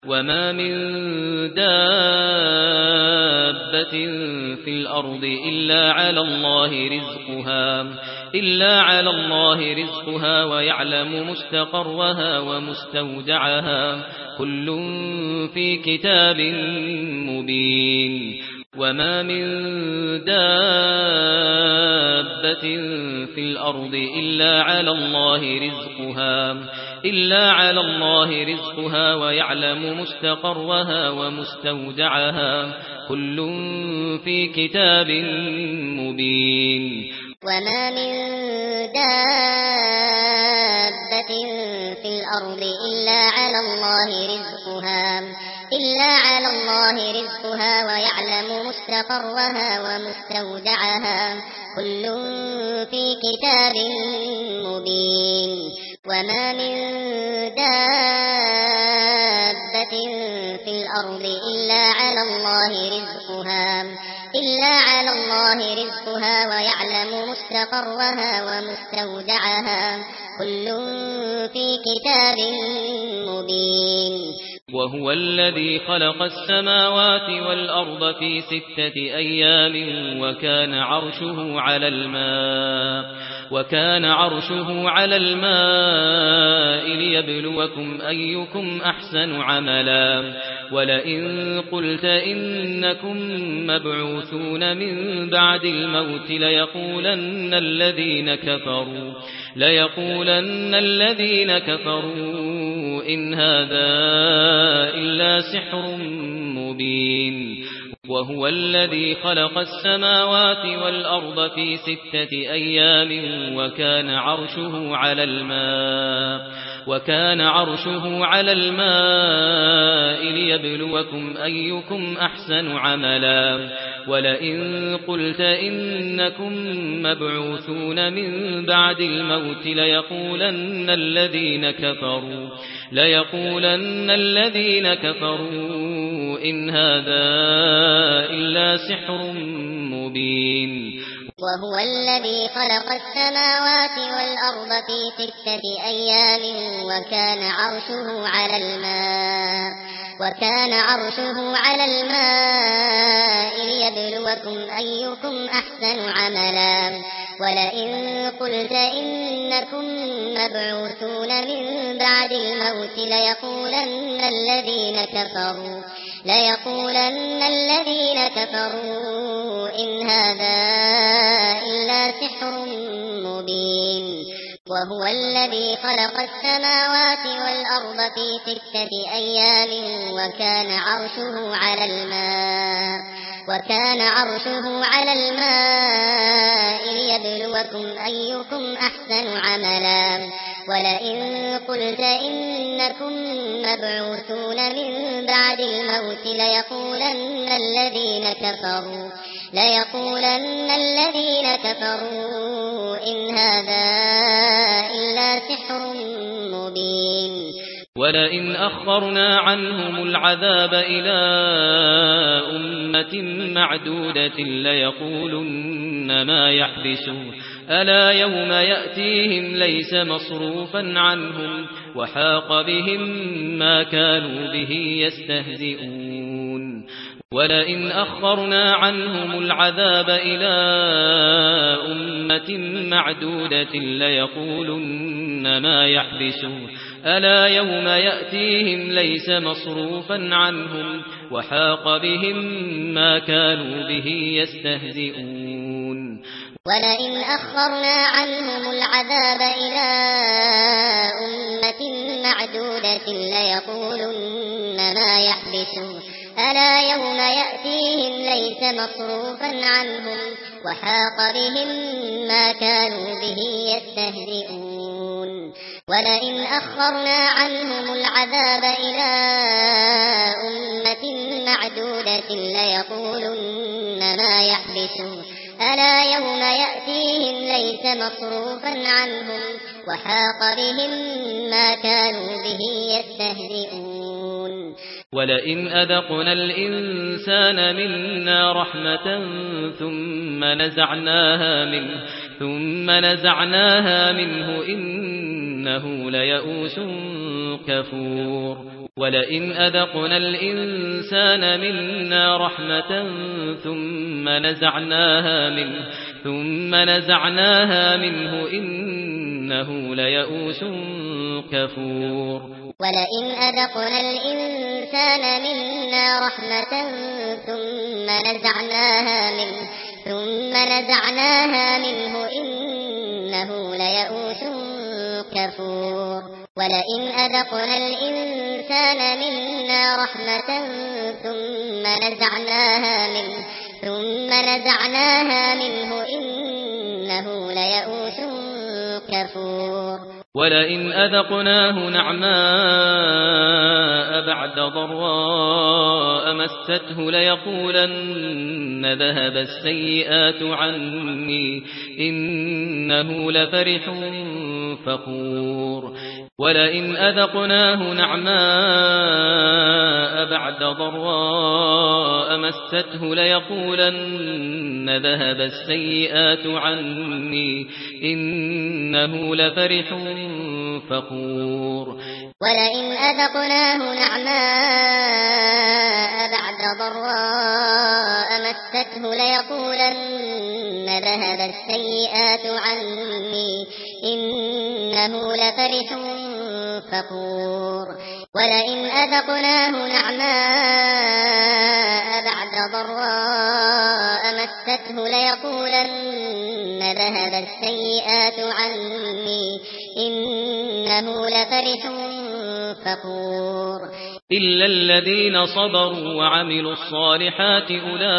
وما من دابة في الأرض إلا على الله رزقها ويعلم مستقرها ومستودعها كل في كتاب مبين وما من دابة في الأرض إلا على الله رزقها ويعلم مستقرها ومستودعها كل في كتاب مبين وما من دابة في الأرض إلا على الله رزقها ويعلم مستقرها ومستودعها كل في كتاب مبين وما من دابة في الأرض إلا على الله رزقها ويعلم مستقرها ومستودعها كل في كتاب مبين وهو الذي خلق السماوات والأرض في 6 أيام وكان عرشه على الماء ليبلوكم أيكم أحسن عملا ولئن قلت إنكم مبعوثون من بعد الموت ليقولن الذين كفروا إن هذا إلا سحر مبين وهو الذي خلق السماوات والأرض في 6 أيام وكان عرشه على الماء ليبلوكم أيكم أحسن عملا ولئن قلت إنكم مبعوثون من بعد الموت ليقولن الذين كفروا إن هذا إلا سحر مبين وهو الذي خلق السماوات والأرض في 6 أيام وكان عرشه على الماء ليبلوكم أيكم أحسن عملا ولئن قلت إنكم مبعوثون من بعد الموت ليقولن الذين كفروا إن هذا إلا سحر مبين وهو الذي خلق السماوات والأرض في 6 أيام وكان عرشه على الماء ليبلوكم أيكم أحسن عملا ولئن قلت إنكم مبعوثون من بعد الموت ليقولن الذين كفروا إن هذا إلا سحر مبين ولئن أخرنا عنهم العذاب إلى أمة معدودة ليقولن ما يحبسه ألا يوم يأتيهم ليس مصروفا عنهم وحاق بهم ما كانوا به يستهزئون ولئن أخرنا عنهم العذاب إلى أمة معدودة ليقولن ما يحبسه ألا يوم يأتيهم ليس مصروفا عنهم وحاق بهم ما كانوا به يستهزئون ولئن أخرنا عنهم العذاب إلى أمة معدودة ليقولن ما يحبسه ألا يوم يأتيهم ليس مصروفا عنهم وحاق بهم ما كانوا به يستهزئون ولئن أخرنا عنهم العذاب إلى أمة معدودة ليقولن ما يحبسه ألا يوم يأتيهم ليس مصروفا عنهم وحاق بهم ما كانوا به يستهزئون ولئن أذقنا الإنسان منا رحمة ثم نزعناها منه إنه ليئوس كفور ولئن أذقنا الإنسان منا رحمة ثم نزعناها منه إنه ليئوس كفور ولئن أذقنا الإنسان منا رحمة ثم نزعناها منه إنه ليئوس كفور ولئن أذقنا الإنسان منا رحمة ثم نزعناها منه إنه ليئوس كفور ولئن أذقناه نعماء بعد ضراء مسته ليقولن ذهب السيئات عني إنه لفرح فخور ولئن أذقناه نعماء بعد ضراء مسته ليقولن ذهب السيئات عني إنه لفرح فخور ولئن أذقناه نعماء بعد ضراء مسته ليقولن ذهب السيئات عني إنه لفرح فخور ولئن أذقناه نعماء بعد ضراء مسته ليقولن ذهب السيئات عني إنه لفرح فخور إلا الذين صبروا وعملوا الصالحات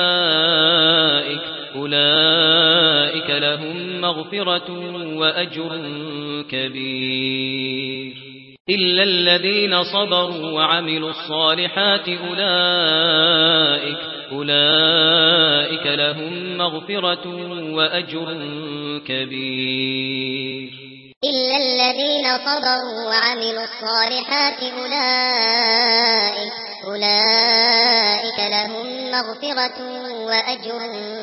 أولئك لهم مغفرة وأجر كبير إلا الذين صبروا وعملوا الصالحات أولئك لهم مغفرة وأجر كبير إلا الذين صبروا وعملوا الصالحات أولئك لهم مغفرة وأجر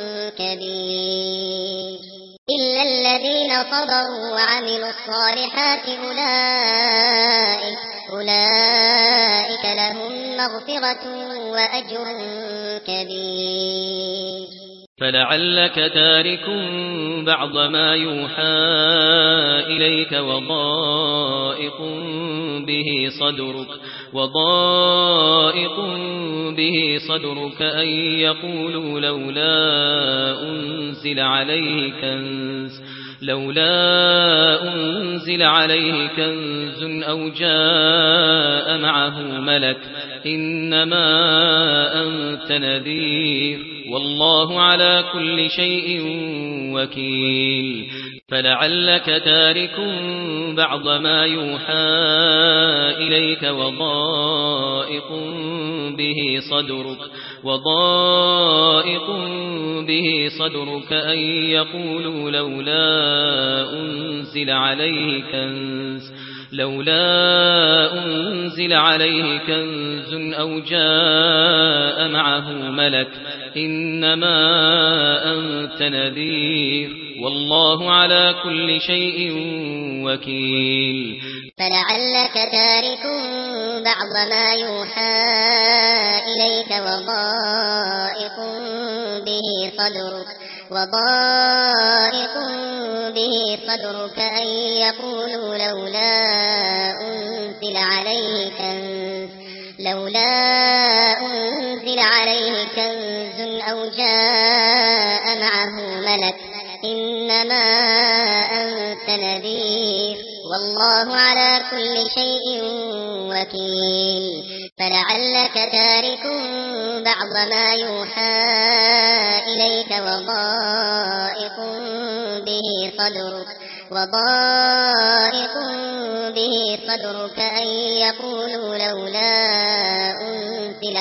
كبير إلا الذين صبروا وعملوا الصالحات أولئك لهم مغفرة وأجر كبير فلعلك تارك بعض ما يوحى إليك وضائق به صدرك أن يقولوا لولا أنزل عليه كنز أو جاء معه ملك إنما أنت نذير والله على كل شيء وكيل فلعلك تارك بعض ما يوحى إليك وضائق به صدرك أن يقولوا لولا أنزل عليه كنز أو جاء معه ملك إنما أنت نذير والله على كل شيء وكيل فلعلك تارك بعض ما يوحى إليك وضائق به صدرك أن يقولوا لولا أنزل عليه كنز أو جاء معه ملك إنما أنت نذير والله على كل شيء وكيل فلعلك تارك بعض ما يوحى إليك وضائق به صدرك أن يقولوا لولا أنزل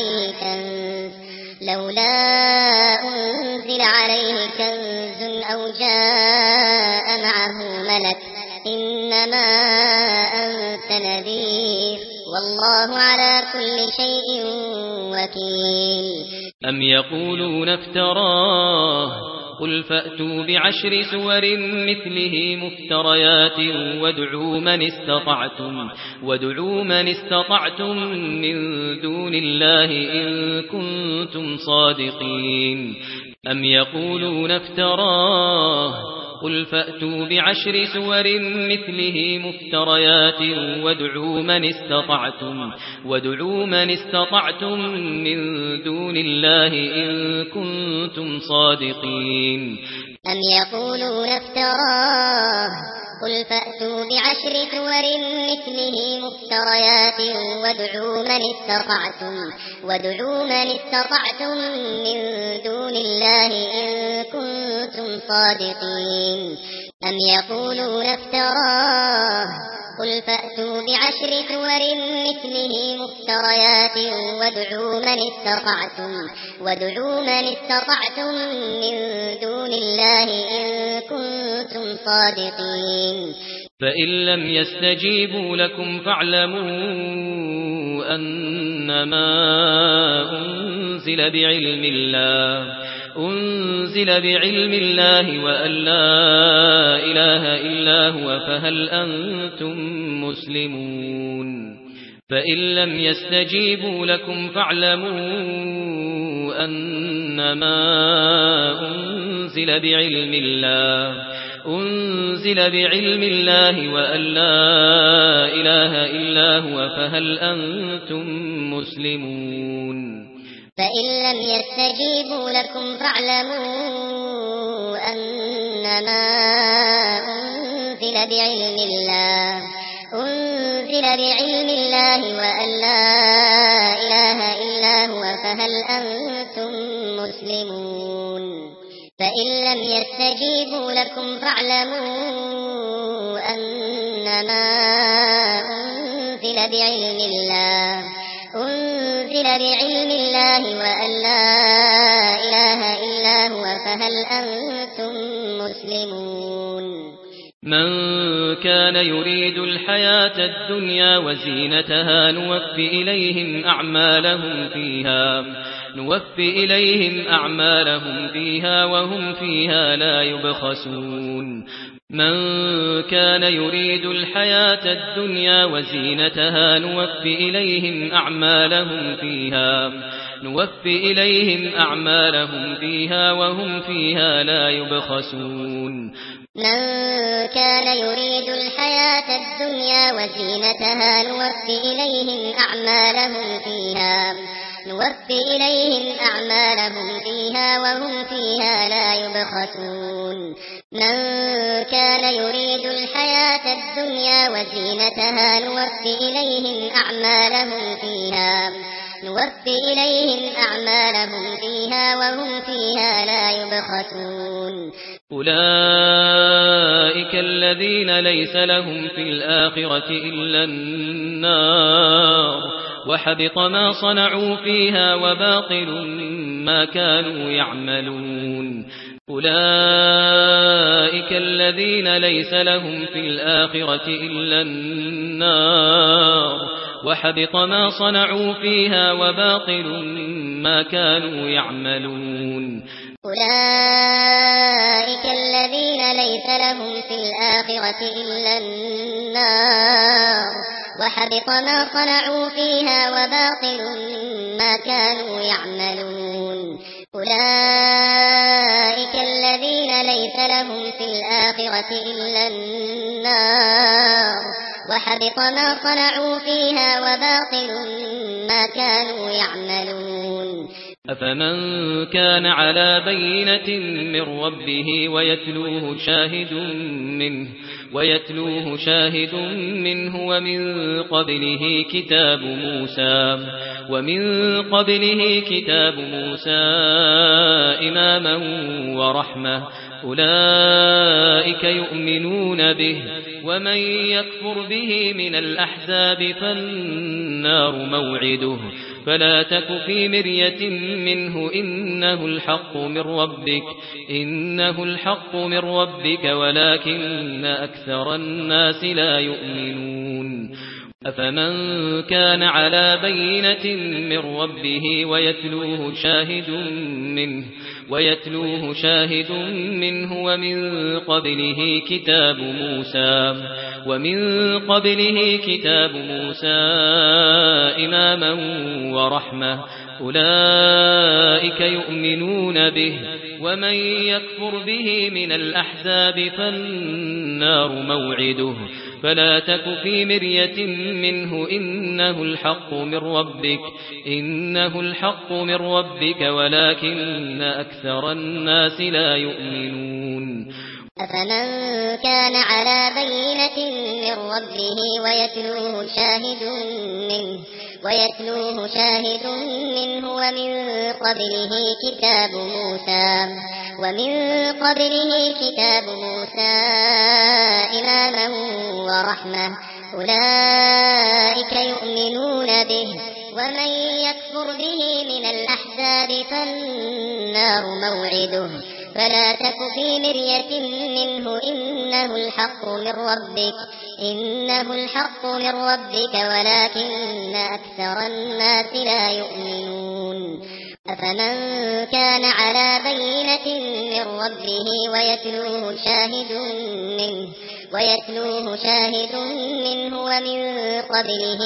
عليه كنز أو جاء معه ملك إنما أنت نذير والله على كل شيء وكيل أم يقولون افتراه قل فأتوا بعشر سور مثله مفتريات وادعوا من استطعتم من دون الله إن كنتم صادقين أم يقولون افتراه قل فأتوا بعشر سور مثله مفتريات وادعوا من استطعتم من دون الله إن كنتم صادقين أم يقولون افتراه قل فأتوا بعشر سور مثله مفتريات وادعوا من استطعتم من دون الله إن كنتم صادقين أم يقولون افتراه قل فأتوا بعشر سور مثله مفتريات وادعوا من استطعتم من دون الله إن كنتم صادقين فإن لم يستجيبوا لكم فاعلموا أنما أنزل بعلم الله وأن لا إله إلا هو فهل أنتم مسلمون فإن لم يستجيبوا لكم فاعلموا أنما أنزل بعلم الله وأن لا إله إلا هو فهل أنتم مسلمون فإن لم يستجيبوا لكم فاعلموا أنما أنزل بعلم الله وأن لا إله إلا هو فهل أنتم مسلمون فإن لم يستجيبوا لكم فاعلموا أنما أنزل بعلم الله وأن لا إله إلا هو فهل أنتم مسلمون من كان يريد الحياة الدنيا وزينتها نوفي إليهم أعمالهم فيها وهم فيها لا يبخسون من كان يريد الحياة الدنيا وزينتها نوفي إليهم أعمالهم فيها وهم فيها لا يبخسون من كان يريد الحياة الدنيا وزينتها نوفي إليهم أعمالهم فيها وهم فيها لا يبخسون من كان يريد الحياة الدنيا وزينتها نوفي إليهم أعمالهم فيها وهم فيها لا يبخسون أولئك الذين ليس لهم في الآخرة إلا النار وحبط ما صنعوا فيها وباطل ما كانوا يعملون أولئك الذين ليس لهم في الآخرة إلا النار وحبط ما صنعوا فيها وباطل ما كانوا يعملون أولئك الذين ليس لهم في الآخرة إلا النار وحبط ما صنعوا فيها وباطل ما كانوا يعملون أولئك الذين ليس لهم في الآخرة إلا النار وحبط ما صنعوا فيها وباطل ما كانوا يعملون أفمن كان على بينة من ربه ويتلوه شاهد منه ومن قبله كتاب موسى إماما ورحمة أولئك يؤمنون به ومن يكفر به من الأحزاب فالنار موعده فلا تك في مرية منه إنه الحق من ربك ولكن أكثر الناس لا يؤمنون أفمن كان على بينة من ربه ويتلوه شاهد منه ومن قبله كتاب موسى إماما ورحمة أولئك يؤمنون به ومن يكفر به من الأحزاب فالنار موعده فلا تك في مرية منه إنه الحق من ربك ولكن أكثر الناس لا يؤمنون أفمن كان على بينة من ربه ويتلوه شاهد منه ومن قبله كتاب موسى إماما ورحمة أولئك يؤمنون به ومن يكفر به من الأحزاب فالنار موعده فلا تك في مرية منه إنه الحق من ربك ولكن أكثر الناس لا يؤمنون أفمن كان على بينة من ربه ويتلوه شاهد منه ومن قبله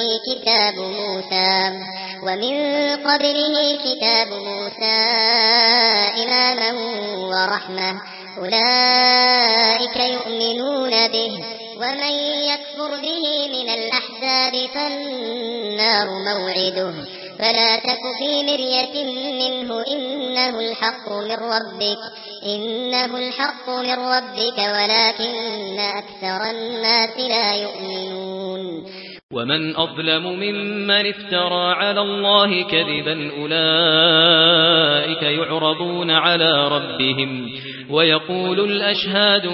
كتاب موسى إماما ورحمة أولئك يؤمنون به ومن يكفر به من الأحزاب فالنار موعده فلا تك في مرية منه إنه الحق من ربك ولكن أكثر الناس لا يؤمنون ومن أظلم ممن افترى على الله كذبا أولئك يعرضون على ربهم ويقول الأشهاد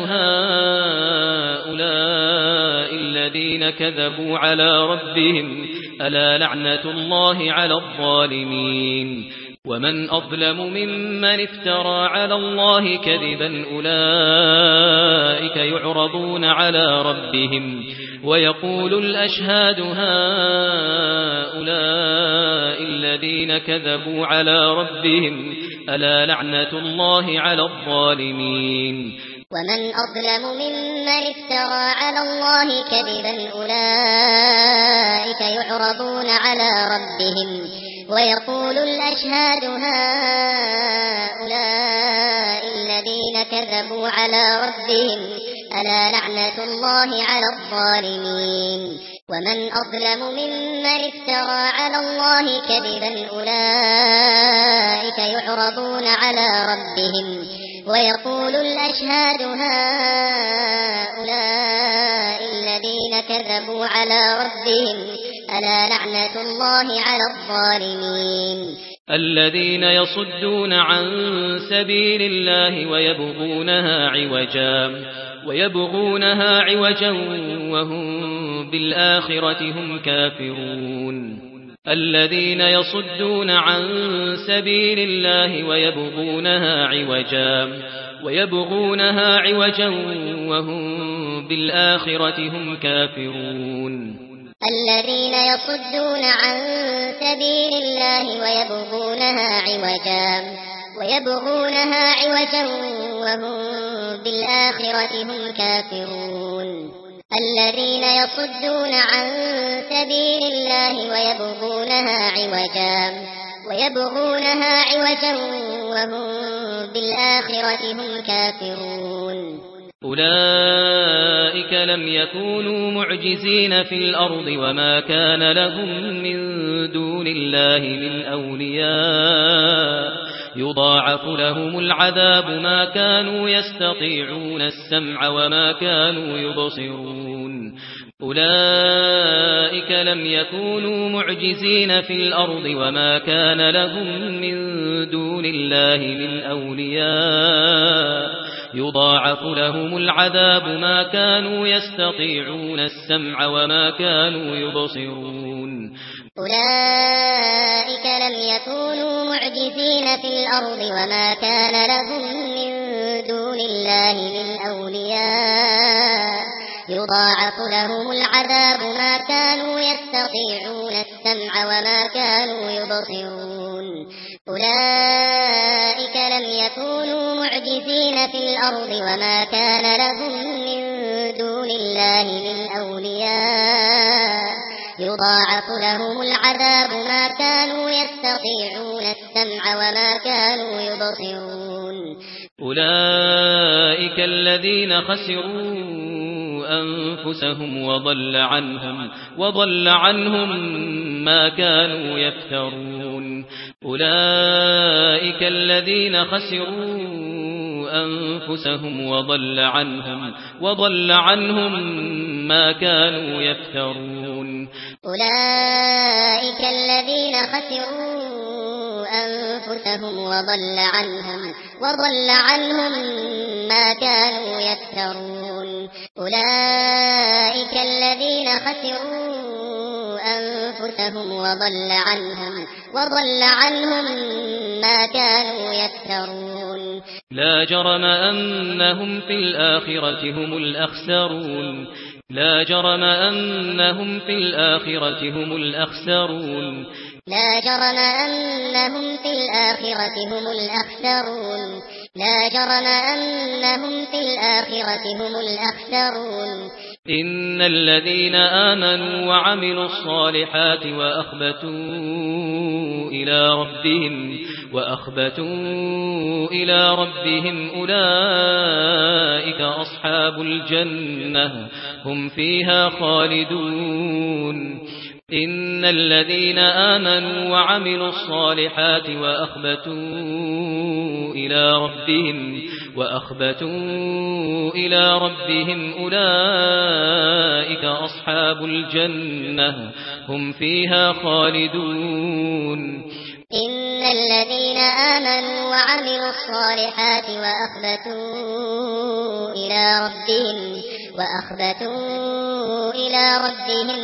هؤلاء الذين كذبوا على ربهم ألا لعنة الله على الظالمين ومن أظلم ممن افترى على الله كذبا أولئك يعرضون على ربهم ويقول الأشهاد هؤلاء الذين كذبوا على ربهم ألا لعنة الله على الظالمين ومن أظلم ممن افترى على الله كذبا أولئك يعرضون على ربهم ويقول الأشهاد هؤلاء الذين كذبوا على ربهم ألا لعنة الله على الظالمين ومن أظلم ممن افترى على الله كذبا أولئك يعرضون على ربهم ويقول الأشهاد هؤلاء الذين كذبوا على ربهم ألا لعنة الله على الظالمين الذين يصدون عن سبيل الله ويبغونها عوجا وهم بالآخرة هم كافرون الذين يصدون عن سبيل الله ويبغونها عوجا وهم بالآخرة هم كافرون الذين يصدون عن سبيل الله ويبغونها عوجا وهم بالآخرة هم كافرون الذين يصدون عن سبيل الله ويبغونها عوجا وهم بالآخرة هم كافرون أولئك لم يكونوا معجزين في الأرض وما كان لهم من دون الله من أولياء يضاعف لهم العذاب ما كانوا يستطيعون السمع وما كانوا يبصرون أولئك لم يكونوا معجزين في الأرض وما كان لهم من دون الله من أولياء يضاعف لهم العذاب ما كانوا يستطيعون السمع وما كانوا يبصرون أولئك لم يكونوا معجزين في الأرض وما كان لهم من دون الله من أولياء يضاعف لهم العذاب ما كانوا يستطيعون السمع وما كانوا يبصرون أولئك لم يكونوا معجزين في الأرض وما كان لهم من دون الله من أولياء يضاعف لهم العذاب ما كانوا يستطيعون السمع وما كانوا يبصرون أولئك الذين خسروا أنفسهم وضل عنهم ما كانوا يفترون أولئك الذين خسروا أنفسهم وضل عنهم ما كانوا يفترون أولئك الذين خسروا أنفسهم وضل عنهم ما كانوا يفترون أولئك الذين خسروا أنفسهم وضل عنهم ما كانوا يفترون لا جرم أنهم في الآخرة هم الأخسرون لا جرم أنهم في الآخرة هم الأخسرون لا جرم أنهم في الآخرة هم الأخسرون لا جرم أنهم في الآخرة هم الأخسرون إن الذين آمنوا وعملوا الصالحات وأخبتوا إلى ربهم أولئك أصحاب الجنة هم فيها خالدون إن الذين آمنوا وعملوا الصالحات وأخبتوا إلى ربهم أولئك أصحاب الجنة هم فيها خالدون إن الذين آمنوا وعملوا الصالحات وأخبتوا إلى ربهم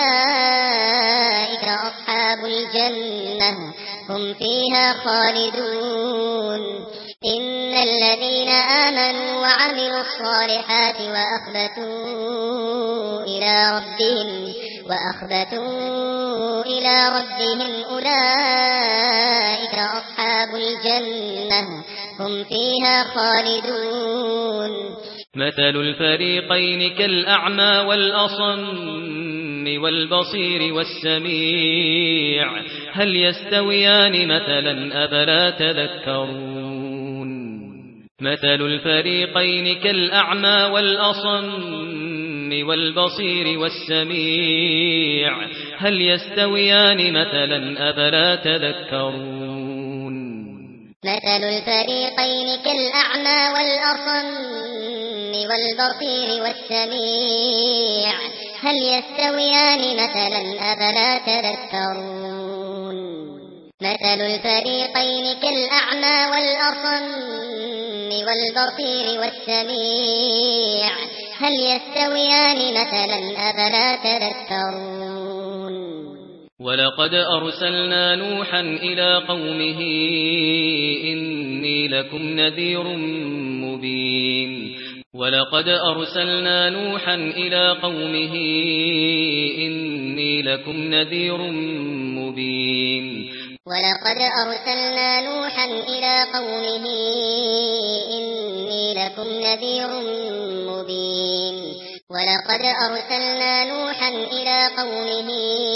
أولئك أصحاب الجنة هم فيها خالدون إن الذين آمنوا وعملوا الصالحات وأخبتوا إلى ربهم أولئك أصحاب الجنة هم فيها خالدون مثل الفريقين كالأعمى والأصم والبصير والسميع هل يستويان مثلا أفلا تذكرون مثل الفريقين كالأعمى والأصم والبصير والسميع هل يستويان مثلا أفلا تذكرون مثل الفريقين كالأعمى والأصم والبصير والسميع هل يستويان مثلا أفلا تذكرون مثل الفريقين كالأعمى والأصم والبصير والسميع هل يستويان مثلا أفلا تذكرون ولقد أرسلنا نوحا إلى قومه إني لكم نذير مبين ولقد أرسلنا نوحا إلى قومه إني لكم نذير مبين ولقد أرسلنا نوحا إلى قومه إني لكم نذير مبين ولقد أرسلنا نوحا إلى قومه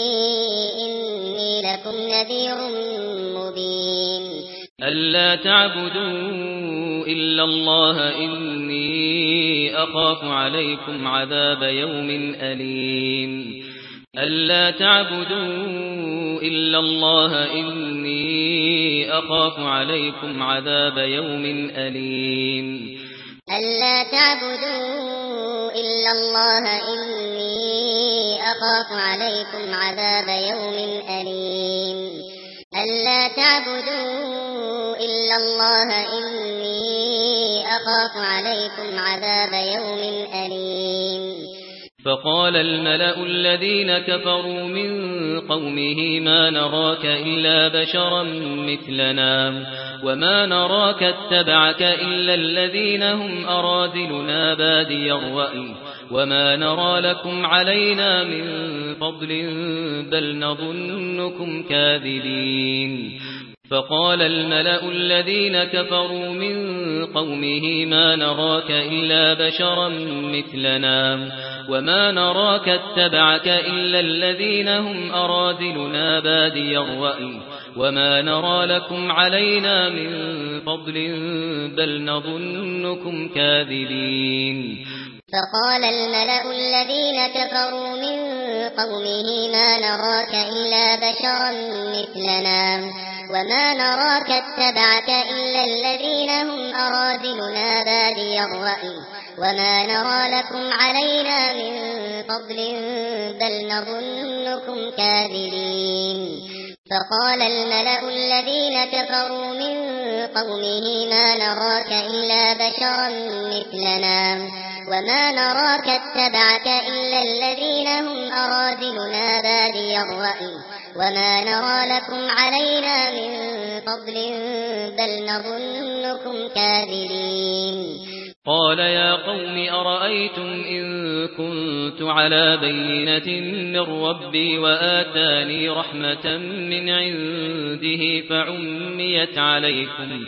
إني لكم نذير مبين ألا تعبدوا إلا الله إني أخاف عليكم عذاب يوم أليم ألا تعبدوا إلا الله إني أخاف عليكم عذاب يوم أليم ألا تعبدوا إلا الله إني أخاف عليكم عذاب يوم أليم ألا تعبدوا إلا الله إني أخاف عليكم عذاب يوم أليم فقال الملأ الذين كفروا من قومه ما نراك إلا بشرا مثلنا وما نراك اتبعك إلا الذين هم أراذلنا بادي الرأي وما نرى لكم علينا من فضل بل نظنكم كاذبين فقال الملأ الذين كفروا من قومه ما نراك إلا بشرا مثلنا وما نراك اتبعك إلا الذين هم أراذلنا بادي الرأي وما نرى لكم علينا من فضل بل نظنكم كاذبين فقال الملأ الذين كفروا من قومه ما نراك إلا بشرا مثلنا وما نراك اتبعك إلا الذين هم أراذلنا بادي الرأي وما نرى لكم علينا من فضل بل نظنكم كاذبين فقال الملأ الذين كفروا من قومه ما نراك إلا بشرا مثلنا وما نراك اتبعك إلا الذين هم أراذلنا بادي الرأي وما نرى لكم علينا من فضل بل نظنكم كاذبين قال يا قوم أرأيتم إن كنت على بينة من ربي وآتاني رحمة من عنده فعميت عليكم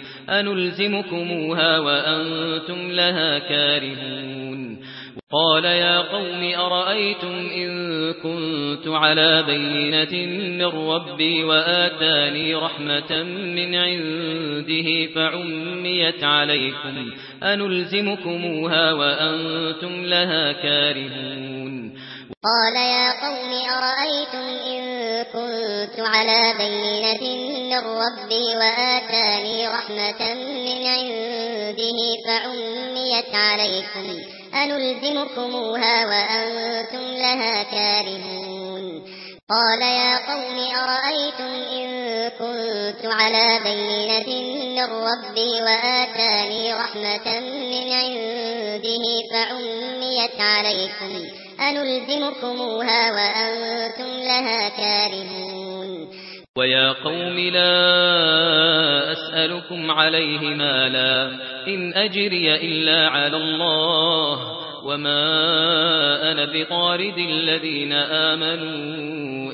أنلزمكموها وأنتم لها كارهون قال يا قوم أرأيتم إن كنت على بينة من ربي وآتاني رحمة من عنده فعميت عليكم أنلزمكموها وأنتم لها كارهون قال يا قوم أرأيتم إن كنت على بينة من ربي وآتاني رحمة من عنده فعميت عليكم أنلزمكموها وأنتم لها كارهون قال يا قوم أرأيتم إن كنت على بينة من ربي وآتاني رحمة من عنده فعميت عليكم أنلزمكموها وأنتم لها كارهون ويا قوم لا أسألكم عليه مالا إن أجري إلا على الله وما أنا بطارد الذين آمنوا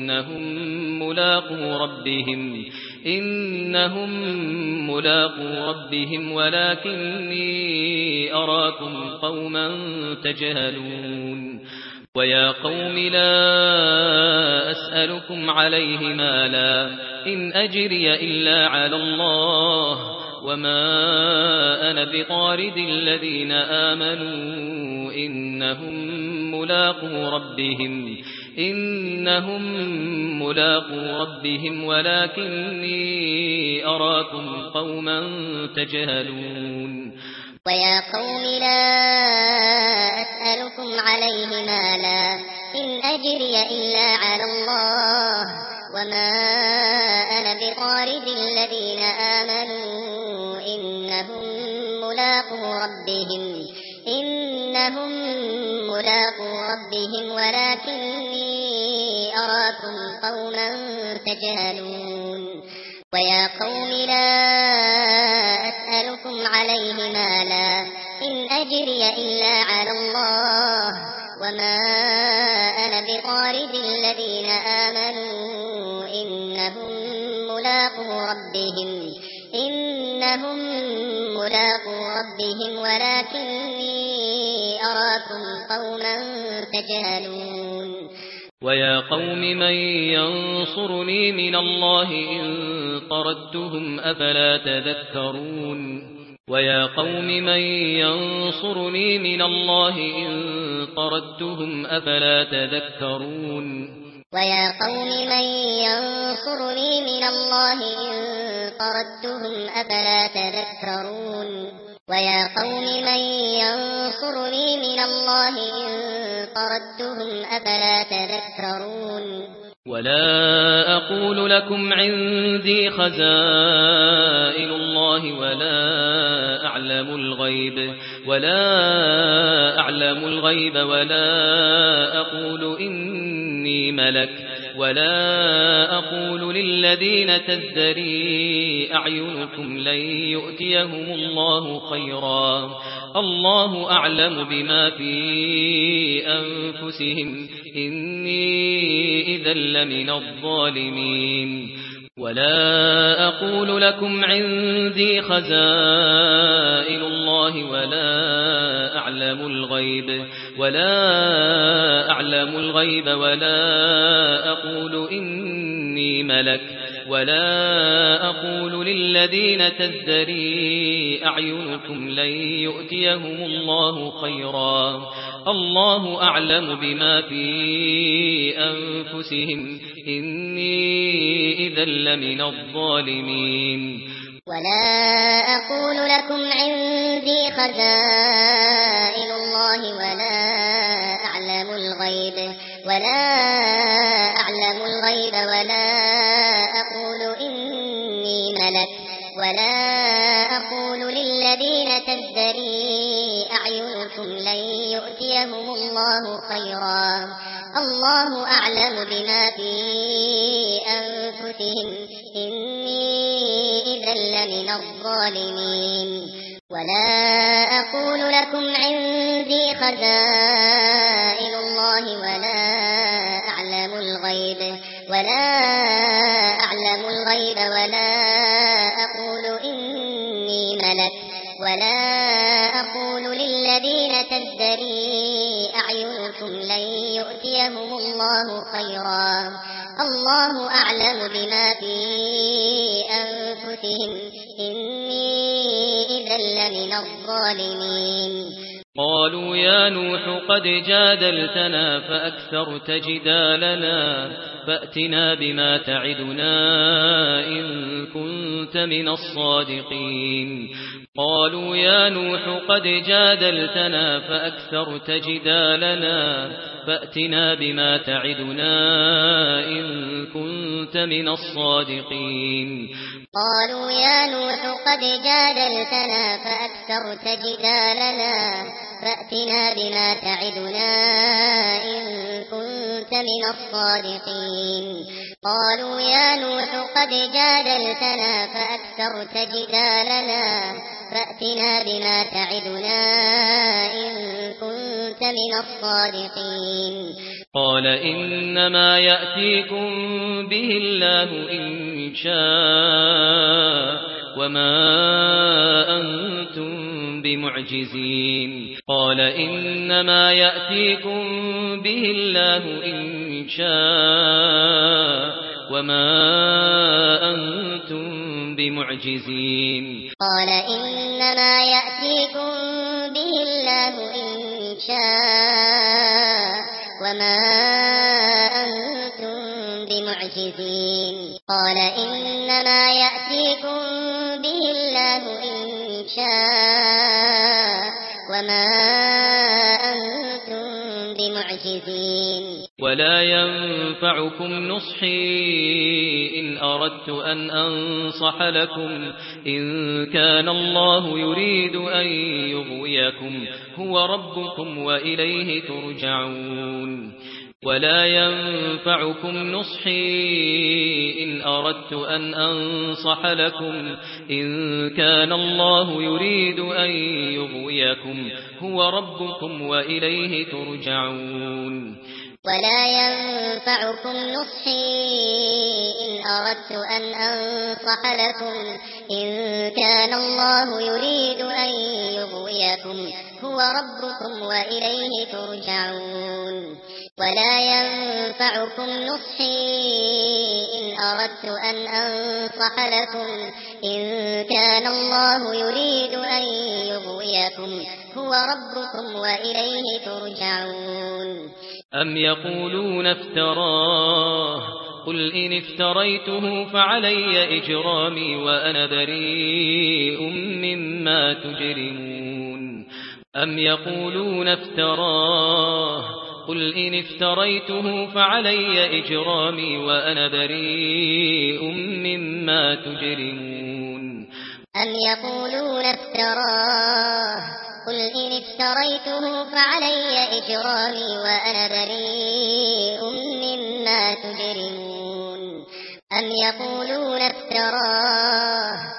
إنهم ملاقو ربهم ولكني أراكم قوما تجهلون ويا قوم لا أسألكم عليه مالا إن أجري إلا على الله وما أنا بطارد الذين آمنوا إنهم ملاقو ربهم ولكني أراكم قوما تجهلون ويا قوم لا أسألكم عليه مالا إن أجري إلا على الله وما أنا بطارد الذين آمنوا إنهم ملاقو ربهم ولكني أراكم قوما تجهلون ويا قوم لا أسألكم عليه مالا إن أجري إلا على الله وما أنا بطارد الذين آمنوا إنهم ملاقو ربهم ولكني أراكم قوما تجهلون ويا قوم من ينصرني من الله إن طردتهم أفلا تذكرون ويا قوم من ينصرني من الله إن طردتهم أفلا تذكرون ويا قوم من ينصرني من الله إن طردتهم أفلا تذكرون ويا قوم من ينصرني من الله إن طردتهم أفلا تذكرون ولا أقول لكم عندي خزائن الله ولا أعلم الغيب ولا أقول إني ملك ولا أقول للذين تزدري أعينكم لن يؤتيهم الله خيرا الله أعلم بما في أنفسهم إني إذا لمن الظالمين ولا أقول لكم عندي خزائن الله ولا أعلم الغيب ولا أقول إني ملك ولا أقول للذين تزدري أعينكم لن يؤتيهم الله خيرا الله أعلم بما في أنفسهم إني إذا لمن الظالمين ولا أقول لكم عندي خزائن الله ولا أعلم الغيب ولا أقول إني ملك ولا أقول للذين تزدري أعينكم لن يؤتيهم الله خيرا الله أعلم بما في أنفسهم إني إذا لمن الظالمين ولا أقول لكم عندي خزائن الله ولا أعلم الغيب ولا أقول إني ملك ولا أقول للذين تزدري أعينكم لن يؤتيهم الله خيرا الله أعلم بما في أنفسهم إني إذا لمن الظالمين قالوا يا نوح قد جادلتنا فأكثرت جدالنا فأتنا بما تعدنا إن كنت من الصادقين قالوا يا نوح قد جادلتنا فأكثرت جدالنا فأتنا بما تعدنا إن كنت من الصادقين قالوا يا نوح قد جادلتنا فأكثرت جدالنا فأتنا بما تعدنا إن كنت من الصادقين قالوا يا نوح قد جادلتنا فأكثرت جدالنا فأتنا بما تعدنا إن كنت من الصادقين قال إنما يأتيكم به الله إن شاء وما أنتم بمعجزين قال إنما يأتيكم به الله إن شاء وما أنتم بمعجزين قال إنما يأتيكم به الله إن شاء وما أنتم بمعجزين قال إنما يأتيكم به الله إن شاء وما أنتم بمعجزين ولا ينفعكم نصحي إن أردت أن أنصح لكم إن كان الله يريد أن يغويكم هو ربكم وإليه ترجعون ولا ينفعكم نصحي إن أردت أن أنصح لكم إن كان الله يريد أن يغويكم هو ربكم وإليه ترجعون ولا ينفعكم نصحي إن أردت أن أنصح لكم إن كان الله يريد أن يغويكم هو ربكم وإليه ترجعون ولا ينفعكم نصحي إن أردت أن أنصح لكم إن كان الله يريد أن يغويكم هو ربكم وإليه ترجعون أم يقولون افتراه قل إن افتريته فعلي إجرامي وأنا بريء مما تجرمون أم يقولون افتراه قل إن افتريته فعلي إجرامي وأنا بريء مما تجرمون أم يقولون افتراه قل إن افتريته فعلي إجرامي وأنا بريء مما تجرمون أم يقولون افتراه قل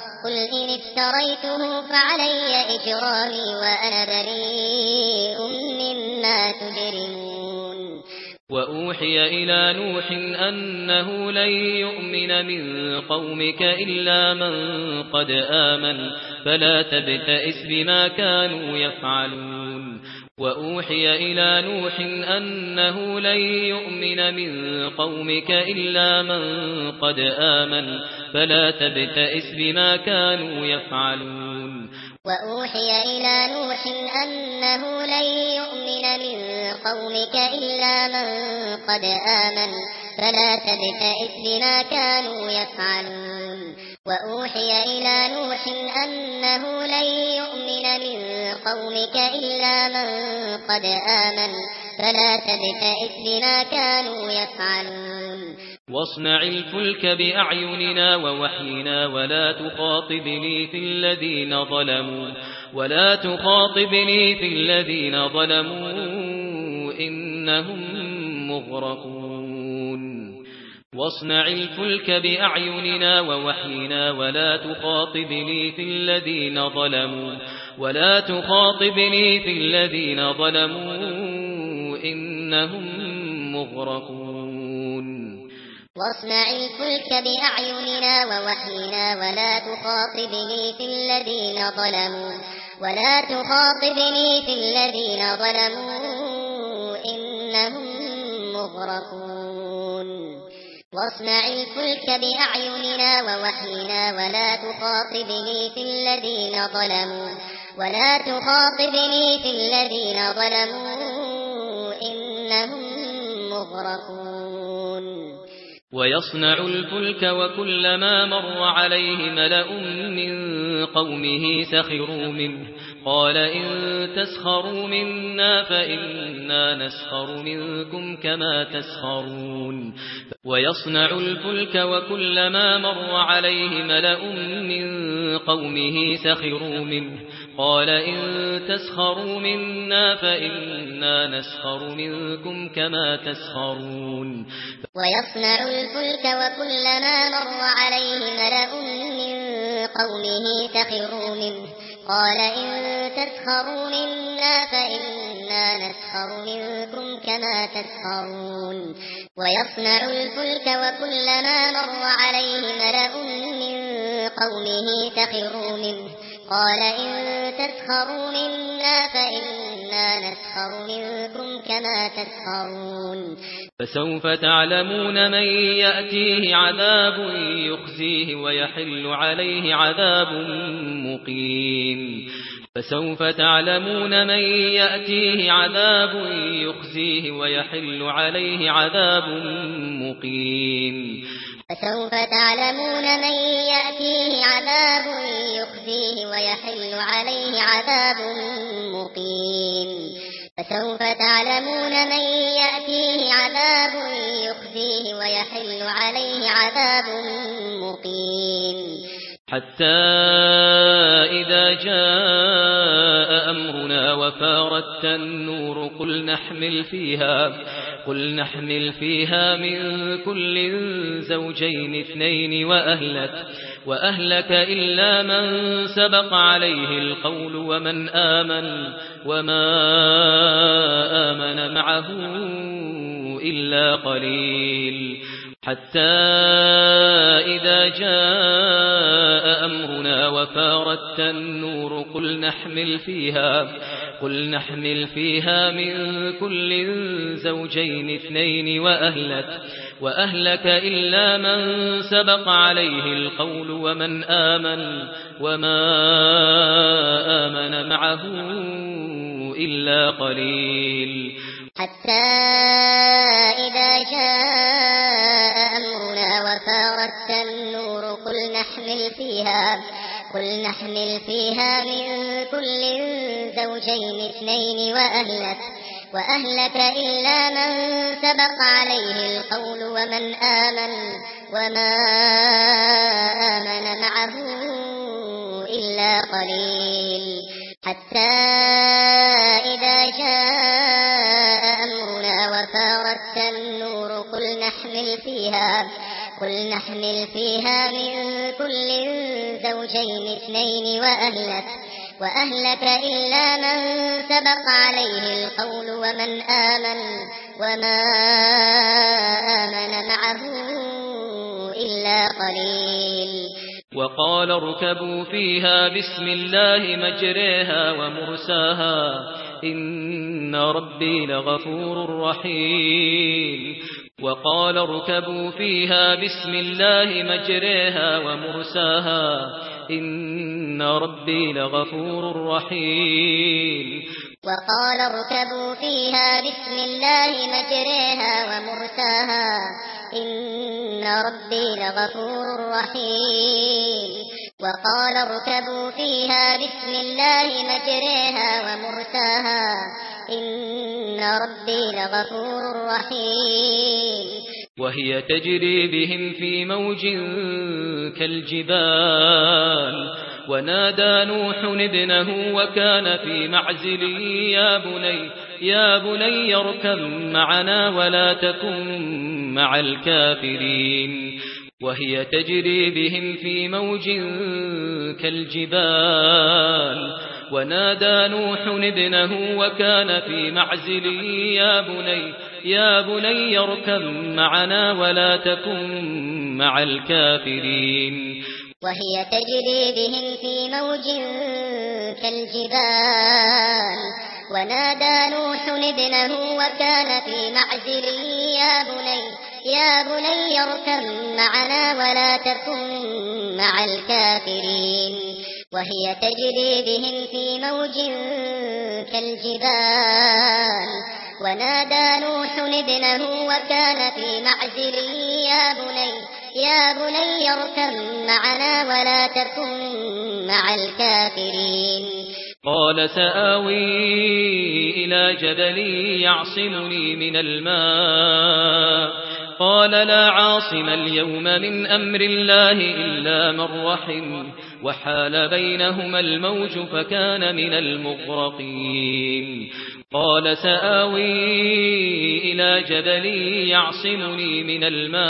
إن افتريته فعلي إجرامي وأنا بريء مما تجرمون وأوحي إلى نوح أنه لن يؤمن من قومك إلا من قد آمن فلا تبتئس بما كانوا يفعلون وأوحي إلى نوح أنه لن يؤمن من قومك إلا من قد آمن فلا تبتئس بما كانوا يفعلون وأوحي إلى نوح أنه لن يؤمن من قومك إلا من قد آمن فلا تبتئس بما كانوا يفعلون وأوحي إلى نوح أنه لن يؤمن من قومك إلا من قد آمن فلا تبتئس بما كانوا يفعلون واصنع الفلك بأعيننا ووحينا ولا تخاطبني في الذين ظلموا إنهم مغرقون واصنع الفلك بأعيننا ووحينا ولا تخاطبني في الذين ظلموا إنهم مغرقون واصنع الفلك بأعيننا ووحينا ولا تخاطبني في الذين ظلموا إنهم مغرقون واصنع الفلك بأعيننا ووحينا ولا تخاطبني في الذين ظلموا إنهم مغرقون ويصنع الفلك وكلما مر عليه ملأ من قومه سخروا منه قال إن تسخروا منا فإنا نسخر منكم كما تسخرون ويصنع الفلك وكلما مر عليه ملأ من قومه سخروا منه قال إن تسخروا منا فإنا نسخر منكم كما تسخرون ويصنع الفلك وكلما مر عليه ملأ من قومه سخروا منه قال إن تسخروا منا فإنا نسخر منكم كما تسخرون ويصنع الفلك وكلما مر عليه ملأ من قومه سخروا منه قال إن تسخروا منا فإنا نسخر منكم كما تسخرون فسوف تعلمون من يأتيه عذاب يخزيه ويحل عليه عذاب مقيم فسوف تعلمون من يأتيه عذاب يخزيه ويحل عليه عذاب مقيم فسوف تعلمون من يأتيه عذاب يخزيه ويحل عليه عذاب مقيم فسوف تعلمون من يأتيه عذاب يخزيه ويحل عليه عذاب مقيم حتى إذا جاء أمرنا وفارت النور قل نحمل فيها من كل زوجين اثنين وأهلك إلا من سبق عليه القول ومن آمن وما آمن معه إلا قليل حتى إذا جاء أمرنا وفارت النور قل نحمل فيها من كل زوجين اثنين وأهلك إلا من سبق عليه القول ومن آمن وما آمن معه إلا قليل حتى إذا جاء أمرنا وفارت النور قل نحمل فيها من كل زوجين اثنين وأهلك إلا من سبق عليه القول ومن آمن وما آمن معه إلا قليل حتى إذا جاء أمرنا وفارت النور قل نحمل فيها من كل زوجين الزوجين اثنين وأهلك إلا من سبق عليه القول وما آمن معه إلا قليل. وقال اركبوا فيها بسم الله مجريها ومرساها إن ربي لغفور رحيم. وقال اركبوا فيها بسم الله مجريها ومرساها إن ربي لغفور رحيم. وقال اركبوا فيها بسم الله مجريها ومرساها إن ربي لغفور رحيم. وقال اركبوا فيها بسم الله مجريها ومرساها إن ربي لغفور رحيم. وهي تجري بهم في موج كالجبال ونادى نوح ابنه وكان في معزل يا بني اركب معنا ولا تكن مع الكافرين. وهي تجري بهم في موج كالجبال ونادى نوح ابنه وكان في معزل يا بني اركب معنا ولا تكن مع الكافرين. وهي تجري بهم في موج كالجبال ونادى نوح ابنه وكان في معزل يا بني اركب معنا ولا تكن مع الكافرين. وهي تجري بهم في موج كالجبال ونادى نوح ابنه وكان في معزل يا بني اركب معنا ولا تكن مع الكافرين. قال سآوي إلى جبل يعصمني من الماء قال لا عاصم اليوم من أمر الله إلا من رحم وحال بينهما الموج فكان من المغرقين. قال سآوي إلى جبل يعصمني من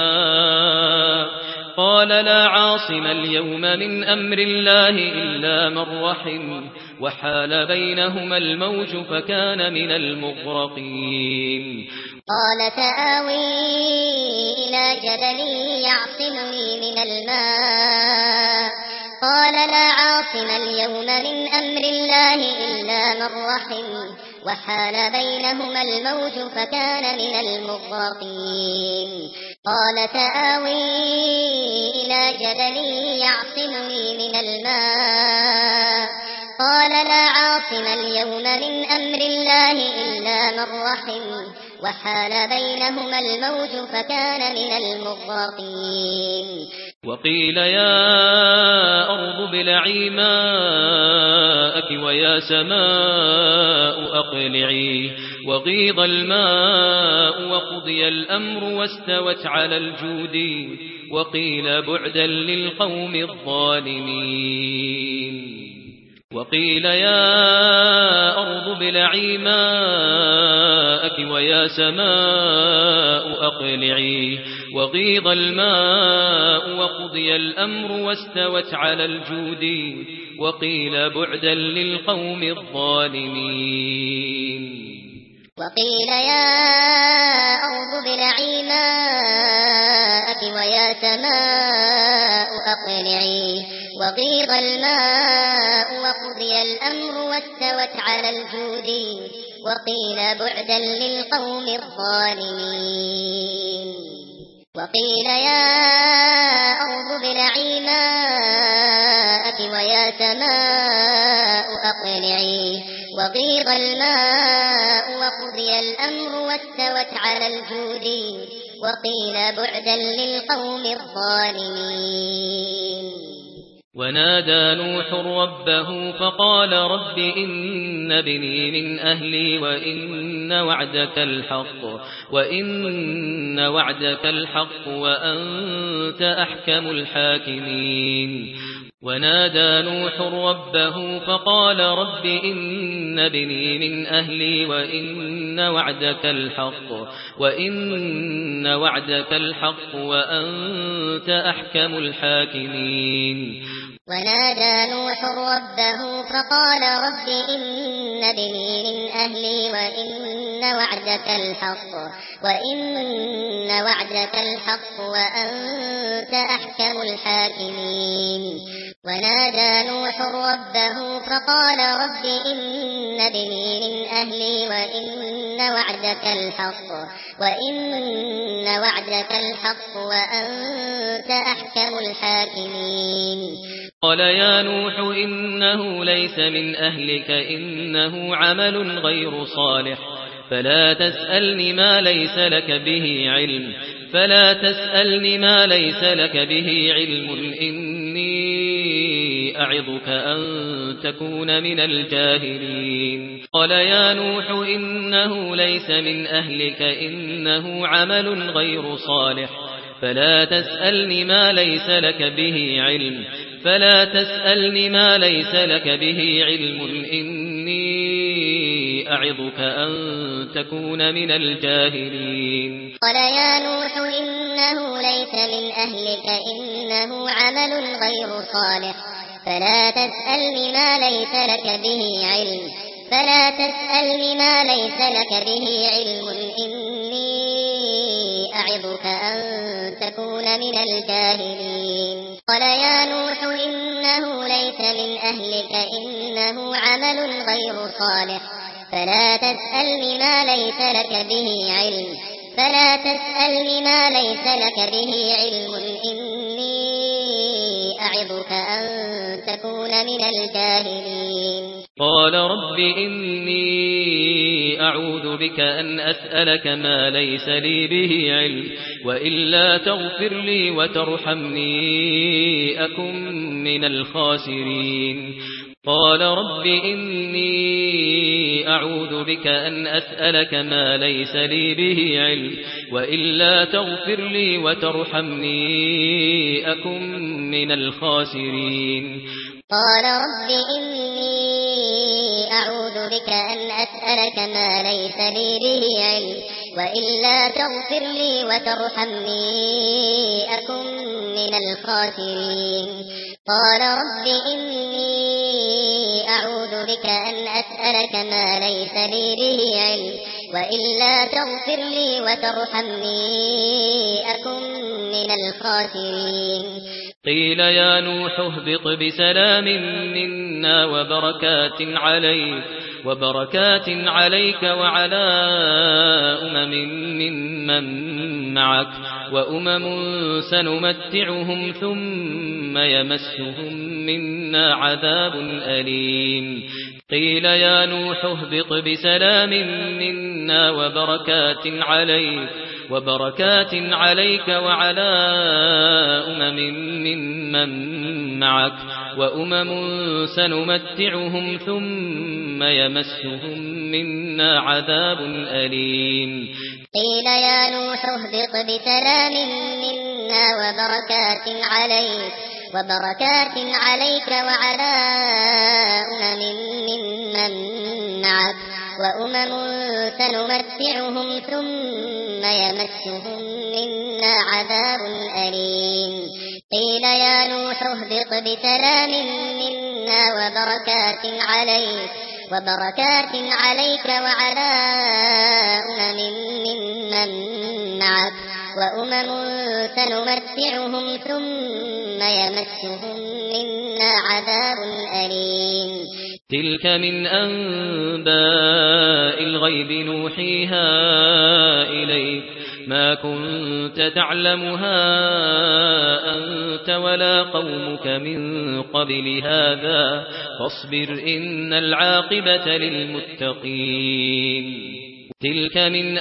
الماء قال لا عاصم اليوم من أمر الله إلا من رحم وحال بينهما الموج فكان من المغرقين. قال سآوي إلى جبل يعصمني من الماء قال لا عاصم اليوم من أمر الله إلا من رحم وحال بينهما الموج فكان من المغرقين. قال سآوي إلى جبل يعصمني من الماء قال لا عاصم اليوم من أمر الله إلا من رحم وحال بينهما الموج فكان من المغرقين. وقيل يا أرض ابلعي ماءك ويا سماء أقلعي وغيض الماء وقضي الأمر واستوت على الجود وقيل بعدا للقوم الظالمين. وقيل يا أرض ابلعي ماءك ويا سماء أقلعي وغيض الماء وقضي الأمر واستوت على الجود وقيل بعدا للقوم الظالمين. وقيل يا أرض ابلعي ماءك ويا سماء أقلعي وغيض الماء وقضي الأمر واستوت على الجود وقيل بعدا للقوم الظالمين. وقيل يا أرض ابلعي ماءك ويا سماء أقلعي وغيض الماء وقضي الأمر واستوت على الجود وقيل بعدا للقوم الظالمين. ونادى نوح ربه فقال رب إن ابني من أهلي وإن وعدك الحق وأنت أحكم الحاكمين. ونادى نوح ربه فقال رب إن ابني من أهلي وإن وإن وعدك الحق وأنت أحكم الحاكمين. ونادى نوح ربه فقال رب إن ابني من أهلي وإن وعدك الحق وأنت أحكم الحاكمين. ونادى نوح ربه فقال رب إن ابني من أهلي وإن وعدك الحق وأنت أحكم الحاكمين. قال يا نوح إنه ليس من أهلك إنه عمل غير صالح فلا تسألني ما ليس لك به علم إني أعظك أن تكون من الجاهلين. قال يا نوح إنه ليس من أهلك إنه عمل غير صالح فلا تسألني ما ليس لك به علم إني أعظك أن تكون من الجاهلين. قال يا نوح إنه ليس من أهلك إنه عمل غير صالح فلا تسألني ما ليس لك به علم إني أعظك أن تكون من الجاهلين. قال يا نوح إنه ليس من أهلك إنه عمل غير صالح فلا تسألني ما ليس لك به علم إني أعظك أن تكون من الجاهلين. قال رب إني أعوذ بك أن أسألك ما ليس لي به علم وإلا تغفر لي وترحمني أكن من الخاسرين. قال رب إني أعوذ بك أن أسألك ما ليس لي به علم وإلا تغفر لي وترحمني أكن من الخاسرين. قال رب إني أعوذ بك أن أسألك ما ليس لي به علم وإلا تغفر لي وترحمني أكن من الخاسرين. قال رب إني أعوذ بك أن أسألك ما ليس لي به علم وإلا تغفر لي وترحمني أكن من الخاسرين. قيل يا نوح اهبط بسلام منا وبركات عليك وعلى ممن معك وأمم سنمتعهم ثم يمسهم منا عذاب أليم. قيل يا نوح اهبط بسلام منا وبركات عليك وعلى ممن معك وأمم سنمتعهم ثم يمسهم منا عذاب أليم. قيل يا نوح اهبط بسلام منا وبركات عليك وعلى ممن معك وأمم سنمتعهم ثم يمسهم منا عذاب أليم. قيل يا نوح اهبط بسلام منا وبركات عليك وعلى ممن معك وأمم سنمتعهم ثم يمسهم منا عذاب أليم. تلك من أنباء الغيب نوحيها إليك ما كنت تعلمها أنت ولا قومك من قبل هذا فاصبر إن العاقبة للمتقين. تلك من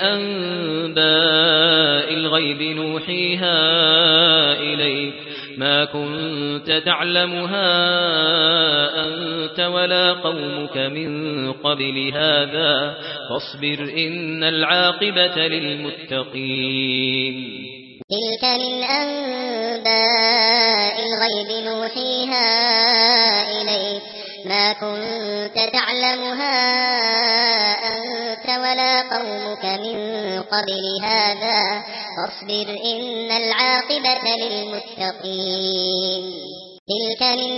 أنباء الغيب نوحيها إليك ما كنت تعلمها أنت ولا قومك من قبل هذا فاصبر إن العاقبة للمتقين. تلك من أنباء الغيب نوحيها إليك ما كنت تعلمها أنت ولا قومك من قبل هذا فاصبر إن العاقبة للمتقين تلك من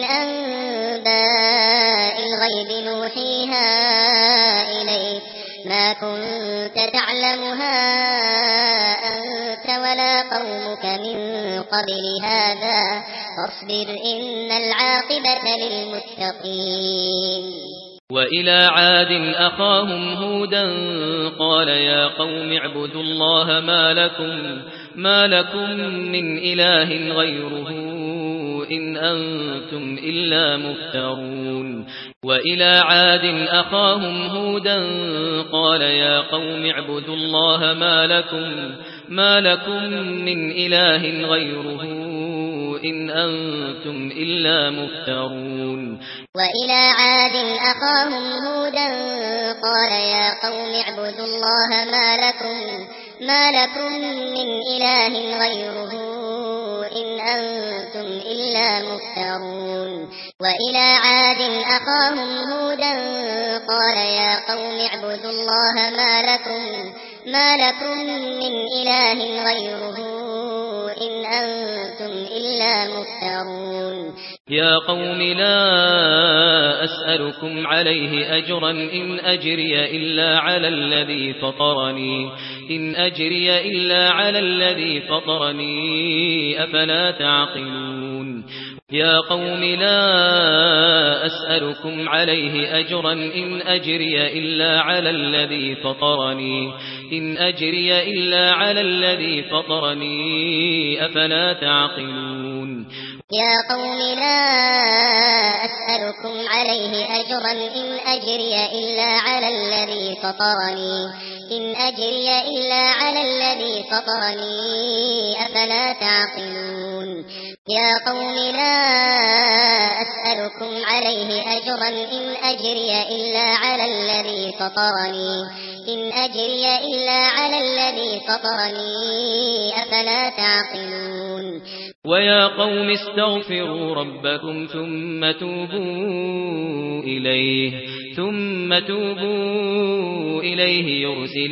أنباء الغيب نوحيها إليك ما كنت تعلمها أنت ولا قومك من قبل هذا فاصبر إن العاقبة للمتقين وإلى عاد أخاهم هودا قال يا قوم اعبدوا الله ما لكم من إله غيره إن أنتم إلا مفترون وإلى عاد أخاهم هودا قال يا قوم اعبدوا الله ما لكم من إله غيره إن أنتم إلا مفترون وإلى عاد أخاهم هودا قال يا قوم اعبدوا الله ما لكم من إله غيره إن أنتم إلا مفترون وإلى عاد أخاهم هودا قال يا قوم اعبدوا الله ما لكم من إله غيره إن أنتم إلا مفترون يا قوم لا أسألكم عليه أجرا إن أجري إلا على الذي فطرني أفلا تعقلون يا قوم لا أسألكم عليه أجرا إن أجري إلا على الذي فطرني أفلا تعقلون يا قوم لا أسألكم عليه أجرا إن أجري إلا على الذي فطرني أفلا تعقلون يا قوم لا أسألكم عليه أجرا إن أجري إلا على الذي فطرني أفلا تعقلون ويا قوم استغفروا ربكم ثم توبوا إليه يرسل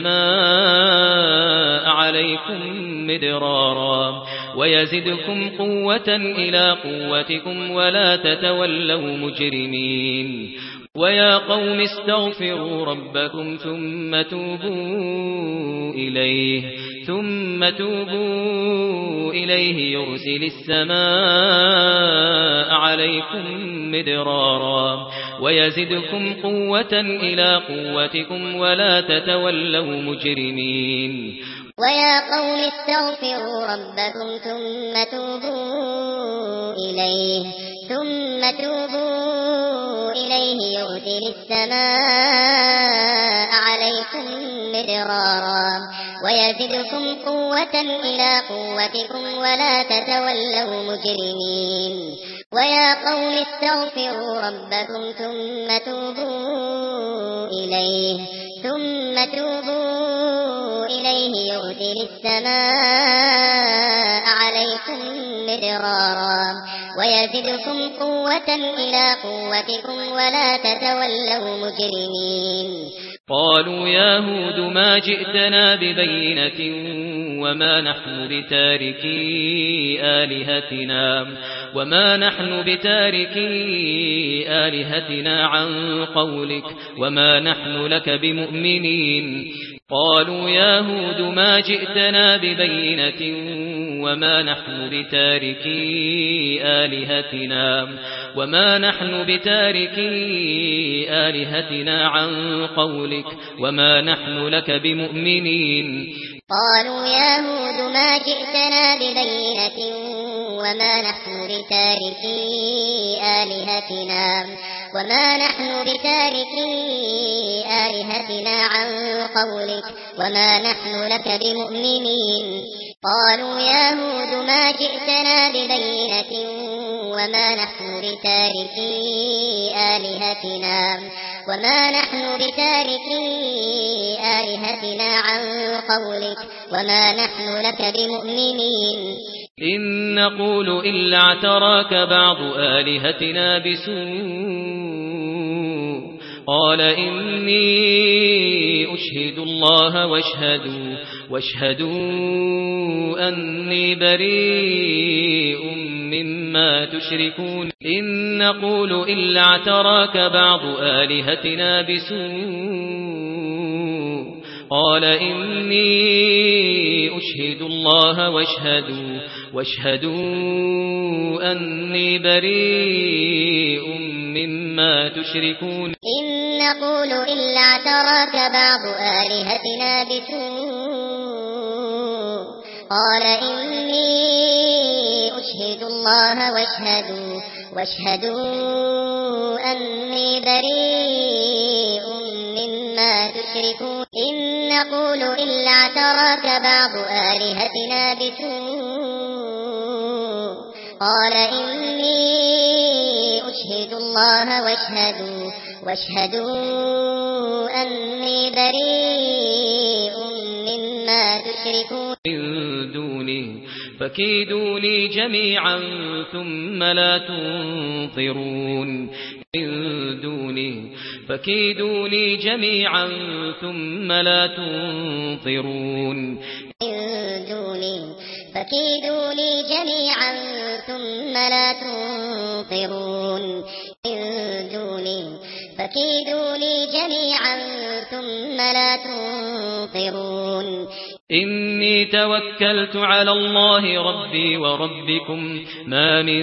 السماء عليكم مدرارا ويزدكم قوة إلى قوتكم ولا تتولوا مجرمين ويا قوم استغفروا ربكم ثم توبوا إليه يرسل السماء عليكم مدرارا ويزدكم قوة إلى قوتكم ولا تتولوا مجرمين ويا قوم استغفروا ربكم ثم توبوا إليه يرسل السماء عليكم مدرارا ويزدكم قوة إلى قوتكم ولا تتولوا مجرمين ويا قوم استغفروا ربكم ثم توبوا إليه يرسل السماء عليكم مدرارا ويزدكم قوة إلى قوتكم ولا تتولوا مجرمين قالوا يا هود ما جئتنا ببينة وما نحن بتاركي آلهتنا عن قولك وما نحن لك بمؤمنين قالوا يا هود ما جئتنا ببينة وما نحن بتاركي آلهتنا عن قولك وما نحن لك بمؤمنين قالوا يا هود ما جئتنا ببينة وما نحن بتاركي آلهتنا عن قولك وما نحن لك بمؤمنين قالوا يا هود ما جئتنا ببينة وما نحن بتاركي آلهتنا عن قولك وما نحن لك بمؤمنين إن نقول إلا اعتراك بعض آلهتنا بسوء قال إني أشهد الله واشهدوا أني بريء مما تشركون إن نقول إلا اعتراك بعض آلهتنا بسوء قال إني أشهد الله واشهدوا أني بريء مما تشركون إن نقول إلا اعتراك بعض آلهتنا بسوء قال إني أشهد الله واشهدوا أني بريء مما تشركون إن نقول إلا اعتراك بعض آلهتنا بسوء قال إني أشهد الله واشهدوا أني بريء مما تشركون من دونه فكيدوني جميعا ثم لا تنظرون من دونه فكيدوني جميعا ثم لا تنظرون من دونه فكيدوني جميعا ثم لا تنظرون من دونه فكيدوني جميعا ثم لا تنظرون إني توكلت على الله ربي وربكم ما من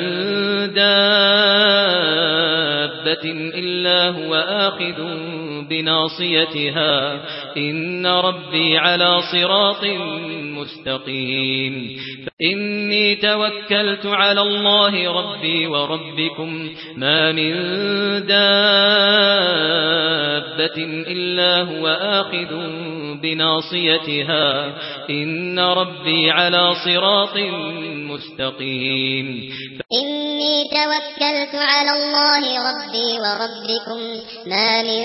دابة إلا هو آخذ بناصيتها إن ربي على صراط مستقيم إني توكلت على الله ربي وربكم ما من دابة إلا هو آخذ بناصيتها إن ربي على صراط مستقيم إني توكلت على الله ربي وربكم ما من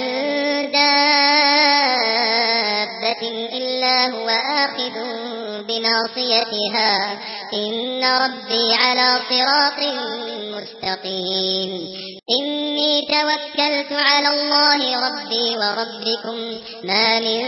دابة إلا هو آخذ بناصيتها إن ربي على صراط مستقيم إني توكلت على الله ربي وربكم ما من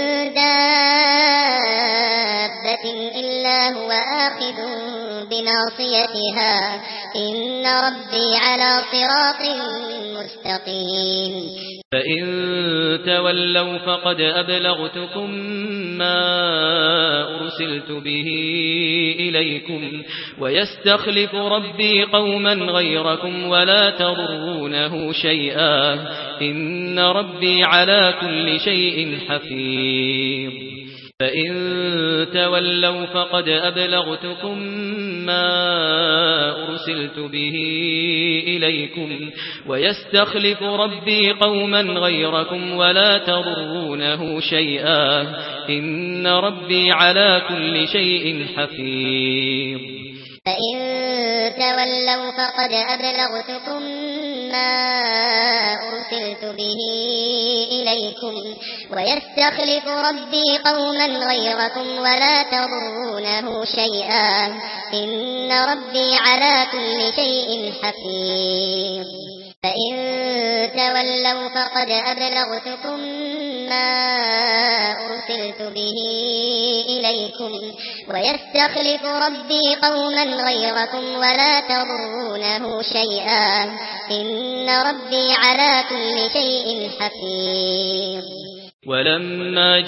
دابة إلا هو آخذ بناصيتها إن ربي على صراط مستقيم فإن تولوا فقد أبلغتكم ما أرسلت به إليكم ويستخلف ربي قوما غيركم ولا تضرونه شيئا إن ربي على كل شيء حفيظ فإن تولوا فقد أبلغتكم ما أرسلت به إليكم ويستخلف ربي قوما غيركم ولا تضرونه شيئا إن ربي على كل شيء حفيظ فإن تولوا فقد أبلغتكم ما أرسلت به إليكم ويستخلف ربي قوما غيركم ولا تضرونه شيئا إن ربي على كل شيء حفيظ فإن تولوا فقد أبلغتكم ما أرسلت به إليكم ويستخلف ربي قوما غيركم ولا تضرونه شيئا إن ربي على كل شيء حفيظ ولما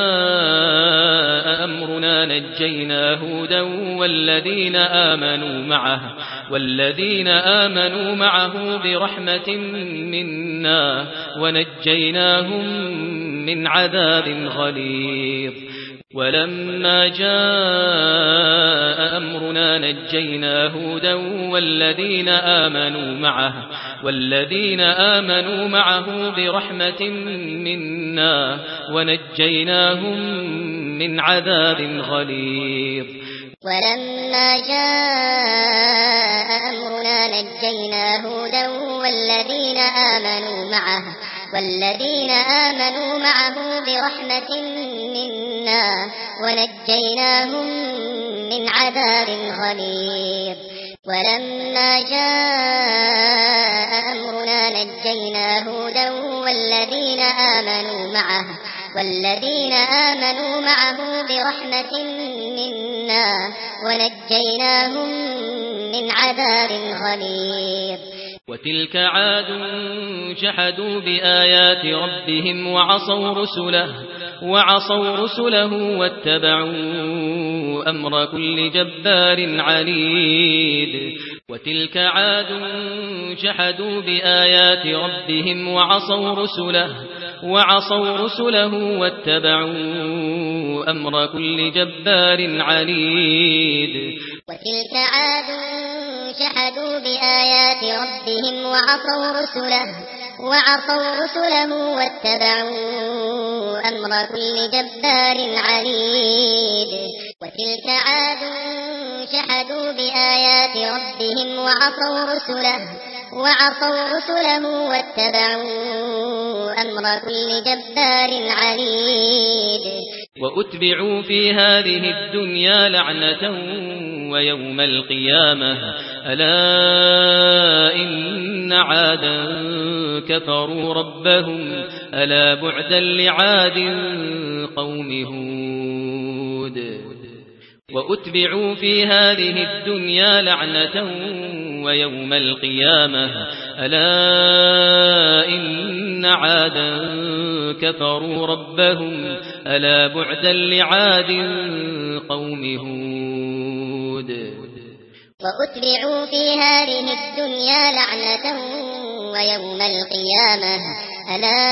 جاء أمرنا نجينا هودا والذين آمنوا معه برحمة منا ونجيناهم من عذاب غليظ ولما جاء أمرنا نجينا هودا والذين آمنوا معه برحمة منا ونجيناهم من عذاب غليظ ولما جاء أمرنا نجينا هودا والذين آمنوا معه برحمة منا ونجيناهم من عذاب غليظ ولما جاء أمرنا نجينا هودا والذين آمنوا معه برحمة منا ونجيناهم من عذاب غليظ. وتلك عاد جحدوا بآيات ربهم وعصوا رسله واتبعوا أمر كل جبار عنيد. وتلك عاد جحدوا بآيات ربهم وعصوا رسله واتبعوا أمر كل جبار عنيد. وتلك عاد جحدوا بآيات ربهم وعصوا رسله واتبعوا أمر كل جبار عنيد. وتلك عاد جحدوا بآيات ربهم وعصوا رسله واتبعوا أمر كل جبار عنيد. وأتبعوا في هذه الدنيا لعنة ويوم القيامة ألا إن عادا كفروا ربهم ألا بعدا لعاد قوم هود. وأتبعوا في هذه الدنيا لعنة ويوم القيامة ألا إن عادا كفروا ربهم ألا بعدا لعاد قوم هود. وأتبعوا في هذه الدنيا لعنة ويوم القيامة ألا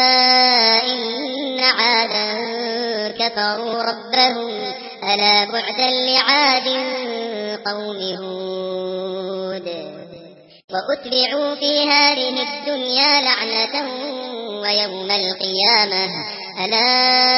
إن عادا كفروا ربهم ألا بعدا لعاد قوم هود. وأتبعوا في هذه الدنيا لعنة ويوم القيامة ألا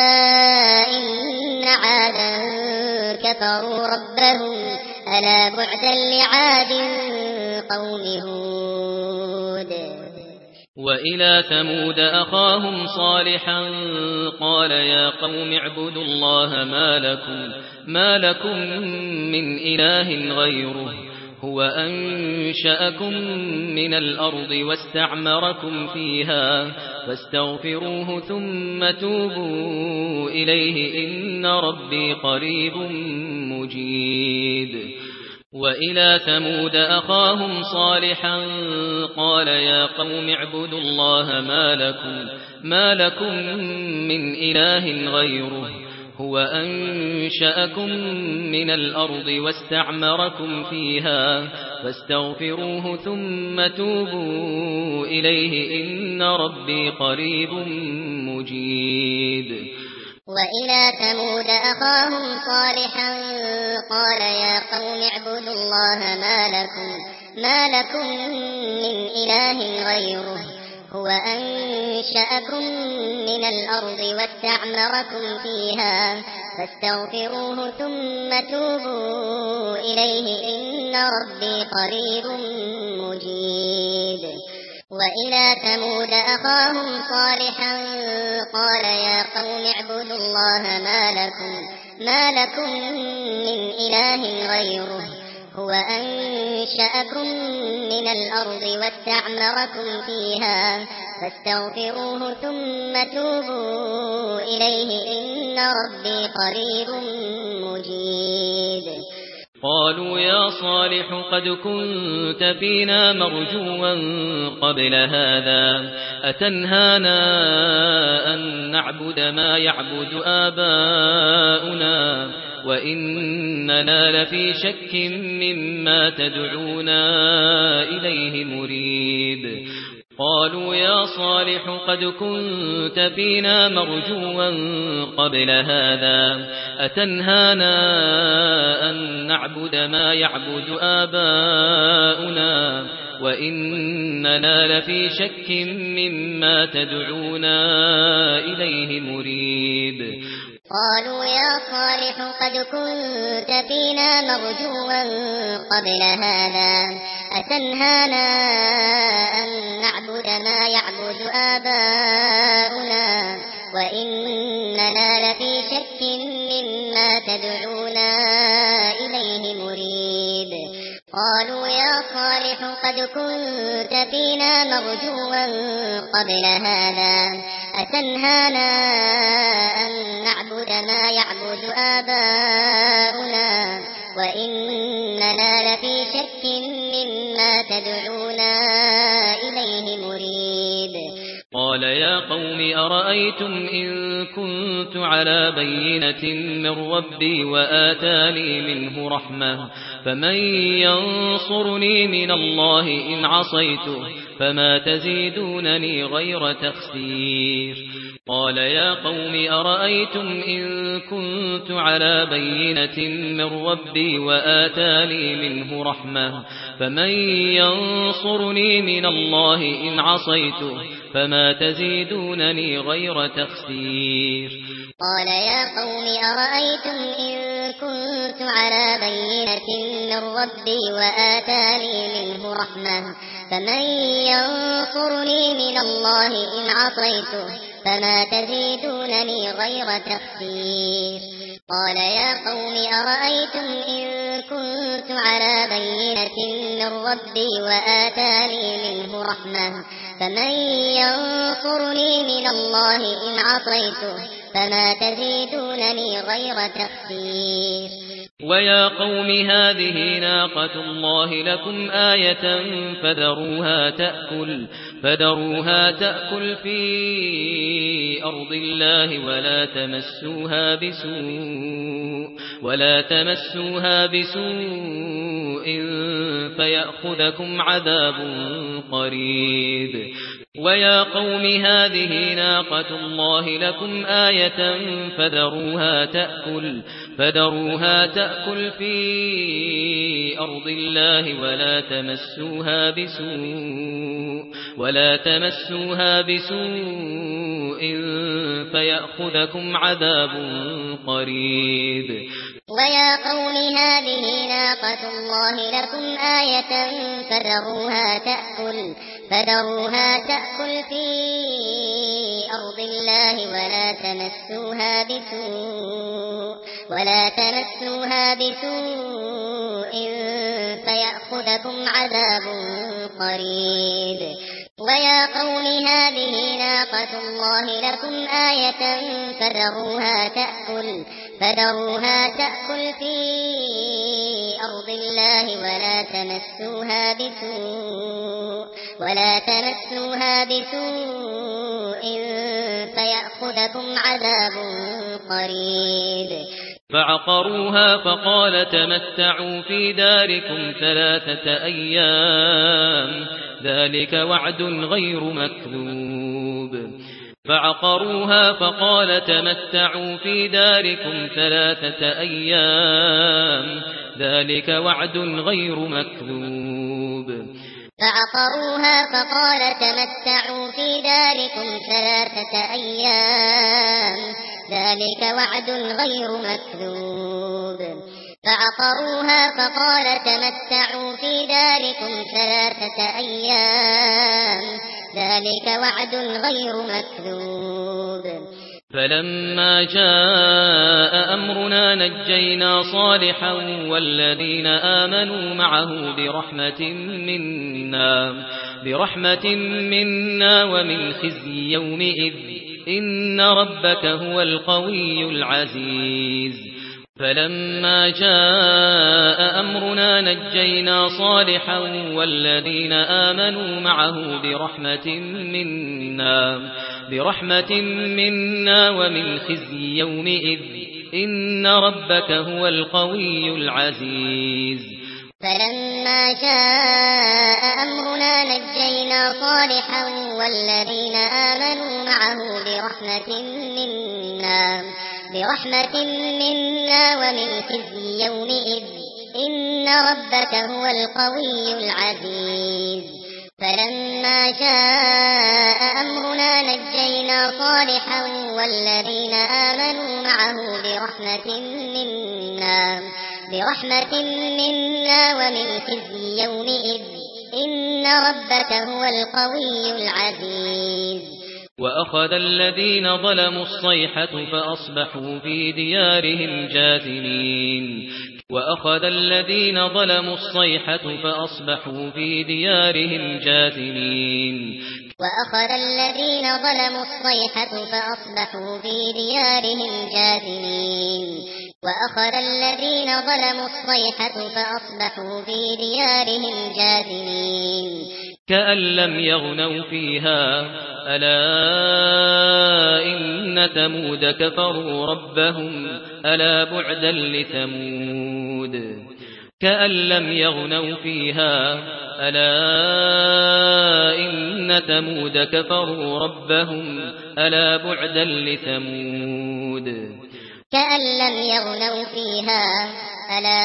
إن عادا كفروا ربهم ألا بعدا لعاد قوم هود. وإلى ثمود أخاهم صالحا قال يا قوم اعبدوا الله ما لكم من إله غيره هو أنشأكم من الأرض واستعمركم فيها فاستغفروه ثم توبوا إليه إن ربي قريب مجيب. وإلى ثمود أخاهم صالحا قال يا قوم اعبدوا الله ما لكم من إله غيره هو أنشأكم من الأرض واستعمركم فيها فاستغفروه ثم توبوا إليه إن ربي قريب مجيب. وإلى ثمود أخاهم صالحا قال يا قوم اعبدوا الله ما لكم من إله غيره هو أنشأكم من الأرض واستعمركم فيها فاستغفروه ثم توبوا إليه إن ربي قريب مجيب. وإلى ثمود أخاهم صالحا قال يا قوم اعبدوا الله ما لكم من إله غيره هو أنشأكم من الأرض واستعمركم فيها فاستغفروه ثم توبوا إليه إن ربي قريب مجيب. قالوا يا صالح قد كنت فينا مرجوا قبل هذا أتنهانا أن نعبد ما يعبد آباؤنا وإننا لفي شك مما تدعونا إليه مريب. قالوا يا صالح قد كنت فينا مرجوا قبل هذا أتنهانا أن نعبد ما يعبد آباؤنا وإننا لفي شك مما تدعونا إليه مريب. قالوا يا صالح قد كنت فينا مرجوا قبل هذا أتنهانا أن نعبد ما يعبد آباؤنا وإننا لفي شك مما تدعونا إليه مريب. قالوا يا صالح قد كنت فينا مرجوا قبل هذا أتنهانا أن نعبد ما يعبد آباؤنا وإننا لفي شك مما تدعونا إليه مريب قال يا قوم أرأيتم إن كنت على بينة من ربي وآتاني منه رحمة فمن ينصرني من الله إن عصيته فما تزيدونني غير تخسير قال يا قوم أرأيتم إن كنت على بينة من ربي وآتاني منه رحمة فمن ينصرني من الله إن عصيته فما تزيدونني غير تخسير قال يا قوم أرأيتم إن كنت على بينة من ربي وآتاني منه رحمة فمن ينصرني من الله إن عصيته فما تزيدونني غير تخسير قال يا قوم أرأيتم إن كنت على بينة من ربي وآتاني منه رحمة فمن ينصرني من الله إن عصيته فما تزيدونني غير تخسير ويا قوم هذه ناقة الله لكم آية فذروها تأكل في أرض الله ولا تمسوها بسوء فيأخذكم عذاب قريب ويا قوم هذه ناقة الله لكم آية فذروها تأكل في أرض الله ولا تمسوها بسوء فيأخذكم عذاب قريب ويا قوم هذه ناقة الله لكم آية فذروها تأكل في أرض الله ولا تمسوها بسوء فيأخذكم عذاب قريب ويا قوم هذه ناقة الله لكم آية فذروها تأكل في أرض الله ولا تمسوها بسوء فيأخذكم عذاب قريب فعقروها فقال تمتعوا في داركم 3 أيام ذلك وعد غير مكذوب فعقروها فقال تمتعوا في داركم 3 أيام ذلك وعد غير مكذوب فعقروها فقال تمتعوا في داركم 3 أيام ذلك وعد غير مكذوب فعقروها فقال تمتعوا في داركم 3 أيام ذلك وعد غير مكذوب فلما جاء أمرنا نجينا صالحا والذين آمنوا معه برحمة منا ومن خزي يومئذ إن ربك هو القوي العزيز فلما جاء أمرنا نجينا صالحا والذين آمنوا معه برحمة منا ومن خزي يومئذ إن ربك هو القوي العزيز فلما جاء أمرنا نجينا صالحا والذين آمنوا معه برحمة منا ومن خزي يومئذ إن ربك هو القوي العزيز فلما جاء أمرنا نجينا صالحا والذين آمنوا معه برحمة منا ومن خزي يومئذ إن ربك هو القوي العزيز وأخذ الذين ظلموا الصيحة فأصبحوا في ديارهم جاثمين وأخذ الذين ظلموا الصيحة فأصبحوا في ديارهم جاثمين وأخذ الذين ظلموا الصيحة فأصبحوا في ديارهم جاثمين وأخذ الذين ظلموا الصيحة فأصبحوا في ديارهم جاثمين كأن لم يغنوا فيها ألا إن ثمود كفروا ربهم ألا بعدا لثمود كأن لم يغنوا فيها ألا إن ثمود كفروا ربهم ألا بعدا لثمود كأن لم يغنوا فيها ألا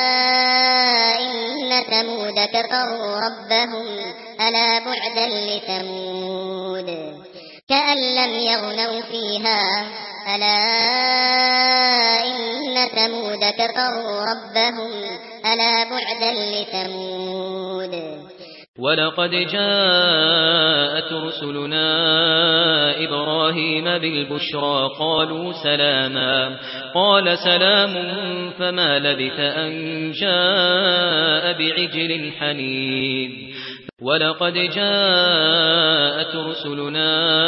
إن ثمود كفروا ربهم ألا بعدا لثمود كأن لم يغنوا فيها ألا إن ثمود كفروا ربهم ألا بعدا لثمود ولقد جاءت رسلنا إبراهيم بالبشرى قالوا سلاما قال سلام فما لبث أن جاء بعجل حنيذ ولقد جاءت رسلنا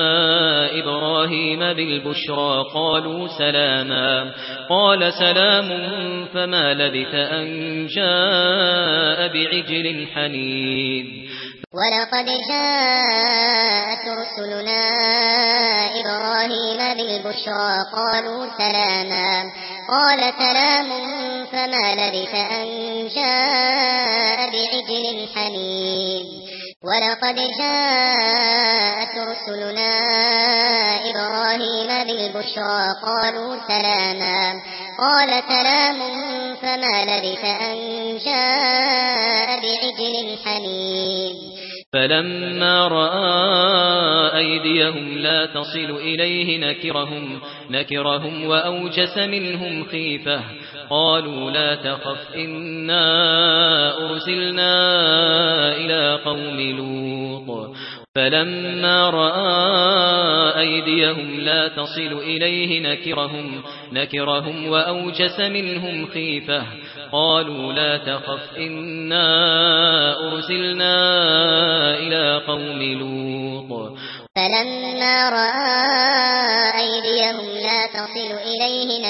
إبراهيم بالبشرى قالوا سلاما قال سلام فما لبث أن جاء بعجل حنيذ ولقد جاءت رسلنا إبراهيم بالبشرى قالوا سلاما قال سلام فما لبث أن جاء بعجل حنيذ ولقد جاءت رسلنا إبراهيم بالبشرى قالوا سلاما قال سلام فما لبث أن جاء بعجل حنيذ فلما رأى أيديهم لا تصل إليه نكرهم وأوجس منهم خيفة قالوا لا تخف إنا أرسلنا إلى قوم لوط فلما رأى أيديهم لا تصل إليه نكرهم وأوجس منهم خيفة قالوا لا تخف إنا أرسلنا إلى قوم لوط فلما رأى أيديهم لا تصل إليه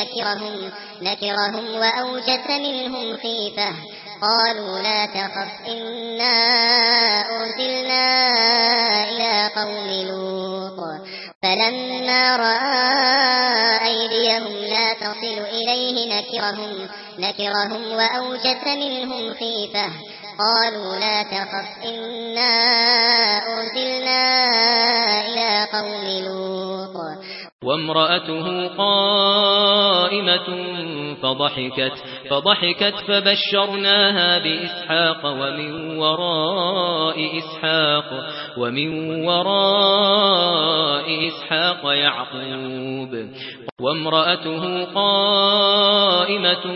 نكرهم وأوجس منهم خيفة قالوا لا تخف إنا أرسلنا إلى قوم لوط فلما رأى أيديهم لا تصل إليه نكرهم وأوجس منهم خيفة قالوا لا تخف إنا أرسلنا إلى قوم لوط وامرأته قائمة فضحكت فبشرناها بإسحاق ومن وراء إسحاق يعقوب وامرأته قائمة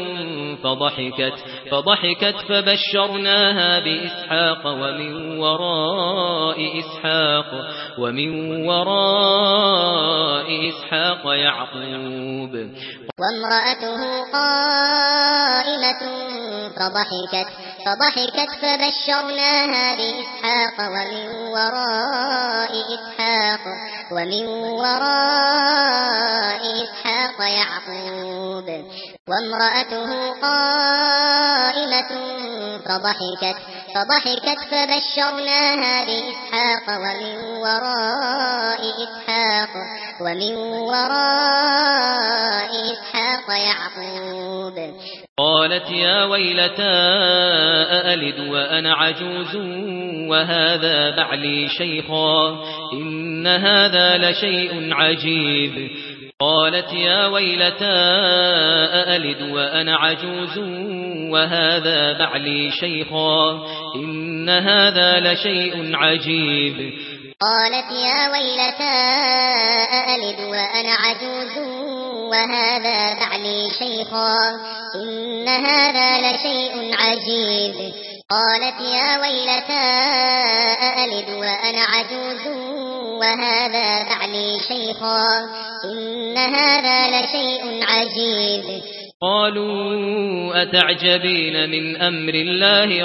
فضحكت فبشرناها بإسحاق ومن وراء إسحاق يعقوب وامرأته قائمة فضحكت فبشرناها بإسحاق ومن وراء إسحاق يعقوب وامرأته قائمة فضحكت فبشرناها بإسحاق ومن وراء إسحاق يعقوب قالت يا ويلتى أألد وأنا عجوز وهذا بعلي شيخا إن هذا لشيء عجيب قالت يا ويلتى أألد وأنا عجوز وهذا بعلي شيخا إن هذا لشيء عجيب قالت يا ويلتى أألد وأنا عجوز وهذا بعلي شيخا إن هذا لشيء عجيب قالت يا ويلتى أألد وأنا عجوز وهذا بعلي شيخا إن هذا لشيء عجيب قالوا أتعجبين من أمر الله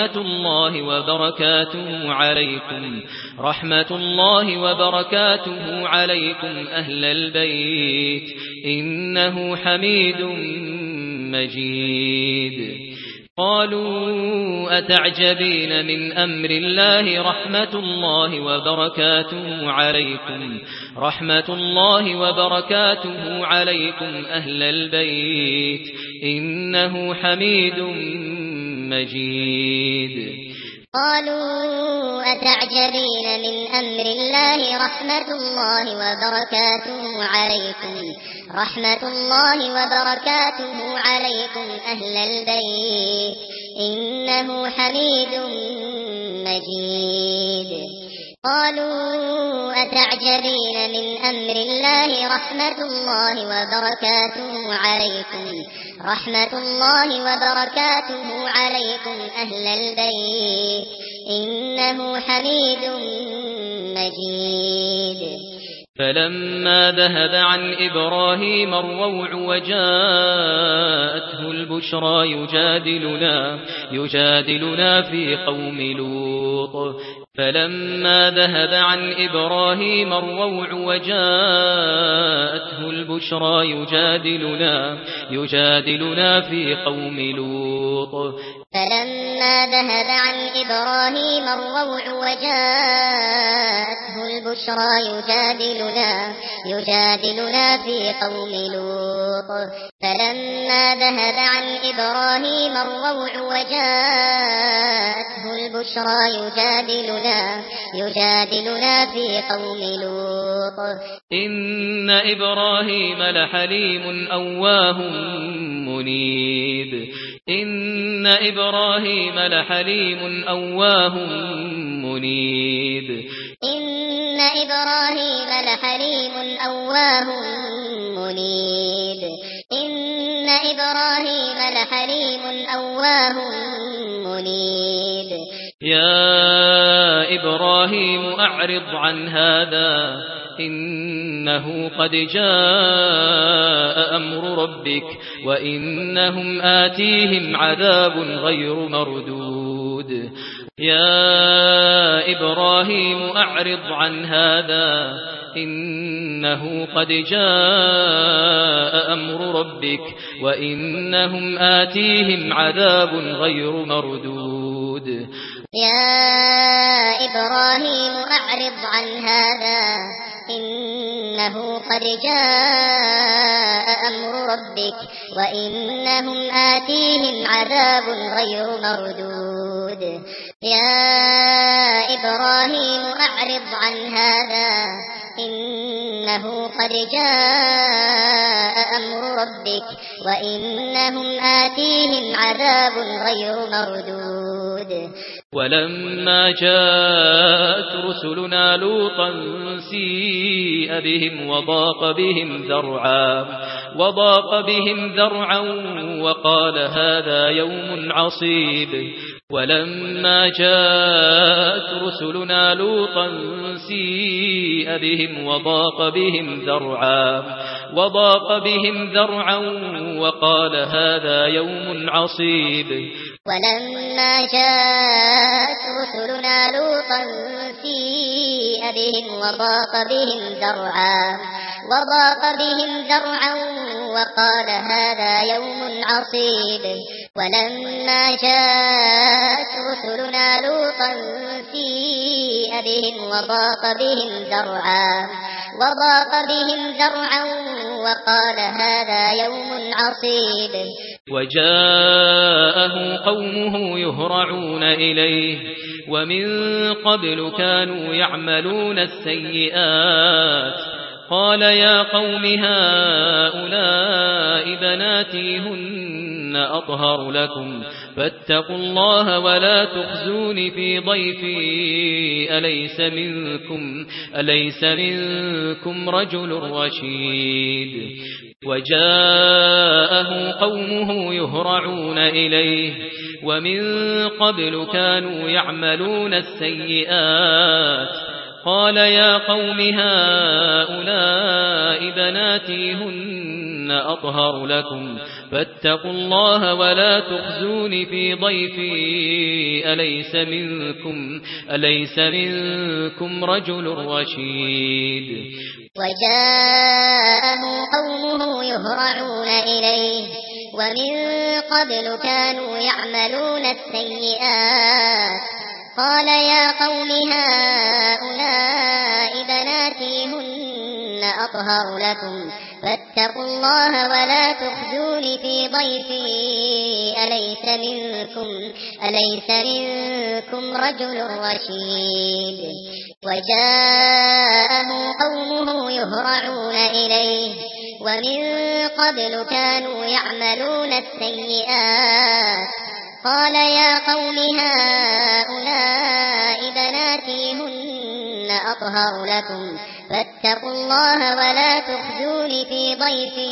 رحمة الله وبركاته عليكم أهل البيت إنه حميد مجيد قالوا أتعجبين من أمر الله رحمة الله وبركاته عليكم أهل البيت إنه حميد مجيد قالوا أتعجبين من أمر الله رحمة الله وبركاته عليكم أهل البيت إنه حميد مجيد قالوا أتعجبين من أمر الله رحمة الله وبركاته عليكم أهل البيت إنه حميد مجيد فلما ذهب عن إبراهيم الروع وجاءته البشرى يجادلنا في قوم لوط فلما ذهب عن إبراهيم الروع وجاءته البشرى يجادلنا في قوم لوط فلما ذهب عن إبراهيم الروع وجاءته البشرى يجادلنا في قوم لوط فلما ذهب عن إبراهيم الروع وجاءته البشرى يجادلنا في قوم لوط إن إبراهيم لحليم أواه منيب إن إبراهيم لحليم أواه منيب إن إبراهيم لحليم أواه منيب إن إبراهيم لحليم أواه منيب يا إبراهيم أعرض عن هذا إنه قد جاء أمر ربك وإنهم آتيهم عذاب غير مردود يا إبراهيم أعرض عن هذا إنه قد جاء أمر ربك وإنهم آتيهم عذاب غير مردود يا إبراهيم أعرض عن هذا إنه قد جاء أمر ربك وإنهم آتيهم عذاب غير مردود يا إبراهيم أعرض عن هذا إنه قد جاء أمر ربك وإنهم آتيهم عذاب غير مردود ولما جاءت رسلنا لوطا سيء بهم وضاق بهم ذرعا وقال هذا يوم عصيب ولما جاءت رسلنا لوطا سيء بهم وضاق بهم ذرعا وقال هذا يوم عصيب ولما جاءت رسلنا لوطا سيء بهم وضاق بهم ذرعا وقال هذا يوم عصيب ولما جاءت رسلنا لوطا سيء بهم وضاق بهم ذرعا وقال هذا يوم عصيب وجاءه قومه يهرعون إليه ومن قبل كانوا يعملون السيئات قال يا قوم هؤلاء بناتي هن أطهر لكم فاتقوا الله ولا تخزوني في ضيفي أليس منكم رجل رشيد وجاءه قومه يهرعون إليه ومن قبل كانوا يعملون السيئات قال يا قوم هؤلاء بناتي هن أطهر لكم فاتقوا الله ولا تخزون في ضيفي أليس منكم رجل رشيد وجاءه قومه يهرعون إليه ومن قبل كانوا يعملون السيئات قال يا قوم هؤلاء بناتي هن أطهر لكم فاتقوا الله ولا تخزون في ضيفي أليس منكم رجل رشيد وجاءه قومه يهرعون إليه ومن قبل كانوا يعملون السيئات قال يا قوم هؤلاء بناتي هن أطهر لكم فاتقوا الله ولا تخزون في ضيفي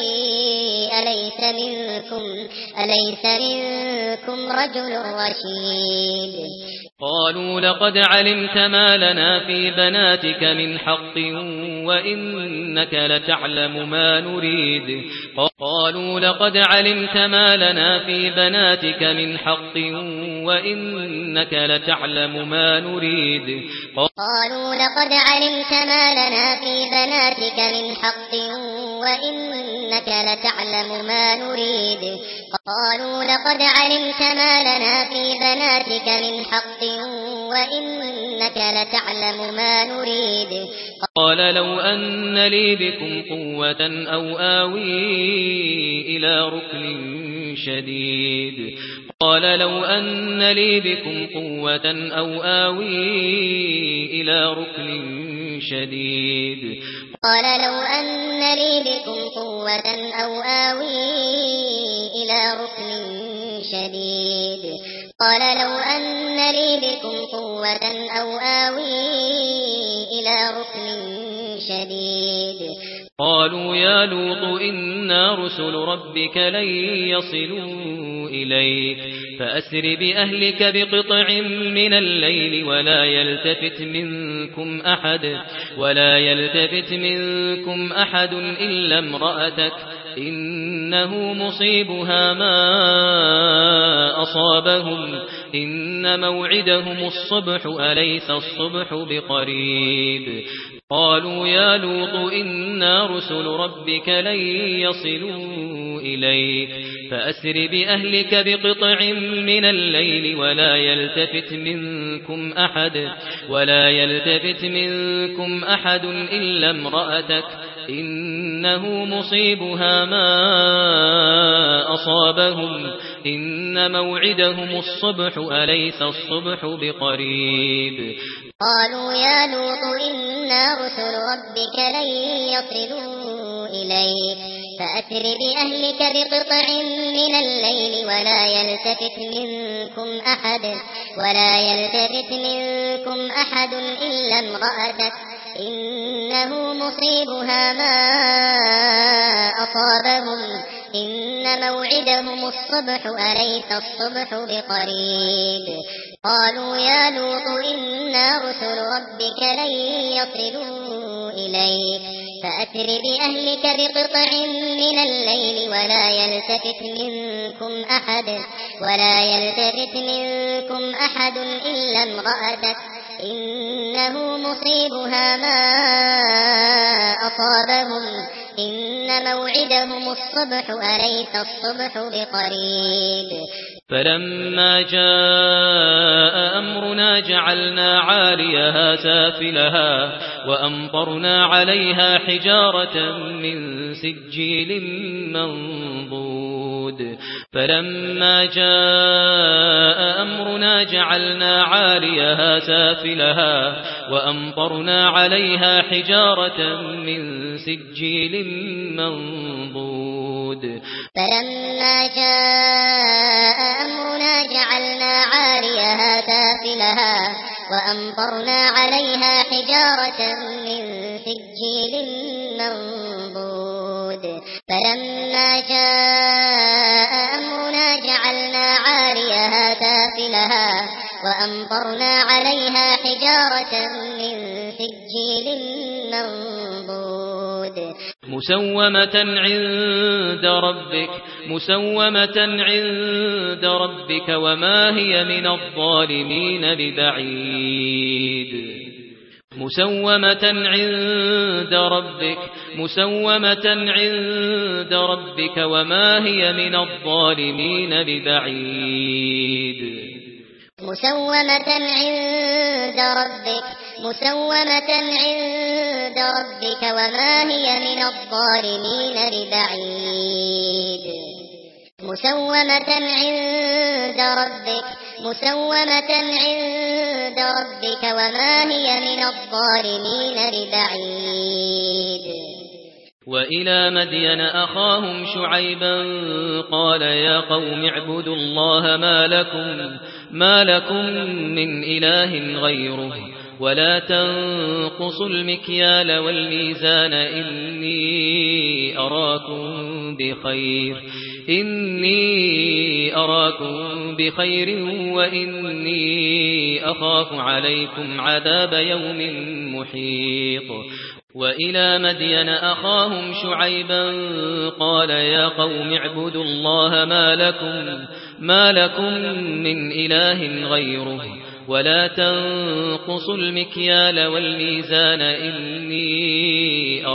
أليس منكم رجل رشيد قالوا لقد علمت ما لنا في بناتك من حق وإنك لتعلم ما نريد قالوا لقد علمت ما لنا في بناتك من حق وإنك لتعلم ما نريد قالوا لقد علمت ما لنا في بناتك من حق وإنك لتعلم ما نريد قالوا لقد علمت ما لنا في بناتك من حق وإنك لتعلم ما نريد قال لو أن لي بكم قوة أو آوي إلى ركن شديد قال لو أن لي بكم قوة أو آوي إلى ركن شديد قال لو أن لي بكم قوة أو آوي إلى ركن شديد قال لو أن لي بكم قوة أو آوي إلى ركن شديد قالوا يا لوط إنا رسل ربك لن يصلوا إليك فأسر بأهلك بقطع من الليل ولا يلتفت منكم أحد إلا امرأتك إنه مصيبها ما أصابهم إن موعدهم الصبح أليس الصبح بقريب قالوا يا لوط إنا رسل ربك لن يصلوا إليك فأسر بأهلك بقطع من الليل ولا يلتفت منكم أحد إلا امرأتك إنه مصيبها ما أصابهم إن موعدهم الصبح أليس الصبح بقريب قالوا يا لوط إنا رسل ربك لن يصلوا إليك فأسر بأهلك بقطع من الليل ولا يلتفت منكم أحد إلا امرأتك إنه مصيبها ما أصابهم إن موعدهم الصبح أليس الصبح بقريب قالوا يا لوط إنا رسل ربك لن يصلوا إليك فأسر بأهلك بقطع من الليل ولا يلتفت منكم أحد إلا امرأتك إنه مصيبها ما أصابهم إن موعدهم الصبح أليس الصبح بقريب فلما جاء أمرنا جعلنا عاليها سافلها وأمطرنا عليها حجارة من سجيل منضود فلما جاء أمرنا جعلنا عاليها سافلها وأمطرنا عليها حجارة من سجيل منضود فلما جاء أمرنا جعلنا عاليها سافلها وأمطرنا عليها حجارة من سجيل منضود فلما جاء أمرنا جعلنا عاليها سافلها وأمطرنا عليها حجارة من سجيل منضود مسومة عند ربك وما هي من الظالمين ببعيد مسومة عند ربك وما هي من الظالمين ببعيد مسومة عند ربك وما هي من الظالمين ببعيد مسومة عند ربك وما هي من الظالمين ببعيد وإلى مدين أخاهم شعيبا قال يا قوم اعبدوا الله ما لكم من إله غيره ولا تنقصوا المكيال والميزان إني أراكم بخير وإني أخاف عليكم عذاب يوم محيط وإلى مدين أخاهم شعيبا قال يا قوم اعبدوا الله ما لكم من إله غيره ولا تنقصوا المكيال والميزان إني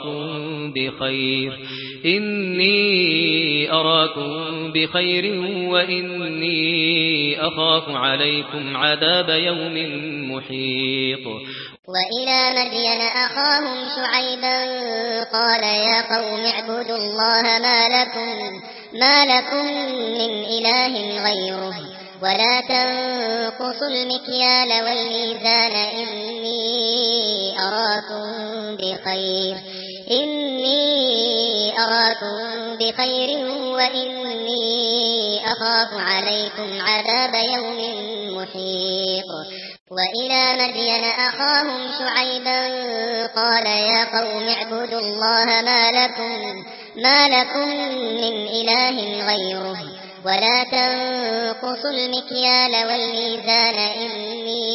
أراكم بخير وإني أخاف عليكم عذاب يوم محيط وإلى مدين أخاهم شعيبا قال يا قوم اعبدوا الله ما لكم من إله غيره ولا تنقصوا المكيال والميزان إني أراكم بخير وإني أخاف عليكم عذاب يوم محيط وإلى مدين أخاهم شعيبا قال يا قوم اعبدوا الله ما لكم من إله غيره ولا تنقصوا المكيال والميزان إني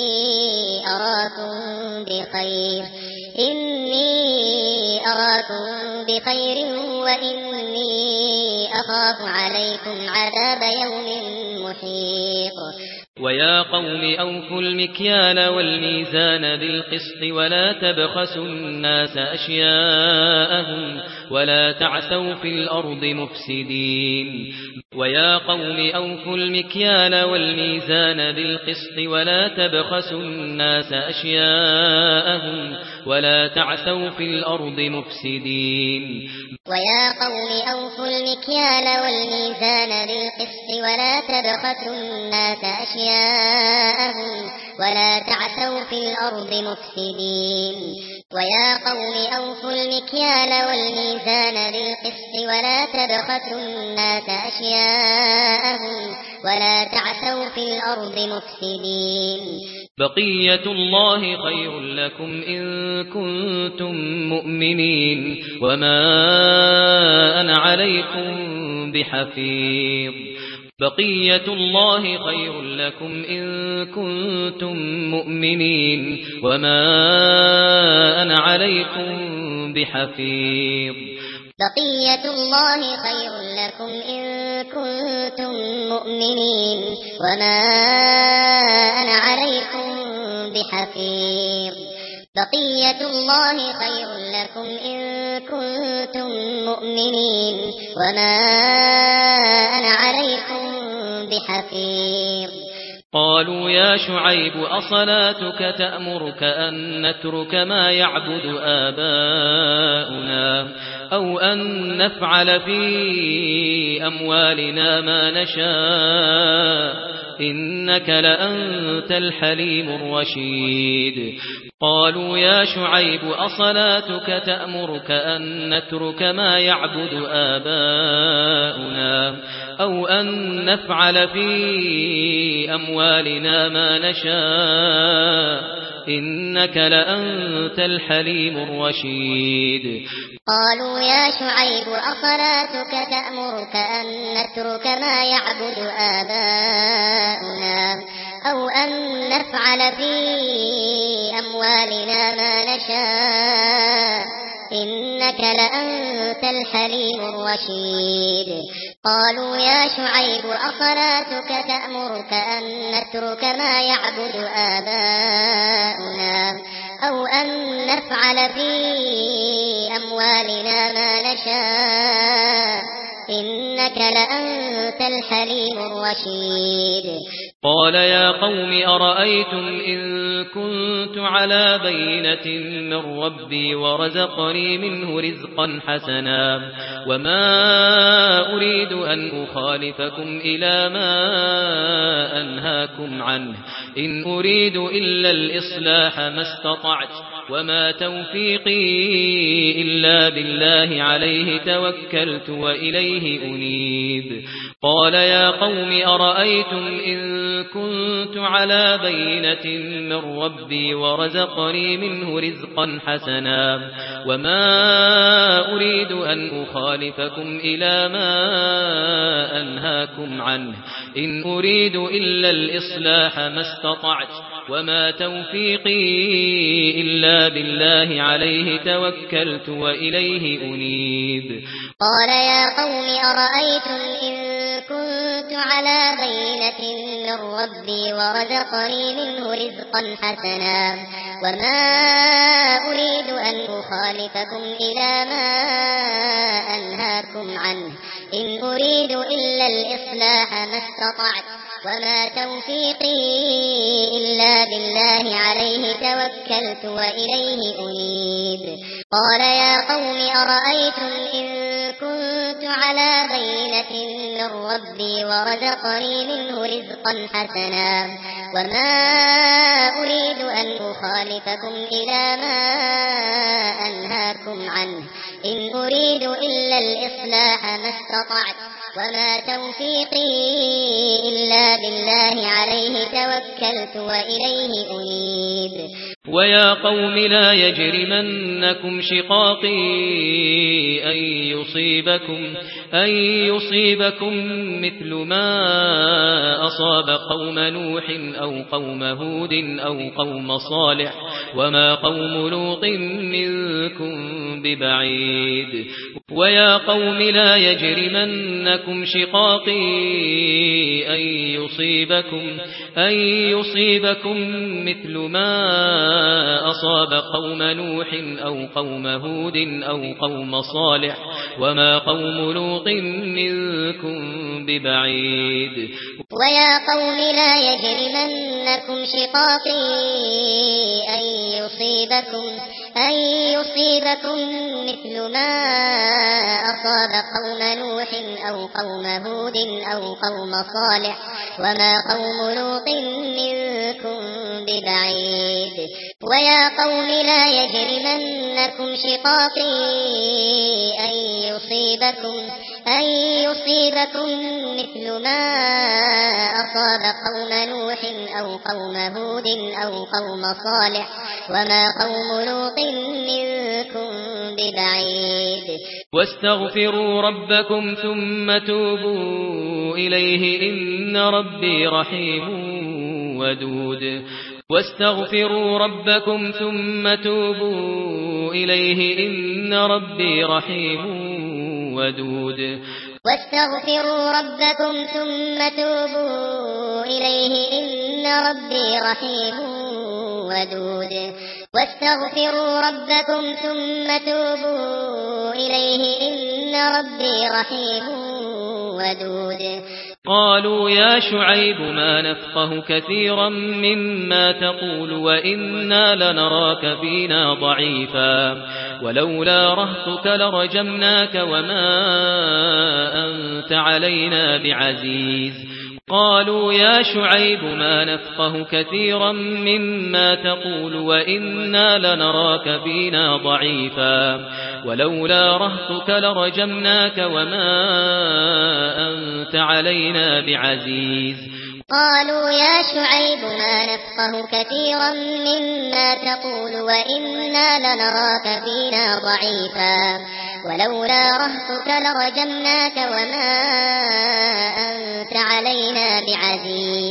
أراكم بخير وإني أخاف عليكم عذاب يوم محيط ويا قوم أوفوا المكيال والميزان بالقسط ولا تبخسوا الناس أشياءهم ولا تعثوا في الأرض مفسدين ويا قوم أوفوا المكيال والميزان بالقسط ولا تبخسوا الناس أشياءهم ولا تعثوا في الأرض مفسدين ويا قوم أوفوا المكيال والميزان بالقسط ولا تبخسوا الناس أشياءهم ولا تعثوا في الأرض مفسدين ويا قوم أوفوا المكيال والميزان بالقسط ولا تبخسوا الناس أشياءهم ولا تعثوا في الأرض مفسدين بقية الله خير لكم إن كنتم مؤمنين وما أنا عليكم بحفيظ بقية الله خير لكم إن كنتم مؤمنين وما أنا عليكم بحفيظ بقية الله خير لكم إن كنتم مؤمنين وما أنا عليكم بحفيظ بقية الله خير لكم إن كنتم مؤمنين وما أنا عليكم بحفيظ قالوا يا شعيب أصلاتك تأمرك أن نترك ما يعبد آباؤنا أو أن نفعل في أموالنا ما نشاء إنك لأنت الحليم الرشيد قالوا يا شعيب أصلاتك تأمرك أن نترك ما يعبد آباؤنا أو أن نفعل في أموالنا ما نشاء إنك لأنت الحليم الرشيد قالوا يا شعيب أصلاتك تأمرك أن نترك ما يعبد آباؤنا أو أن نفعل في أموالنا ما نشاء إنك لأنت الحليم الرشيد قالوا يا شعيب أصلاتك تأمرك أن نترك ما يعبد آباؤنا أو أن نفعل في أموالنا ما نشاء إنك لأنت الحليم الرشيد قال يا قوم أرأيتم إن كنت على بينة من ربي ورزقني منه رزقا حسنا وما أريد أن أخالفكم إلى ما أنهاكم عنه إن أريد إلا الإصلاح ما استطعت وما توفيقي إلا بالله عليه توكلت وإليه أنيب قال يا قوم أرأيتم إن كنت على بينة من ربي ورزقني منه رزقا حسنا وما أريد أن أخالفكم إلى ما أنهاكم عنه إن أريد إلا الإصلاح ما استطعت وما توفيقي إلا بالله عليه توكلت وإليه أنيب قال يا قوم أرأيتم إن كنت على بينة من ربي ورزقني منه رزقا حسنا وما أريد أن أخالفكم إلى ما أنهاكم عنه إن أريد إلا الإصلاح ما استطعت وما توفيقي إلا بالله عليه توكلت وإليه أنيب قال يا قوم أرأيتم إن كنت على بينة من ربي ورزقني منه رزقا حسنا وما أريد أن أخالفكم إلى ما أنهاكم عنه إن أريد إلا الإصلاح ما استطعت وما توفيقي إلا بالله عليه توكلت وإليه أنيب ويا قوم لا يجرمنكم شقاقي أن يصيبكم مثل ما أصاب قوم نوح أو قوم هود أو قوم صالح وما قوم لوط منكم ببعيد ويا قوم لا يجرمنكم شقاقي أن يصيبكم مثل ما أصاب قوم نوح أو قوم هود أو قوم صالح وما قوم لوط منكم ببعيد ويا قوم لا يجرمنكم شقاقي أن يصيبكم مثل ما أصاب قوم نوح أو قوم هود أو قوم صالح وما قوم لوط منكم ببعيد ويا قوم لا يجرمنكم شقاقي أن يصيبكم مثل ما أصاب قوم نوح أو قوم هود أو قوم صالح وما قوم لوط منكم ببعيد واستغفروا ربكم ثم توبوا إليه إن ربي رحيم ودود واستغفروا ربكم ثم توبوا إليه إن ربي رحيم ودود واستغفروا ربكم ثم توبوا إليه إن ربي رحيم ودود واستغفروا ربكم ثم توبوا إليه إن ربي رحيم ودود قالوا يا شعيب ما نفقه كثيرا مما تقول وإنا لنراك فينا ضعيفا ولولا رهطك لرجمناك وما أنت علينا بعزيز قالوا يا شعيب ما نفقه كثيرا مما تقول وإنا لنراك فينا ضعيفا ولولا رهطك لرجمناك وما أنت علينا بعزيز قالوا يا شعيب ما نفقه كثيرا مما تقول وإنا لنراك فينا ضعيفا ولولا رهطك لرجمناك وما أنت علينا بعزيز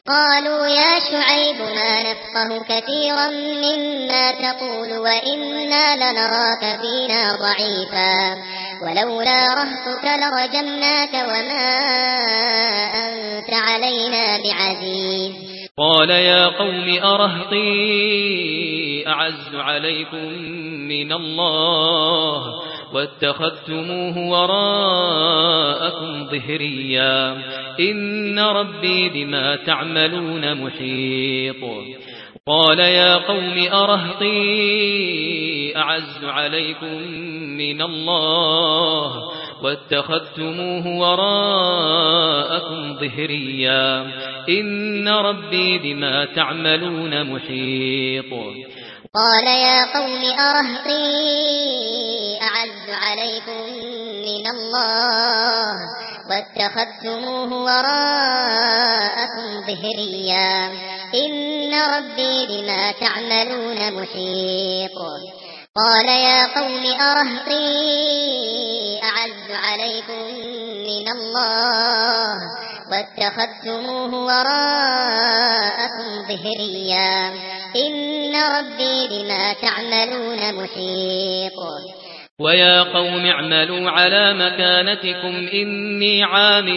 قالوا يا شعيب ما نفقه كثيرا مما تقول وإنا لنراك فينا ضعيفا ولولا رهطك لرجمناك وما أنت علينا بعزيز قال يا قوم أرهطي أعز عليكم من الله واتخذتموه وراءكم ظهريا إن ربي بما تعملون محيط قال يا قوم أرهطي أعز عليكم من الله واتخذتموه وراءكم ظهريا إن ربي بما تعملون محيط قال يا قوم أرهطي أعز عليكم من الله واتخذتموه وراءكم ظهريا إن ربي بما تعملون محيط قال يا قوم أرهطي أعز عليكم من الله واتخذتموه وراءكم ظهريا إن ربي بما تعملون محيط ويا قوم اعملوا على مكانتكم إني عامل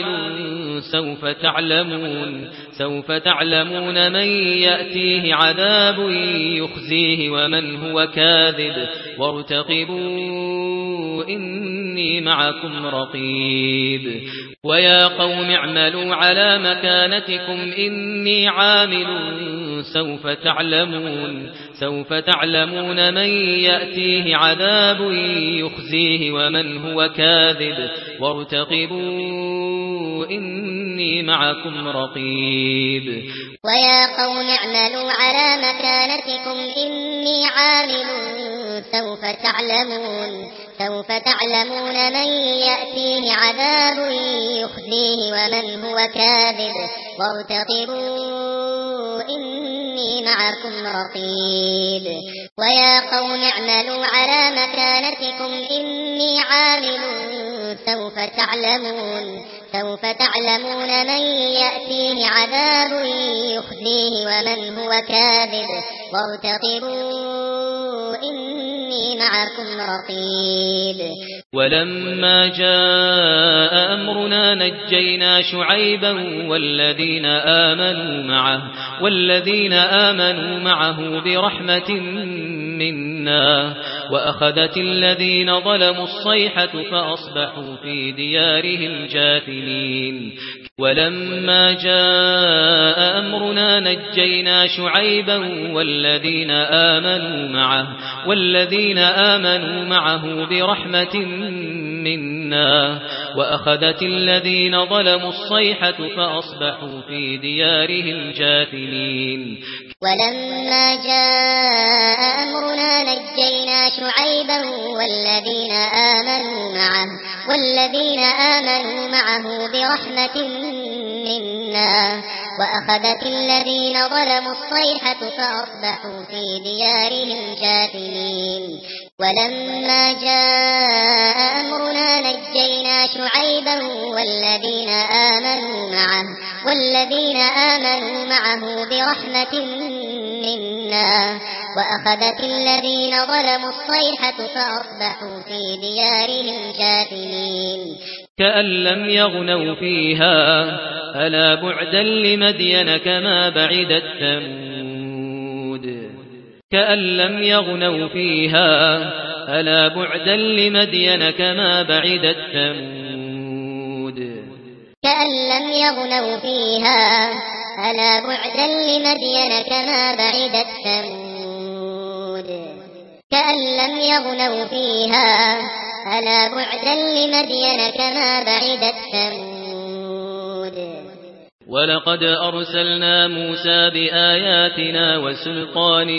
سوف تعلمون من يأتيه عذاب يخزيه ومن هو كاذب وارتقبوا إني معكم رقيب ويا قوم اعملوا على مكانتكم إني عامل سوف تعلمون من يأتيه عذاب يخزيه ومن هو كاذب وارتقبوا إني معكم رقيب ويا قوم اعملوا على مكانتكم إني عامل سوف تعلمون من يأتيه عذاب يخزيه ومن هو كاذب وارتقبوا إني معكم رقيب ويا قوم اعملوا على مكانتكم إني عامل سوف تعلمون من يأتيه عذاب يخزيه ومن هو كاذب وارتقبوا إني معكم رقيب ولما جاء أمرنا نجينا شعيبا والذين آمنوا معه برحمة منا وأخذت الذين ظلموا الصيحة فأصبحوا في ديارهم جاثمين ولما جاء أمرنا نجينا شعيبا والذين آمنوا معه برحمة منا وأخذت الذين ظلموا الصيحة فأصبحوا في ديارهم جاثمين ولما جاء أمرنا نجينا شعيبا والذين آمنوا معه برحمة منا وأخذت الذين ظلموا الصيحة فأصبحوا في ديارهم جاثمين ولما جاء أمرنا نجينا شعيبا والذين آمنوا معه برحمة منا وأخذت الذين ظلموا الصيحة فأصبحوا في ديارهم جاثمين كأن لم يغنوا فيها ألا بعدا لمدين كما بعدت ثمود كأن لم يغنوا فيها ألا بعدا لمدين كما بعدت ثمود كأن لم يغنوا فيها ألا بعدا لمدين كما بعدت ثمود كأن لم يغنوا فيها ألا بعدا لمدين كما بعدت ثمود ولقد أرسلنا موسى بآياتنا وسلطان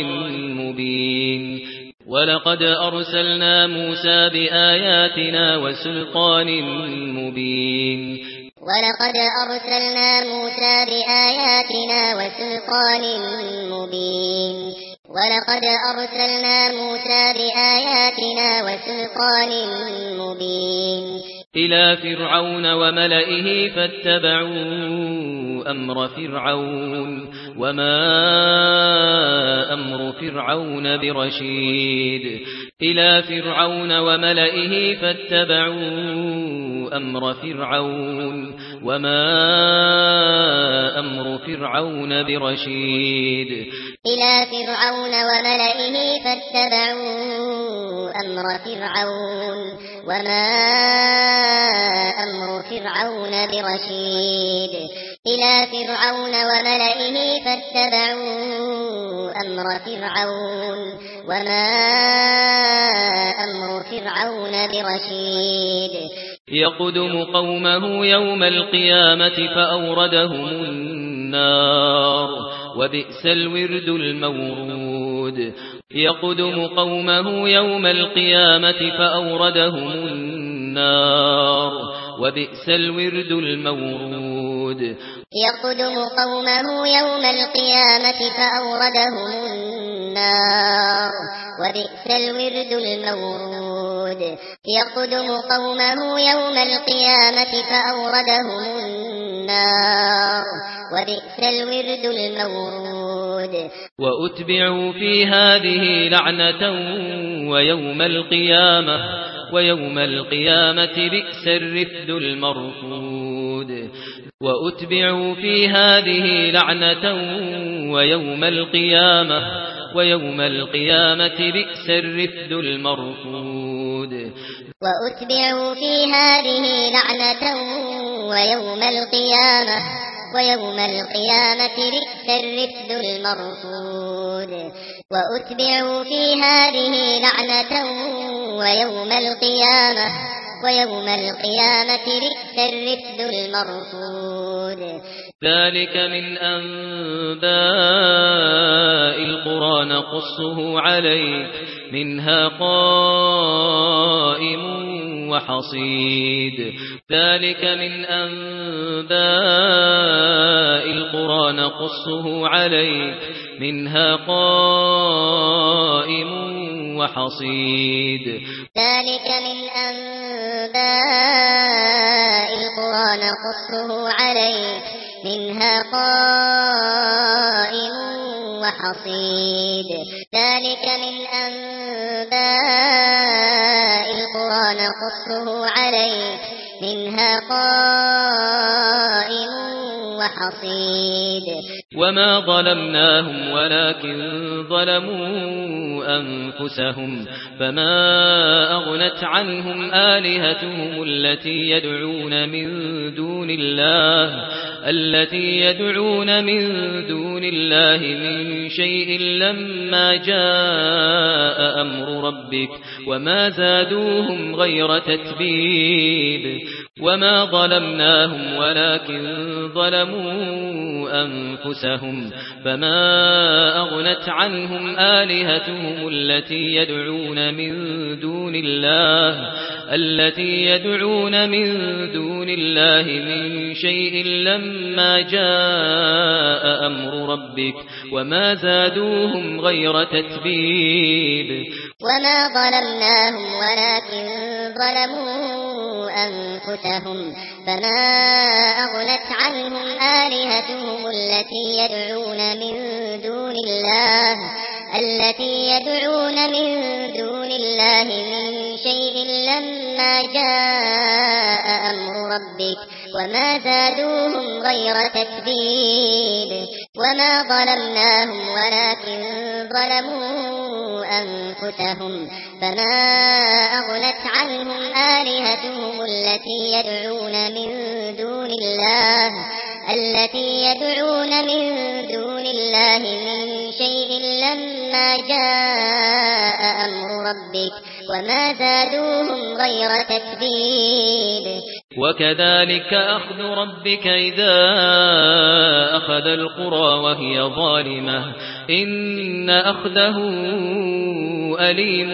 مبين ولقد أرسلنا موسى بآياتنا وسلطان مبين إلى فرعون وملئه فاتبعوا أمر فرعون وما أمر فرعون برشيد إلى فرعون وملئه فاتبعوا أمر فرعون وما أمر فرعون برشيد إلى فرعون وملئه فاتبعوا أمر فرعون وما أمر فرعون برشيد إلى فرعون وملئه فاتبعوا أمر فرعون وما أمر فرعون برشيد يقدم قومه يوم القيامة فأوردهم النار وبئس الورد المورود يقدم قومه يوم القيامة فأوردهم النار وبئس الورد المورود يقدم قومه يوم القيامة فأوردهم النار وبئس الورد المورود يقدم قومه يوم القيامة فأوردهم النار وبئس الورد المورود وأتبعوا في هذه لعنة ويوم القيامة بئس الرفد المرفود وأتبعوا في هذه لعنة ويوم القيامة بئس الرفد المرفود وأتبعوا في هذه لعنة ويوم القيامة بئس الرفد المرفود وأتبعوا في هذه لعنة ويوم القيامة بئس الرفد المرفود ذلك من أنباء القرى نقصه عليك منها قائم وحصيد ذلك من أنباء القرى نقصه عليك منها قائم وحصيد ذلك من أنباء القرى نقصه عليك منها قائم وحصيد ذلك من أنباء القرى نقصه عليك منها قائم وحصيد وما ظلمناهم ولكن ظلموا أنفسهم فما أغنت عنهم آلهتهم التي يدعون من دون الله من شيء لما جاء أمر ربك وما زادوهم غير تتبيب وما ظلمناهم ولكن ظلموا أنفسهم فما أغنت عنهم آلهتهم التي يدعون من دون الله من شيء لما جاء أمر ربك وما زادوهم غير تتبيب وما ظلمناهم ولكن ظلموا أنفسهم فما أغنت عنهم آلهتهم التي يدعون من دون الله من شيء لما جاء أمر ربك وما زادوهم غير تتبيب وما ظلمناهم ولكن ظلموا أنفسهم فما أغنت عنهم آلهتهم التي يدعون من دون الله من شيء لما جاء أمر ربك وما زادوهم غير تتبيب وكذلك أخذ ربك إذا أخذ القرى وهي ظالمة إن أخذه أليم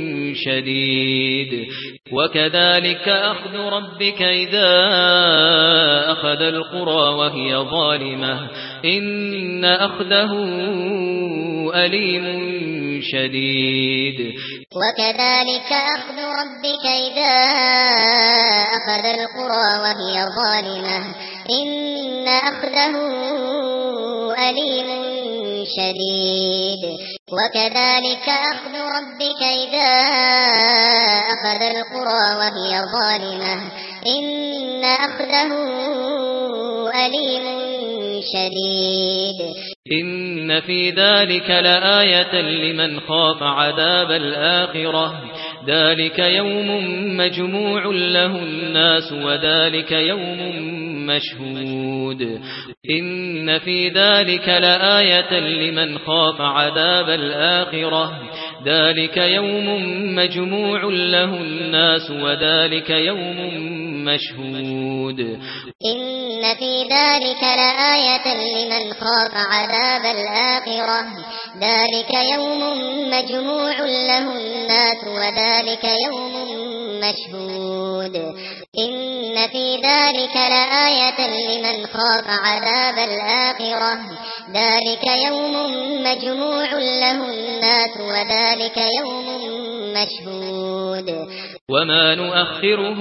شديد وكذلك أخذ ربك إذا أخذ القرى وهي ظالمة إن أخذه أليم شديد. وكذلك أخذ ربك إذا أخذ القرى وهي ظالمة إن أخذه أليم شديد. وكذلك أخذ ربك إذا أخذ القرى وهي ظالمة إن أخذه أليم شديد. إن في ذلك لآية لمن خاف عذاب الآخرة ذلك يوم مجموع له الناس وذلك يوم مشهود. إن في ذلك لآية لمن خاف عذاب الآخرة ذلك يوم مجموع له الناس وذلك يوم مشهود. إن في ذلك لآية لمن خاف عذاب الآخرة ذلك يوم مجموع له الناس وذلك يوم مشهود. إن في ذلك لآية لمن خاف عذاب الآخرة ذلك يوم مجموع له الناس وذلك يوم مشهود. وما نؤخره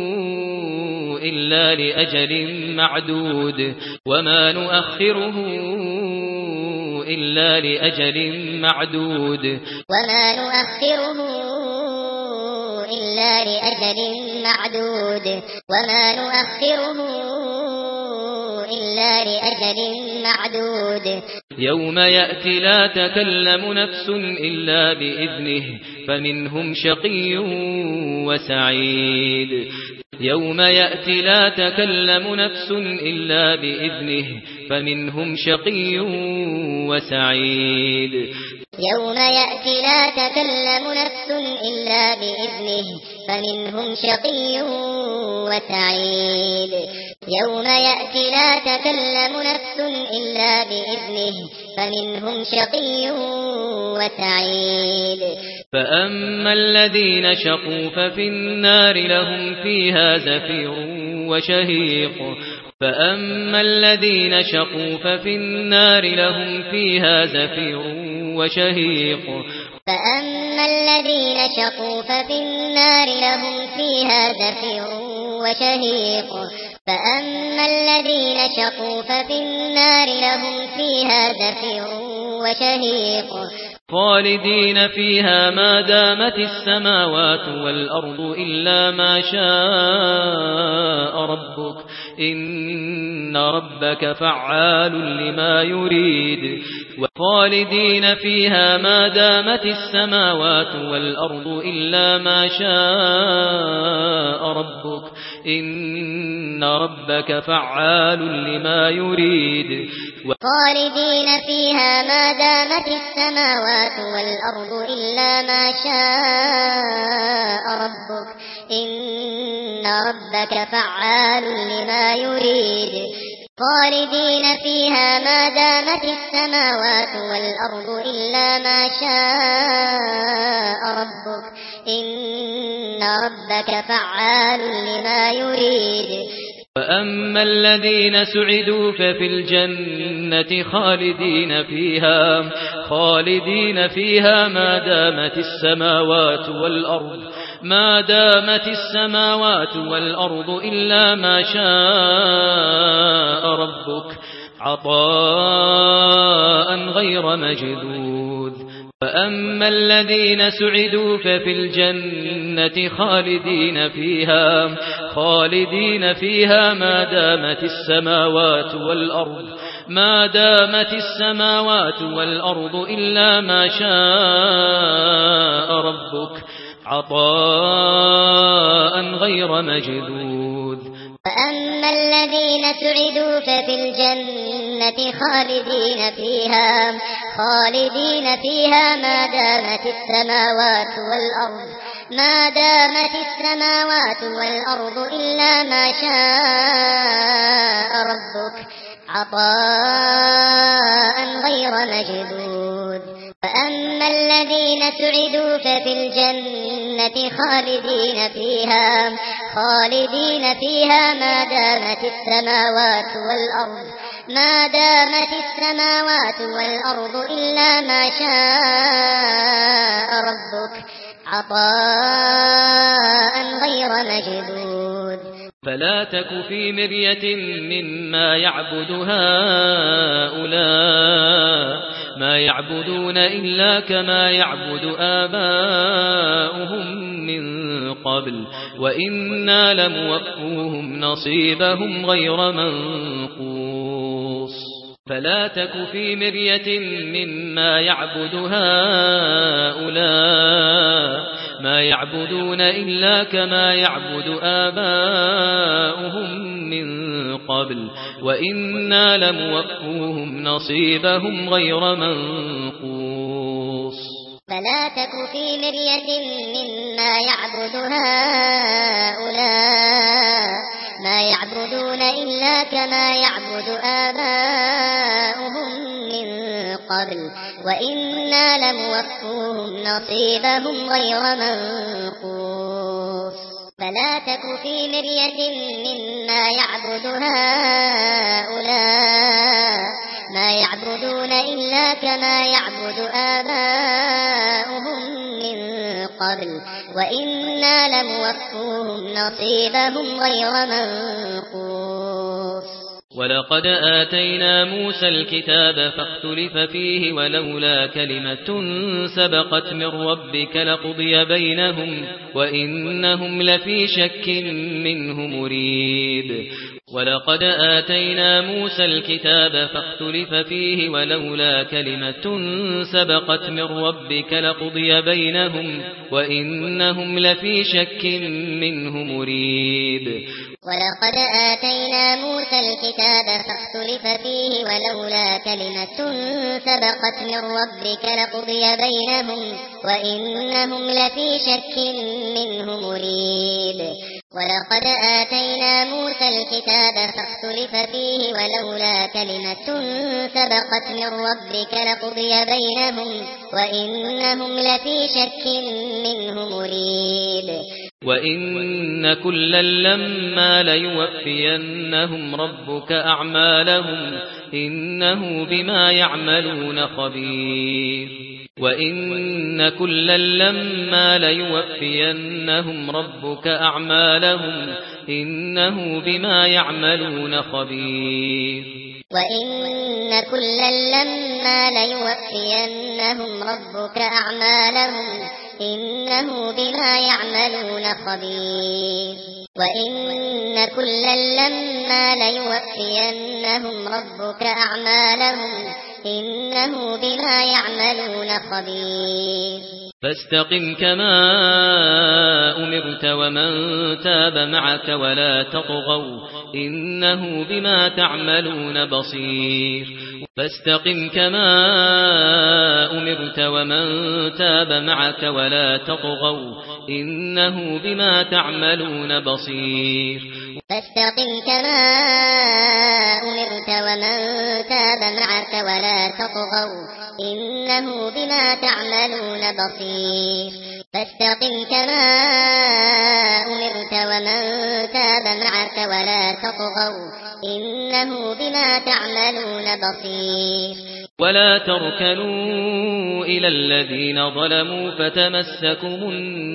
إلا لأجل معدود وما نؤخره إلا لأجل معدود وما نؤخره إلا لأجل معدود وما نؤخره إلا لأجل معدود. يوم يأتي لا تكلم نفس إلا بإذنه فمنهم شقي وسعيد. يوم يأتي لا تكلم نفس إلا بإذنه فمنهم شقي وسعيد. يوم يأتي لا تكلم نفس إلا بإذنه فمنهم شقي وسعيد. يوم يأتي لا تكلم نفس إلا بإذنه فمنهم شقي وسعيد. فأما الذين شقوا ففي النار لهم فيها زفير وشهيق. فأما الذين شقوا ففي النار لهم فيها زفير وشهيق. فأما الذين شقوا ففي النار لهم فيها زفير وشهيق. فأما الذين شقوا ففي النار لهم فيها زفير وشهيق. خالدين فيها ما دامت السماوات والأرض إلا ما شاء ربك إن ربك فعال لما يريد. وخالدين فيها ما دامت السماوات والأرض إلا ما شاء ربك إن ربك فعال لما يريد. خالدين فيها ما دامت السماوات والأرض إلا ما شاء ربك إن ربك فعال لما يريد. خالدين فيها ما دامت السماوات والأرض إلا ما شاء ربك إن ربك فعال لما يريد. فأما الذين سعدوا ففي الجنة خالدين فيها ما دامت السماوات والأرض إلا ما شاء ربك عطاء غير مجذوذ. فأما الذين سعدوا ففي الجنة خالدين فيها ما دامت السماوات والأرض إلا ما شاء ربك عطاء غير مجذوذ. فأما الذين سعدوا ففي الجنة خالدين فيها ما دامت السماوات والأرض إلا ما شاء ربك عطاء غير مجذوذ. فأما الذين سعدوا ففي الجنة خالدين فيها ما دامت السماوات ما دامت السماوات والأرض إلا ما شاء ربك عطاء غير مجدود فلا تك في مرية مما يعبد هؤلاء ما يعبدون إلا كما يعبد آباؤهم من قبل وإنا لموفوهم نصيبهم غير منقوص فلا تك في مرية مما يعبد هؤلاء ما يعبدون إلا كما يعبد آباؤهم من قبل وإنا لموفوهم نصيبهم غير منقوص فلا تك في مرية مما يعبد هؤلاء ما يعبدون إلا كما يعبد آباؤهم من قبل وإنا لموفوهم نصيبهم غير منقوص فلا تك في مرية مما يعبد هؤلاء ما يعبدون إلا كما يعبد آباؤهم من قبل وإنا لموفوهم نصيبهم غير منقوص ولقد آتينا موسى الكتاب فاختلف فيه ولولا كلمة سبقت من ربك لقضي بينهم وإنهم لفي شك منه مريب ولقد آتينا موسى الكتاب فاختلف فيه ولولا كلمة سبقت من ربك لقضي بينهم وإنهم لفي شك منه مريب ولقد آتينا موسى الكتاب فاختلف فيه ولولا كلمة سبقت من ربك لقضي بينهم وإنهم لفي شك منه مريب ولقد آتينا موسى الكتاب فاختلف فيه ولولا كلمة سبقت من ربك لقضي بينهم وإنهم لفي شك منه مريب وإن كلا لما ليوفينهم ربك أعمالهم إنه بما يعملون خبير وإن كلا لما ليوفينهم ربك أعمالهم إنه بما يعملون خبير وإن كلا لما ليوفينهم ربك أعمالهم إنه بما يعملون خبير وإن كلا لما ليوفينهم ربك أعمالهم إنه بما يعملون خبير فاستقم كما أمرت ومن تاب معك ولا تطغوا إنه بما تعملون بصير فاستقم كما أمرت ومن تاب معك ولا تطغوا إنه بما تعملون بصير فاستقم كما أمرت ومن تاب معك ولا تطغوا إنه بما تعملون بصير فاستقم كما أمرت ومن تاب معك ولا تطغوا إنه بما تعملون بصير ولا تركنوا إلى الذين ظلموا فتمسكم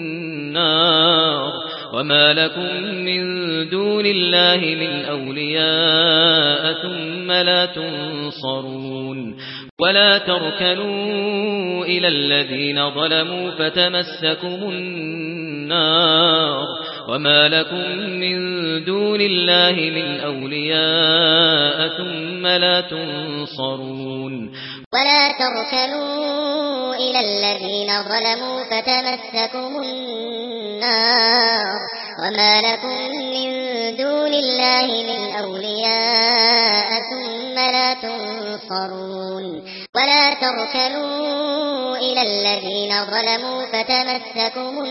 النار وما لكم من دون الله من أولياء ثم لا تنصرون ولا تركنوا إلى الذين ظلموا فتمسكم النار وما لكم من دون الله من أولياء ثم لا تنصرون ولا تركنوا إلى الذين ظلموا فتمسكم النار وما لكم من دون الله من أولياء ثم لا تنصرون ولا تركنوا إلى الذين ظلموا فتمسكم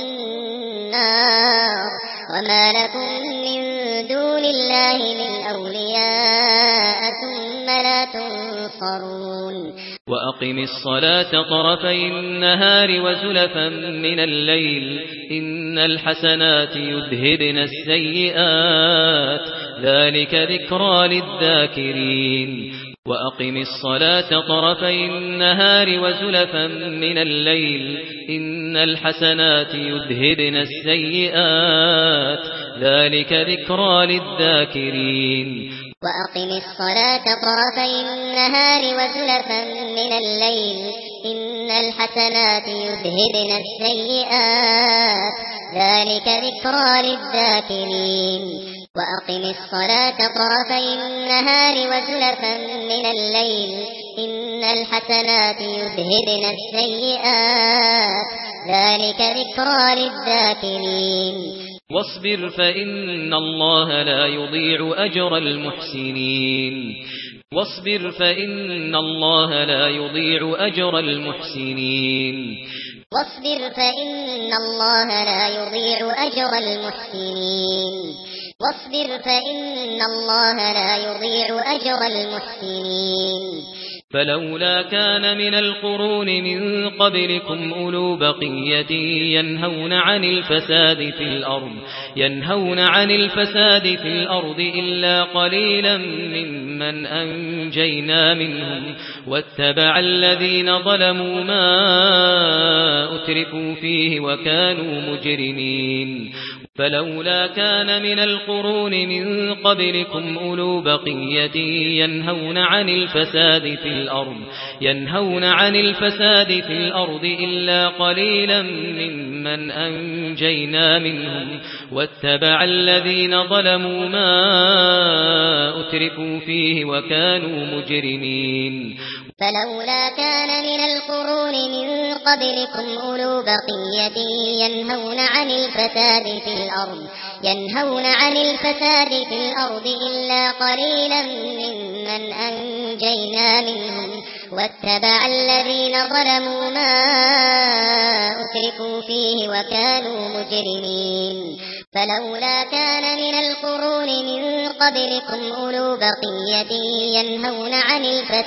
النار وما لكم من دون الله من أولياء ثم لا تنصرون وأقم الصلاة طرفي النهار وزلفا من الليل إن الحسنات يذهبن السيئات ذلك ذكرى للذاكرين وأقم الصلاة طرفي النهار وزلفا من الليل إن الحسنات يذهبن السيئات ذلك ذكرى للذاكرين وأقم الصلاة طرفي النهار وزلفا من الليل إن الحسنات يذهبن السيئات ذلك ذكرى للذاكرين وأقم الصلاة طرفي النهار وزلفا من الليل إن الحسنات يذهبن السيئات ذلك ذكرى للذاكرين واصبر فإن الله لا يضيع أجر المحسنين واصبر فإن الله لا يضيع أجر المحسنين واصبر فإن الله لا يضيع أجر المحسنين واصبر فإن الله لا يضيع أجر المحسنين فلولا كان من القرون من قبلكم أولو بقية ينهون عن الفساد في الأرض إلا قليلا ممن أنجينا منهم واتبع الذين ظلموا ما أترفوا فيه وكانوا مجرمين فلولا كان من القرون من قبلكم أولو بقية ينهون عن الفساد في الأرض إلا قليلا ممن أنجينا منهم واتبع الذين ظلموا ما أترفوا فيه وكانوا مجرمين فلولا كان من القرون من قبلكم أولو بقية ينهون عن الفساد في الأرض إلا قليلا ممن أنجينا منهم واتبع الذين ظلموا ما أترفوا فيه وكانوا مجرمين فلولا كان من القرون من قبلكم أولو بقية ينهون عن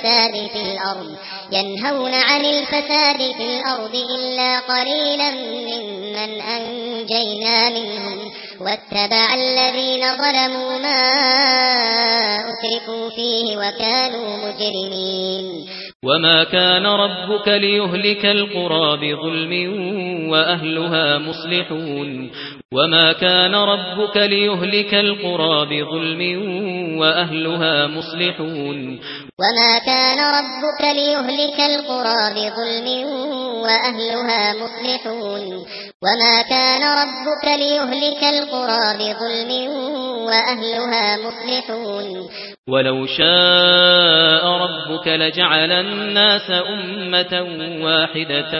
الفساد في الأرض إلا قليلا ممن أنجينا منهم واتبع الذين ظلموا ما أترفوا فيه وكانوا مجرمين وما كان ربك ليهلك القرى بظلم وأهلها مصلحون وما كان ربك ليهلك القرى بظلم وأهلها مصلحون وما كان ربك ليهلك القرى بظلم وأهلها مصلحون وما كان ربك ليهلك القرى بظلم وأهلها مصلحون ولو شاء ربك لجعل الناس أمة واحدة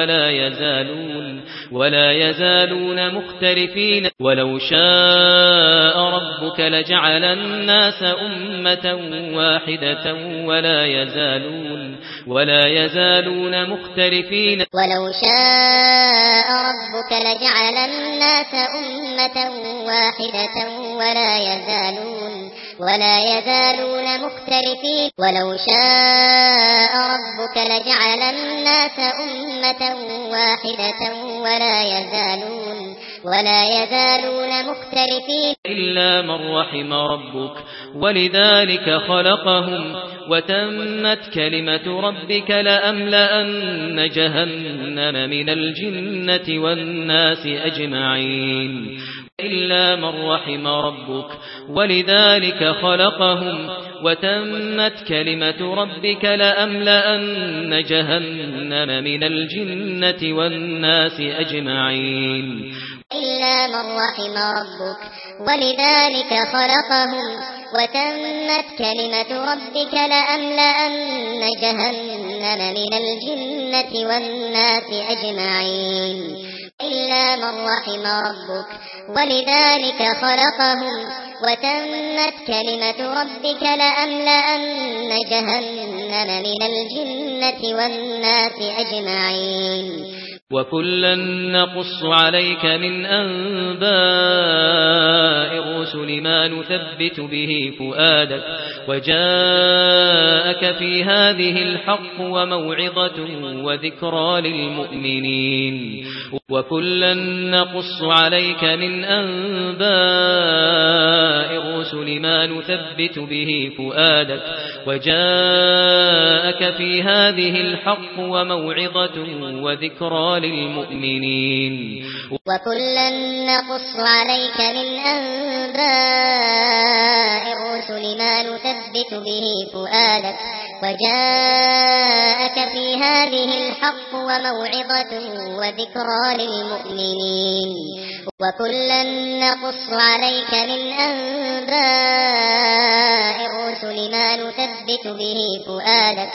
ولا يزالون مختلفين ولو شاء ربك لجعل الناس أمة واحدة ولا يزالون مختلفين ولو شاء ربك لجعل الناس أمة واحدة ولا يزالون مختلفين ولو شاء ربك لجعل الناس أمة واحدة ولا يزالون مختلفين إلا من رحم ربك ولذلك خلقهم وتمت كلمة ربك لأملأن جهنم من الجنة والناس أجمعين إلا من رحم ربك ولذلك خلقهم وتمت كلمة ربك لأملأن جهنم من الجنة والناس أجمعين إلا من رحم ربك ولذلك خلقهم وتمت كلمة ربك لأملأن جهنم من الجنة والناس أجمعين إلا من رحم ربك ولذلك خلقهم وتمت كلمة ربك لأملأن جهنم من الجنة والناس أجمعين وكلا نقص عليك من أنباء الرسل ما نثبت به فؤادك وجاءك في هذه الحق وموعظة وذكرى للمؤمنين وكلا نقص عليك من أنباء الرسل ما نثبت به فؤادك وجاءك في هذه الحق وموعظة وذكرى للمؤمنين وكلا نقص عليك من أنباء الرسل ما نثبت به فؤادك وجاءك في هذه الحق وموعظة وذكرى للمؤمنين وكلا نقص عليك من أنباء الرسل ما نثبت به فؤادك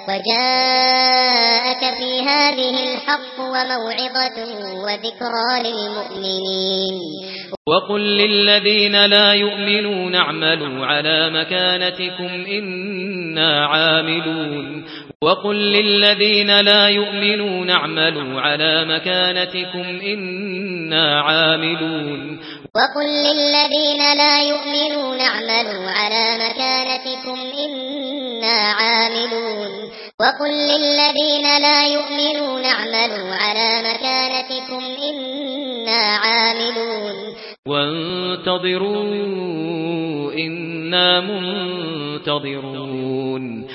وجاءك في هذه الحق وموعظة وذكرى للمؤمنين وقل للذين لا يؤمنون اعملوا على مكانتكم إنا عاملون وقل للذين لا يؤمنون اعملوا على مكانتكم إنا عاملون وقل للذين لا يؤمنون اعملوا على مكانتكم إنا عاملون وقل للذين لا يؤمنون اعملوا على مكانتكم إنا عاملون وانتظروا إنا منتظرون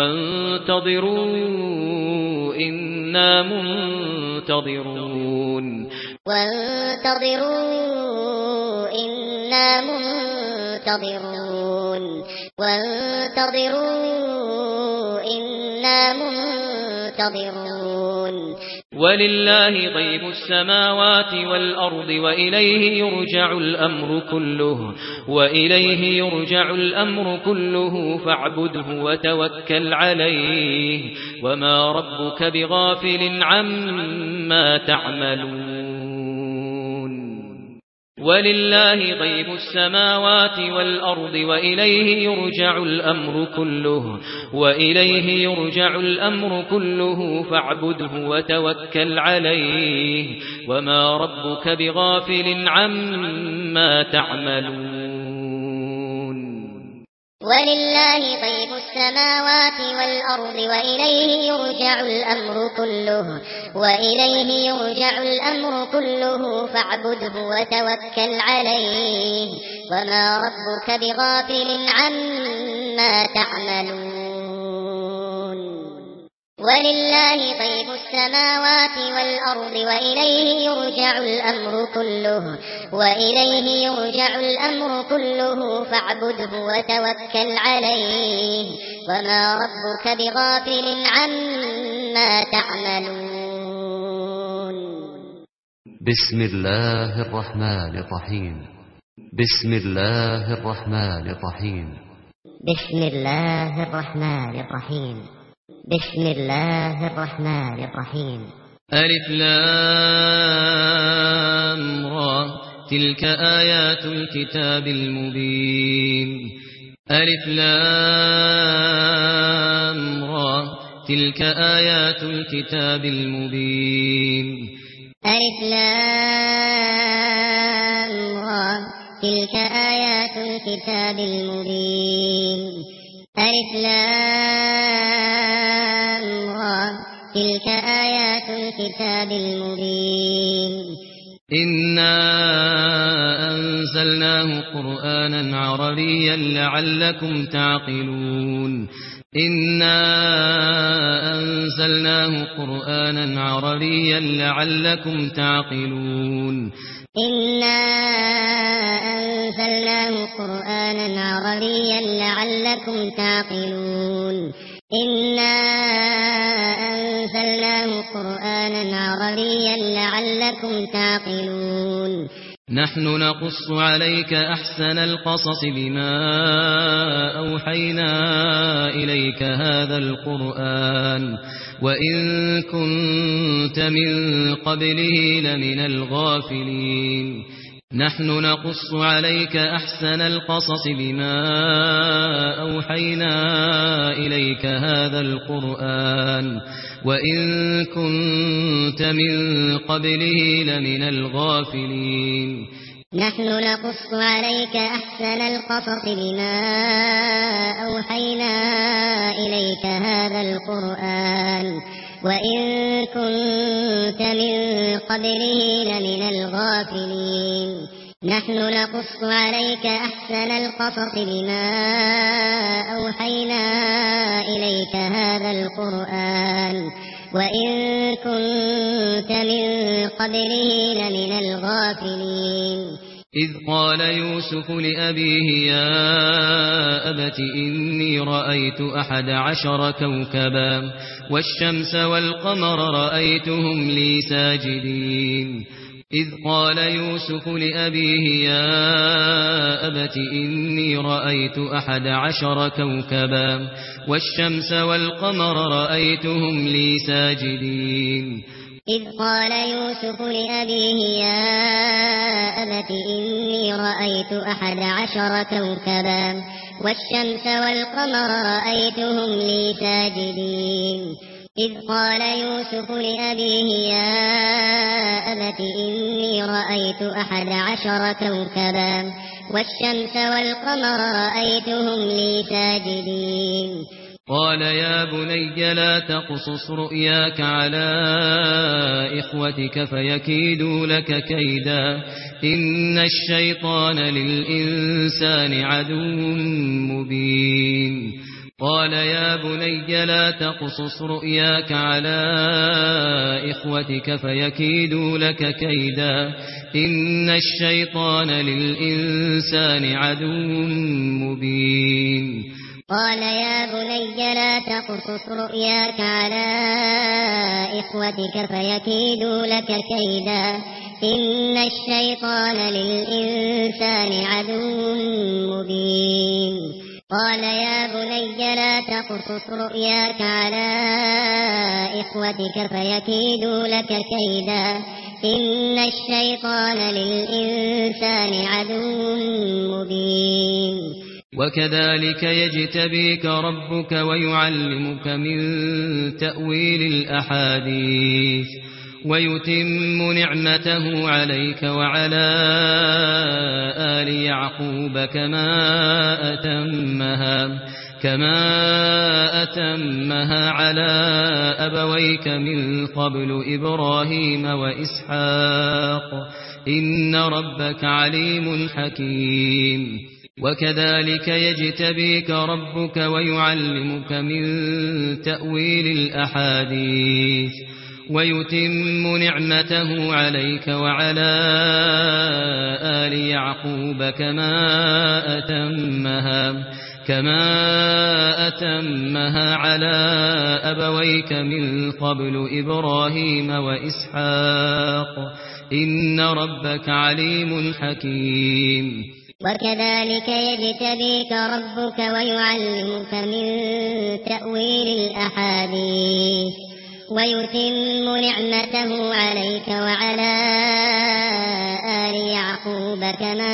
وانتظروا إنا منتظرون وانتظروا إنا منتظرون وانتظروا إنا منتظرون ولله غيب السماوات والأرض وإليه يرجع الأمر كله فاعبده وتوكل عليه وما ربك بغافل عما تعملون ولله غيب السماوات والأرض وإليه يرجع الأمر كله فاعبده وتوكل عليه وما ربك بغافل عما تعملون ولله غيب السماوات والأرض وإليه يرجع الأمر كله فاعبده وتوكل عليه وما ربك بغافل عما تعملون ولله غيب السماوات والأرض وإليه يرجع الأمر كله فاعبده وتوكل عليه وما ربك بغافل عما تعملون بسم الله الرحمن الرحيم بسم الله الرحمن الرحيم بسم الله الرحمن الرحيم بسم الله الرحمن الرحيم ألف لام را تلك آيات الكتاب المبين ألف لام را تلك آيات الكتاب المبين ألف لام را تلك آيات الكتاب المبين ألف لام را تلك آيات الكتاب المبين إنا أنزلناه قرآنا عربيا لعلكم تعقلون إنا أنزلناه قرآنا عربيا لعلكم تعقلون إنا أنزلناه قرآنا عربيا لعلكم تعقلون إنا أنزلناه قرآنا عربيا لعلكم تعقلون نحن نقص عليك أحسن القصص بما أوحينا إليك هذا القرآن وإن كنت من قبله لمن الغافلين نحن نقص عليك أحسن القصص بما أوحينا إليك هذا القرآن وإن كنت من قبله لمن الغافلين نحن نقص عليك أحسن القصص بما أوحينا إليك هذا القرآن وإن كنت من قبله لمن الغافلين نحن نقص عليك أحسن القصص بما أوحينا إليك هذا القرآن وإن كنت من قبله لمن الغافلين إذ قال يوسف لأبيه يا أبت إني رأيت 11 كوكبا والشمس والقمر رأيتهم لي ساجدين إذ قال يوسف لأبيه يا أبت إني رأيت 11 كوكبا والشمس والقمر رأيتهم لي ساجدين إذ قال يوسف لأبيه يا أبت إني رأيت 11 كوكبا والشمس والقمر رأيتهم لي ساجدين إذ قال يوسف لأبيه يا أبت إني رأيت 11 كوكبا والشمس والقمر رأيتهم لي ساجدين قال يا بني لا تقصص رؤياك على إخوتك فيكيدوا لك كيدا إن الشيطان للإنسان عدو مبين قال يا بني لا تقصص رؤياك على إخوتك فيكيدوا لك كيدا إن الشيطان للإنسان عدو مبين قال يا بني لا تقصص رؤياك على إخوتك فيكيدوا لك كيدا إن الشيطان للإنسان عدو مبين قال يا بني لا تقصص رؤياك على إخوتك فيكيدوا لك كيدا إن الشيطان للإنسان عدو مبين وكذلك يجتبيك ربك ويعلمك من تأويل الأحاديث ويتم نعمته عليك وعلى آل يعقوب كما أتمها على أبويك من قبل إبراهيم وإسحاق إن ربك عليم حكيم وكذلك يجتبيك ربك ويعلمك من تأويل الأحاديث ويتم نعمته عليك وعلى آل يعقوب كما أتمها على أبويك من قبل إبراهيم وإسحاق إن ربك عليم حكيم وكذلك يجتبيك ربك ويعلمك من تأويل الأحاديث ويتم نعمته عليك وعلى آل يعقوب كما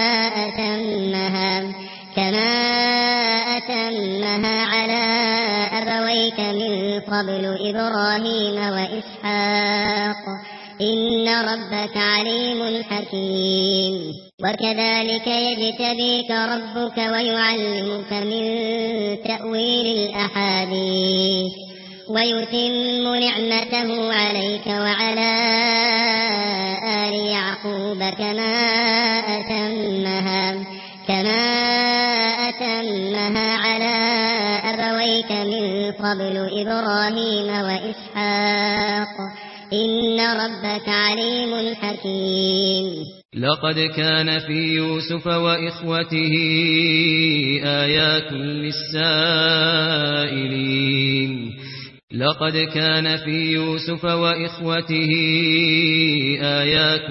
أتمها على أبويك من قبل إبراهيم وإسحاق إن ربك عليم حكيم وكذلك يجتبيك ربك ويعلمك من تأويل الأحاديث ويتم نعمته عليك وعلى آل يعقوب كما أتمها على أبويك من قبل إبراهيم وإسحاق إن ربك عليم حكيم لقد كان في يوسف وإخوته آيات للسائلين لقد كان في يوسف وإخوته آيات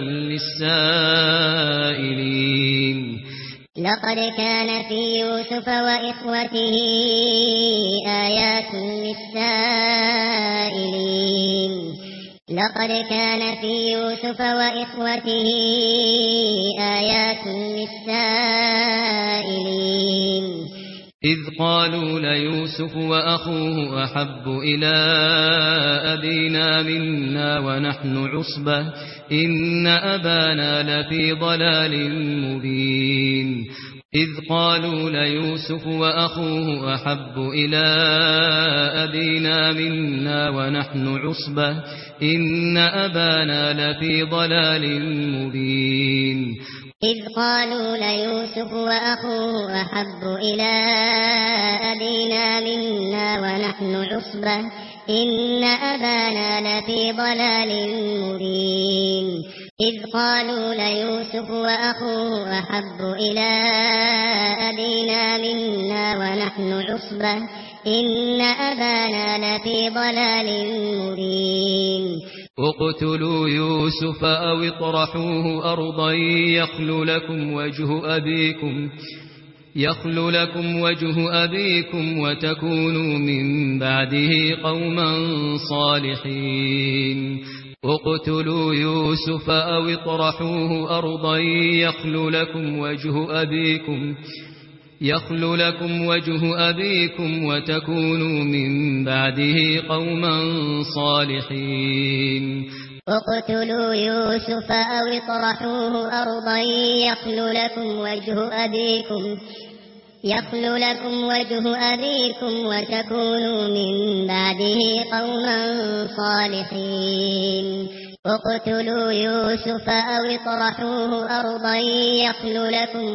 للسائلين لقد كان في يوسف وإخوته آيات للسائلين لقد كان في يوسف وإخوته آيات للسائلين إذ قالوا ليوسف وأخوه أحب إلى أبينا منا ونحن عصبة إن أبانا لفي ضلال مبين إذ قالوا ليوسف وأخوه أحب إلى أبينا منا ونحن عصبة إن أبانا لفي ضلال مبين إذ قالوا ليوسف وأخوه أحب إلى أبينا منا ونحن عصبة إن أبانا لفي ضلال مبين إذ قالوا ليوسف وأخوه أحب إلى أبينا منا ونحن عصبة إن أبانا لفي ضلال مبين اقتلوا يوسف أو اطرحوه أرضا يخل لكم وجه أبيكم وتكونوا من بعده قوما صالحين اقتلوا يوسف أو اطرحوه أرضا يخل لكم وجه أبيكم وتكونوا من بعده قوما صالحين اقتلوا يوسف أو اطرحوه أرضا يخل لكم وجه أبيكم وتكونوا من بعده قوما صالحين اقتلوا يوسف أو اطرحوه أرضا يخل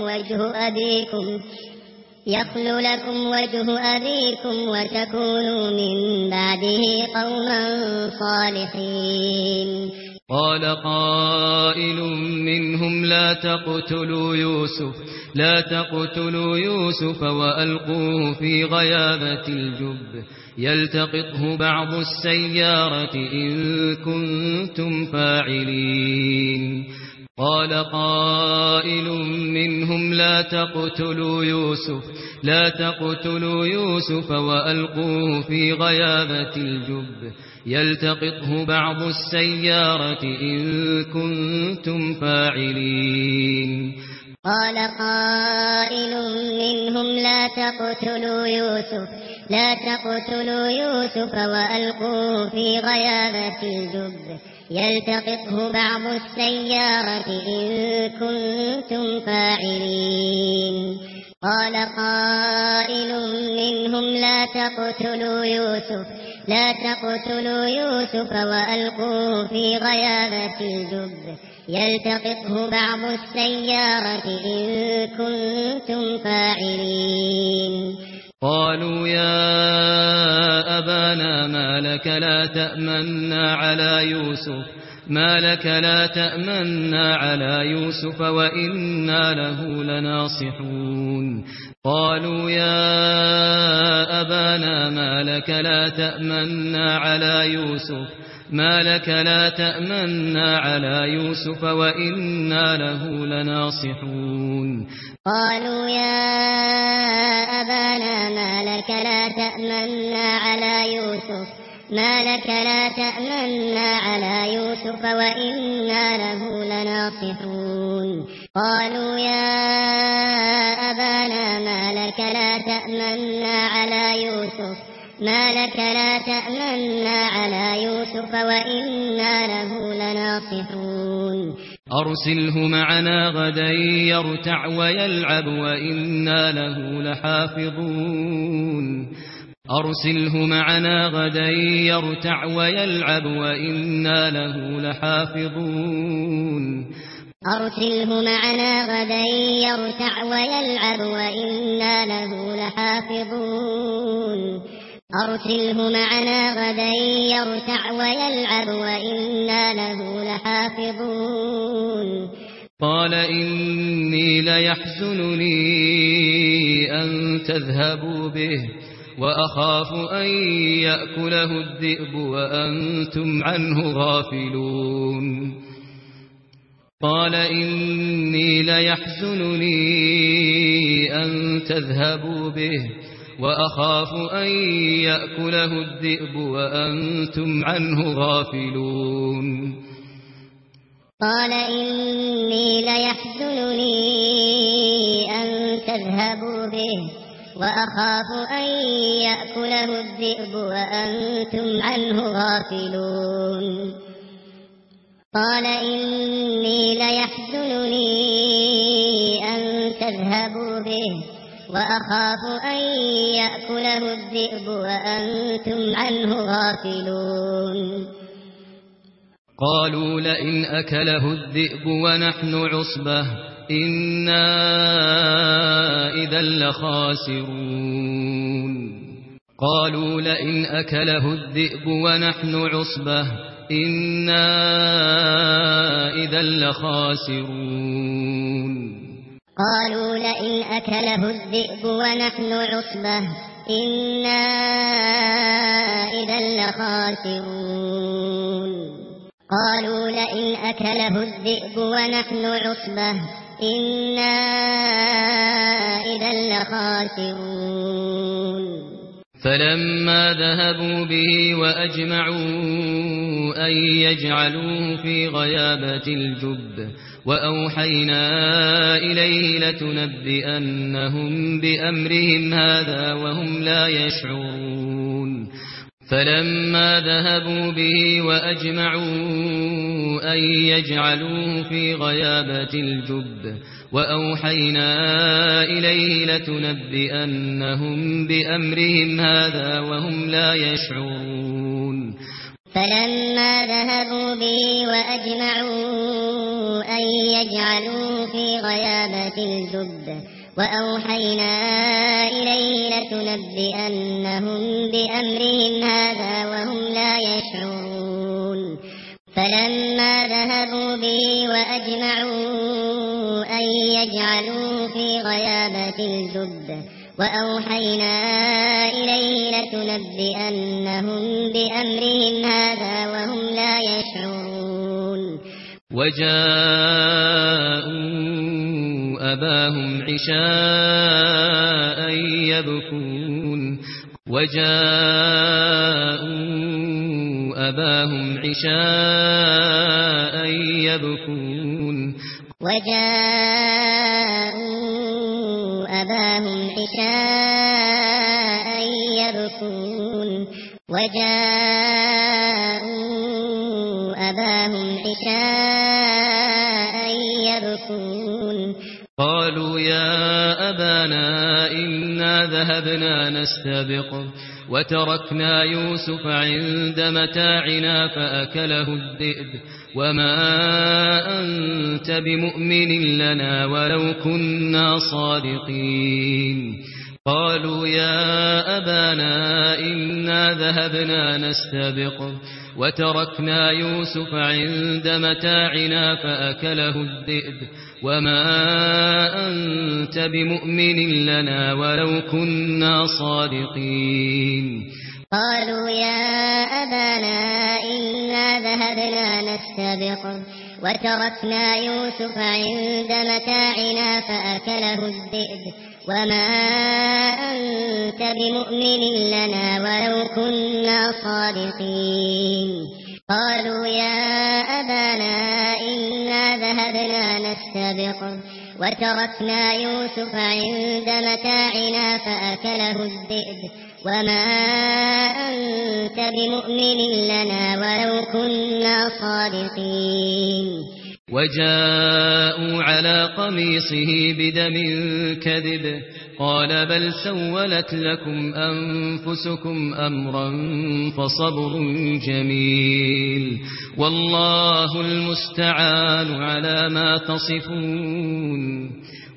لكم وجه أبيكم وتكونوا من بعده قوما صالحين قال قائل منهم لا تقتلوا يوسف وألقوه في غيابة الجب يلتقطه بعض السيارة إن كنتم فاعلين قال قائل منهم لا تقتلوا يوسف وألقوه في غيابة الجب يلتقطه بعض السيارة إن كنتم فاعلين قال قائل منهم لا تقتلوا يوسف وألقوه في غيابة الجب يلتقطه بعض السيارة إن كنتم فاعلين قال قائل منهم لا تقتلوا يوسف وألقوه في غيابة الجب يلتقطه بعض السيارة إن كنتم فاعلين قالوا يا أبانا ما لك لا تأمنا على يوسف وإنا له لناصحون قالوا يا أبانا ما لك لا تأمنا على يوسف وإنا له لناصحون قالوا يا أبانا ما لك لا تأمنا على يوسف وإنا له لناصحون قالوا يا أبانا ما لك لا تأمنا على يوسف وإنا له لناصحون أرسله معنا غدا يرتع ويلعب وإنا له لحافظون أرسله معنا غدا يرتع ويلعب وإنا له لحافظون أرسله معنا غدا يرتع ويلعب وإنا له لحافظون أرسله معنا غدا يرتع ويلعب وإنا له لحافظون قال إني ليحزنني أن تذهبوا به وأخاف أن يأكله الذئب وأنتم عنه غافلون قال إني ليحزنني أن تذهبوا به وأخاف أن يأكله الذئب وأنتم عنه غافلون قال إني ليحزنني أن تذهبوا به وأخاف أن يأكله الذئب وأنتم عنه غافلون قال إني ليحزنني أن تذهبوا به وأخاف أن يأكله الذئب وأنتم عنه غافلون قالوا لئن أكله الذئب ونحن عصبة إنا إذا لخاسرون قالوا لئن أكله الذئب ونحن عصبة إنا إذا لخاسرون قالوا لئن أكله الذئب ونحن عصبة إنا إذا لخاسرون قالوا لئن أكله الذئب ونحن عصبة إنا إذا لخاسرون فلما ذهبوا به وأجمعوا أن يجعلوه في غيابة الجب وأوحينا إليه لتنبئنهم بأمرهم هذا وهم لا يشعرون فلما ذهبوا به وأجمعوا أن يجعلوه في غيابة الجب وأوحينا إليه لتنبئنهم بأمرهم هذا وهم لا يشعرون فلما ذهبوا به وأجمعوا أن يجعلوه في غيابة الجب وأوحينا إليه لتنبئنهم بأمرهم هذا وهم لا يشعرون فلما ذهبوا به وأجمعوا أن يجعلوه في غيابة الجب وأوحينا إليه لتنبئنهم بأمرهم هذا وهم لا يشعرون وجاءوا أباهم عشاء يبكون قالوا يا أبانا إنا ذهبنا نستبق وتركنا يوسف عند متاعنا فأكله الذئب وما أنت بمؤمن لنا ولو كنا صادقين قالوا يا أبانا إنا ذهبنا نستبق وتركنا يوسف عند متاعنا فأكله الذئب وما أنت بمؤمن لنا ولو كنا صادقين قالوا يا أبانا إنا ذهبنا نستبق وتركنا يوسف عند متاعنا فأكله الذئب وما أنت بمؤمن لنا ولو كنا صادقين قالوا يا أبانا إنا ذهبنا نستبق وتركنا يوسف عند متاعنا فأكله الذئب وما أنت بمؤمن لنا ولو كنا صادقين وجاءوا على قميصه بدم كذب قال بل سولت لكم أنفسكم أمرا فصبر جميل والله المستعان على ما تصفون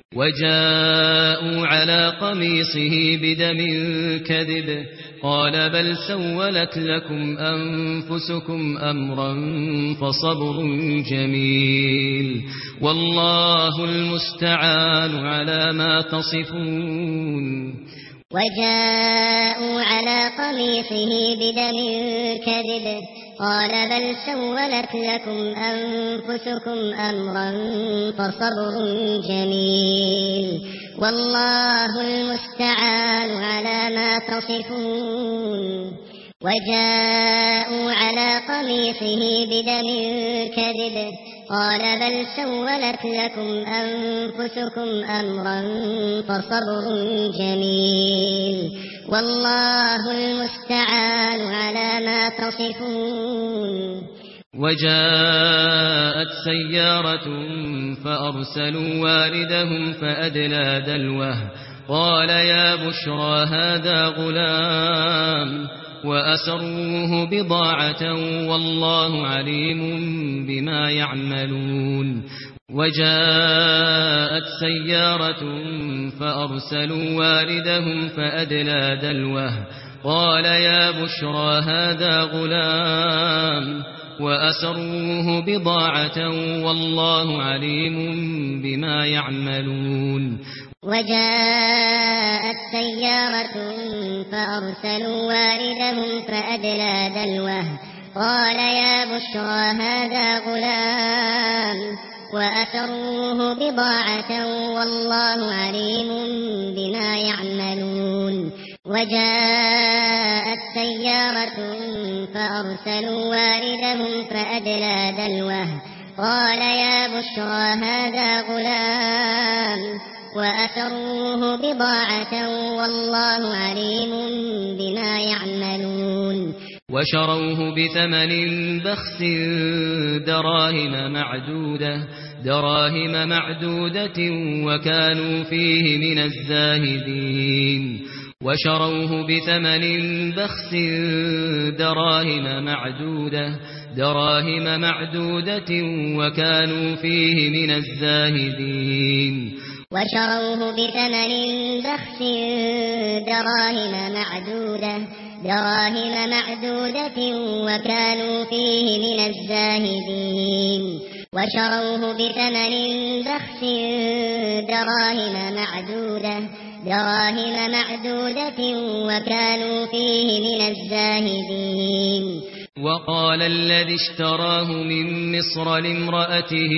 وجاءوا على قميصه بدم كذب قال بل سولت لكم أنفسكم أمرا فصبر جميل والله المستعان على ما تصفون وجاءوا على قميصه بدم كذب قال بل سولت لكم أنفسكم أمرا فصبر جميل والله المستعان على ما تصفون وجاءوا على قميصه بدم كذب قال بل سولت لكم أنفسكم أمرا فصبر جميل والله المستعان على ما تصفون. وجاءت سيارة فأرسلوا واردهم فأدلى دلوه قال يا بشرى هذا غلام وأسروه بضاعة والله عليم بما يعملون. وجاءت سيارة فأرسلوا واردهم فأدلى دلوه قال يا بشرى هذا غلام وأسروه بضاعة والله عليم بما يعملون. وجاءت سيارة فأرسلوا واردهم فأدلى دلوه قال يا بشرى هذا غلام وأسروه بضاعة والله عليم بما يعملون. وجاءت سيارة فأرسلوا واردهم فأدلى دلوه قال يا بشرى هذا غلام وأسروه بضاعة والله عليم بما يعملون. وشروه بثمن بخس دراهم معدودة وكانوا فيه من الزاهدين. وشروه بثمن بخس دراهم معدودة وكانوا فيه من الزاهدين. وشروه بثمن بخس دراهم معدودة وكانوا فيه من الزاهدين. وشروه بثمن بخس دراهم معدودة وكانوا فيه من الزاهدين. وقال الذي اشتراه من مصر لامرأته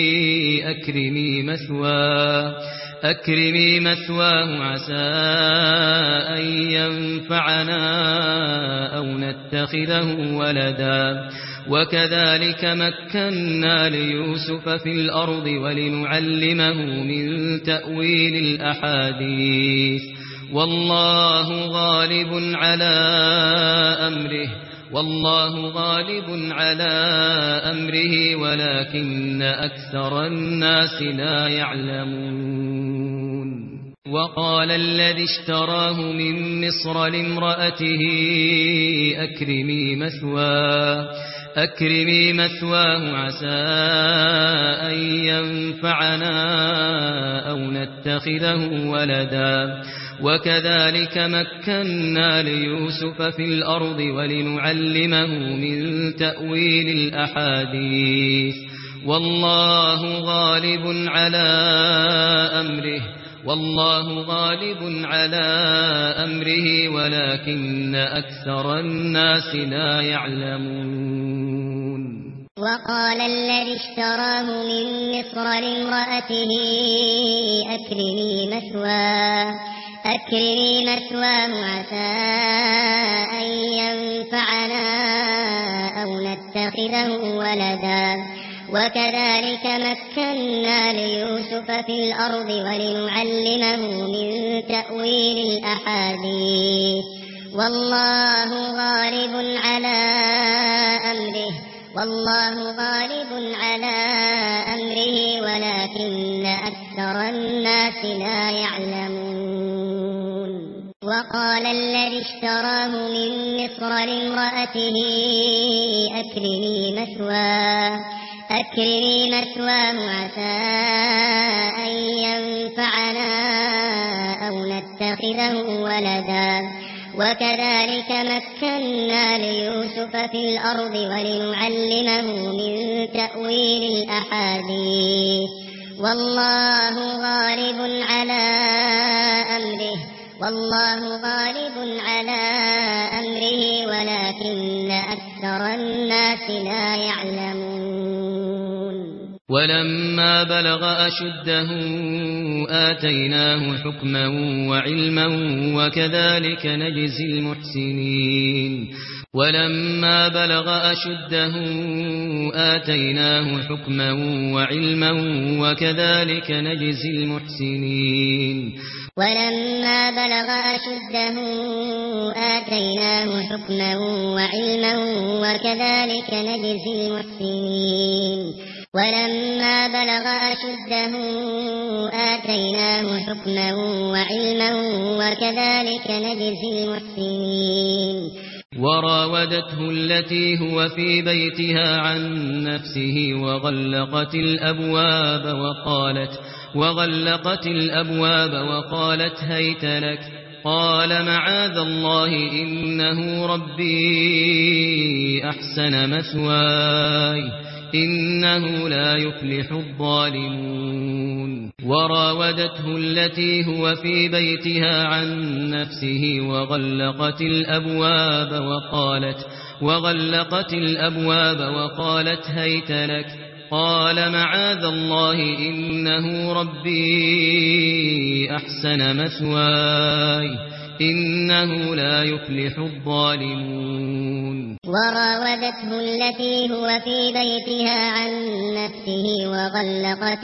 أكرمي مثواه عسى أن ينفعنا أو نتخذه ولدا وكذلك مكنا ليوسف في الأرض ولنعلمه من تأويل الأحاديث والله غالب على أمره ولكن أكثر الناس لا يعلمون. وقال الذي اشتراه من مصر لامرأته أكرمي مثواه عسى أن ينفعنا أو نتخذه ولدا وكذلك مكنا ليوسف في الأرض ولنعلمه من تأويل الأحاديث والله غالب على أمره ولكن أكثر الناس لا يعلمون. وقال الذي اشتراه من مصر لامرأته أكرمي مثواه عسى أن ينفعنا أو نتخذه ولدا وكذلك مكنا ليوسف في الأرض ولنعلمه من تأويل الأحاديث والله غالب على أمره ولكن أكثر الناس لا يعلمون. وقال الذي اشتراه من مصر لامرأته أكرمي مثواه عسى أن ينفعنا أو نتخذه ولدا وكذلك مكنا ليوسف في الأرض ولنعلمه من تأويل الأحاديث والله غالب على أمره ولكن أكثر الناس لا يعلمون. ولما بلغ أشده آتيناه حكما وعلما وكذلك نجزي المحسنين ولما بلغ أشده آتيناه حكما وعلما وكذلك نجزي المحسنين ولما بلغ أشده آتيناه حكما وعلما وكذلك نجزي المحسنين ولما بلغ أشده آتيناه حكما وعلما وكذلك نجزي المحسنين وراودته التي هو في بيتها عن نفسه وغلقت الأبواب وقالت هيت لك قال معاذ الله إنه ربي أحسن مثواي إنه لا يفلح الظالمون وراودته التي هو في بيتها عن نفسه وغلقت الأبواب وقالت هيت لك قال معاذ الله إنه ربي أحسن مثواي إنه لا يفلح الظالمون وراودته التي هو في بيتها عن نفسه وغلقت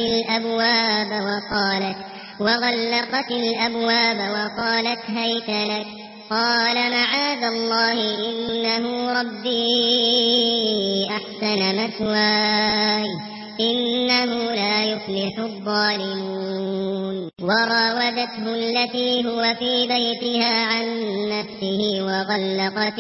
الأبواب وقالت هيت لك قال معاذ الله إنه ربي أحسن مثواي إنه لا يفلح الظالمون وراودته التي هو في بيتها عن نفسه وغلقت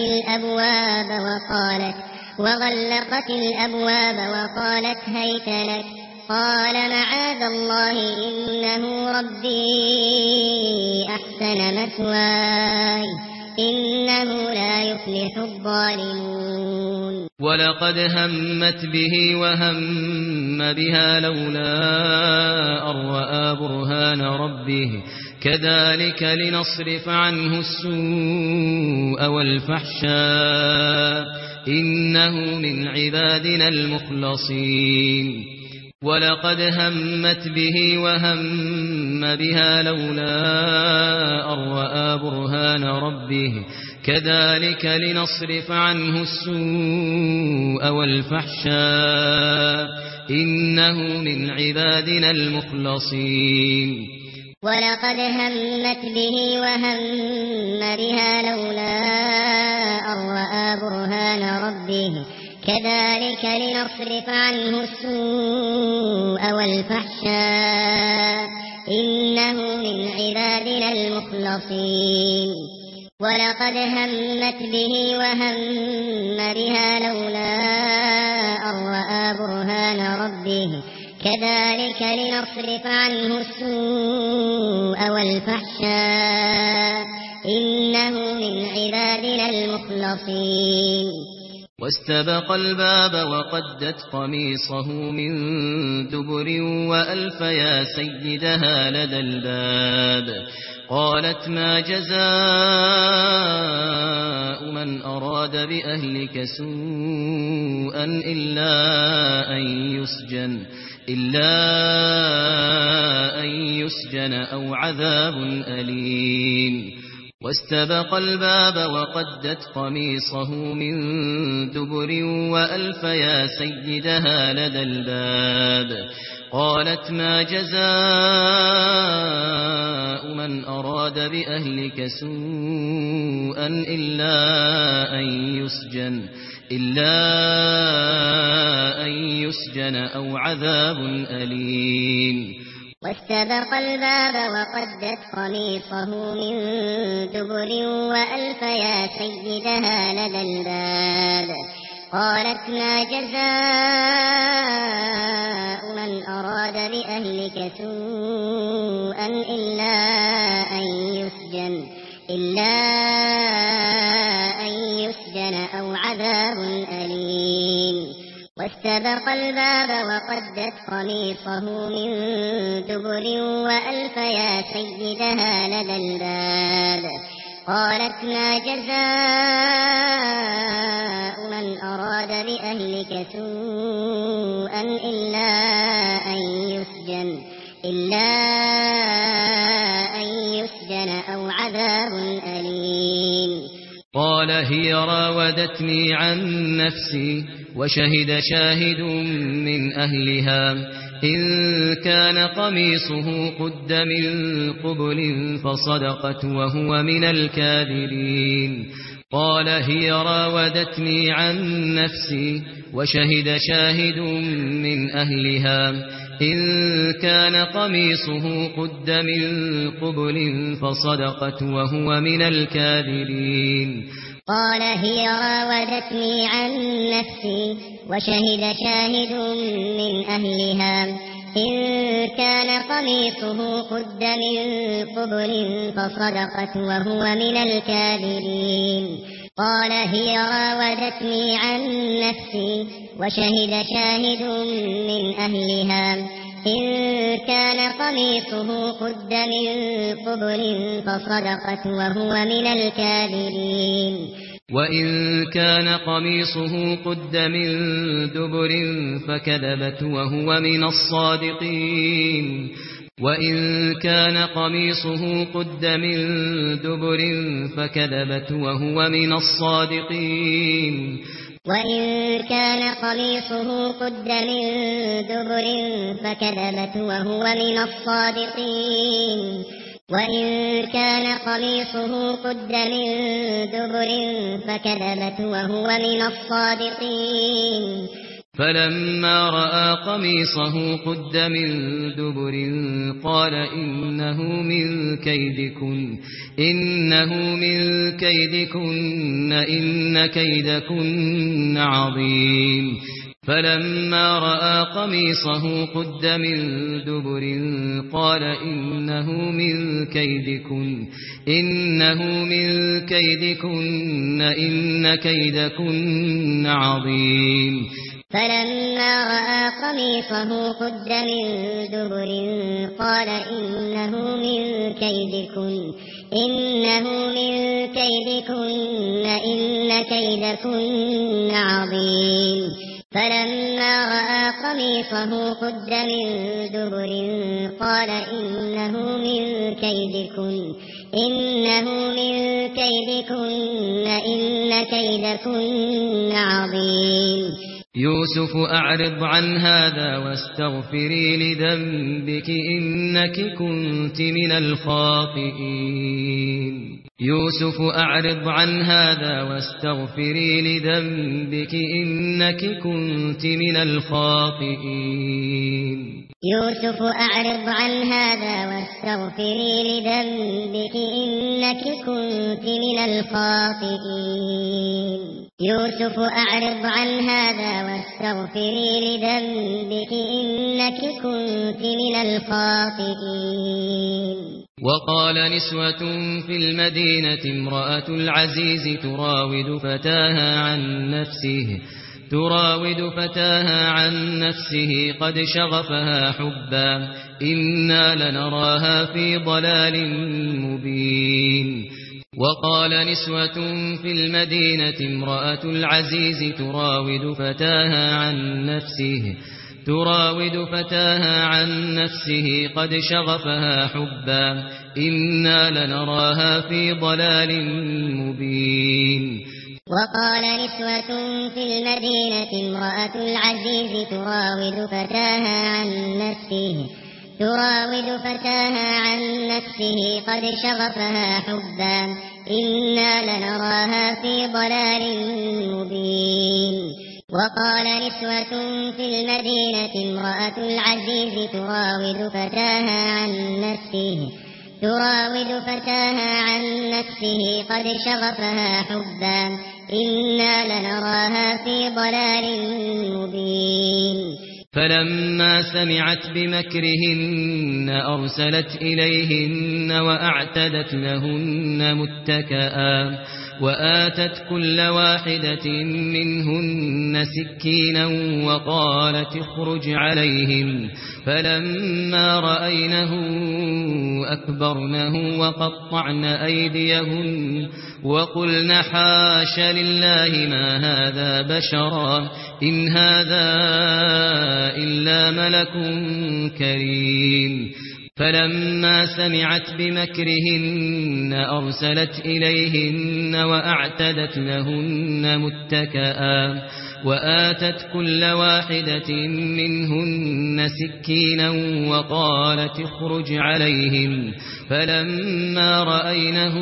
الأبواب وقالت هيت لك قال معاذ الله إنه ربي أحسن مثواي إنه لا يفلح الظالمون ولقد همت به وهم بها لولا أن رأى برهان ربه كذلك لنصرف عنه السوء والفحشاء إنه من عبادنا المخلصين ولقد همت به وهم بها لولا أن رأى برهان ربه كذلك لنصرف عنه السوء والفحشاء إنه من عبادنا المخلصين ولقد همت به وهم بها لولا أن رأى برهان ربه كذلك لنصرف عنه السوء والفحشاء إنه من عبادنا المخلصين ولقد همت به وهم بها لولا أن رأى برهان ربه كذلك لنصرف عنه السوء والفحشاء إنه من عبادنا المخلصين واستبق الباب وقدت قميصه من دبر وألف يا سيدها لدى الباب قالت ما جزاء من أراد بأهلك سوءا إلا أن يسجن أو عذاب أليم واستبق الباب وقدت قميصه من دبر وألف يا سيدها لدى الباب قالت ما جزاء من أراد بأهلك سوءا إلا أن يسجن أو عذاب أليم واستبق الباب وقدت قميصه من دبر وألف يا سيدها لدى الباب قالت ما جزاء من أراد بأهلك سوءا إلا أن يسجن أو عذاب أليم واستبق الباب وقدت قميصه من دبر وألف يا سيدها لدى الباب قالت ما جزاء من أراد بأهلك سوءا إلا أن هي راودتني عن نفسي وشهد شاهد من أهلها إن كان قميصه قد من قبل فصدقت وهو من الكاذبين قال هي راودتني عن نفسي وشهد شاهد من أهلها إن كان قميصه قد من قبل فصدقت وهو من الكاذبين قال هي راودتني عن نفسي وشهد شاهد من أهلها إن كان قميصه قد من قبل فصدقت وهو من الكاذبين قال هي راودتني عن نفسي وشهد شاهد من أهلها إن كان قميصه قد من قبل فصدقت وهو من الكاذبين وإن كان قميصه قد من دبر فكذبت وهو من الصادقين وإن كان قميصه قد من دبر فكذبت وهو من الصادقين وإن كان قميصه قد من دبر فكذبت وهو من الصادقين وإن كان قميصه قد من دبر فكذبت وهو من الصادقين فلما رأى قميصه قد من دبر قال إنه من كيدكن إن كيدكن عظيم فلما رأى قميصه قد من دبر قال إنه من كيدكن إن كيدكن عظيم فلما رأى قميصه قد من دبر قال إنه من كيدكن إن كيدكن عظيم فلما رأى قميصه قد من دبر قال إنه من كيدكن إن كيدكن عظيم يوسف أعرض عن هذا واستغفري لذنبك إنك كنت من الخاطئين يوسف أعرض عن هذا واستغفري لذنبك إنك كنت من الخاطئين يوسف أعرض عن هذا واستغفري لذنبك إنك كنت من الخاطئين يوسف أعرض عن هذا واستغفري لذنبك إنك كنت من الخاطئين وقال نسوة في المدينة امرأة العزيز تراود فتاها عن نفسه قد شغفها حبا إنا لنراها في ضلال مبين وقال نسوة في المدينة امرأة العزيز تراود فتاها عن نفسه قد شغفها حبا إنا لنراها في ضلال مبين وقال نسوة في المدينة امرأة العزيز تراود فتاها عن نفسه قد شغفها حبا إنا لنراها في ضلال مبين وقال نسوة في المدينة امرأة العزيز تراود فتاها عن نفسه قد شغفها حبا إنا لنراها في ضلال مبين فلما سمعت بمكرهن أرسلت إليهن وأعتدت لهن متكئا وآتت كل واحدة منهن سكينا وقالت اخرج عليهم فلما رأينه أكبرنه وقطعن أيديهن وقلن حاش لله ما هذا بشرا إن هذا إلا ملك كريم فلما سمعت بمكرهن أرسلت إليهن وأعتدت لهن متكئا وآتت كل واحدة منهن سكينا وقالت اخرج عليهم فلما رأينه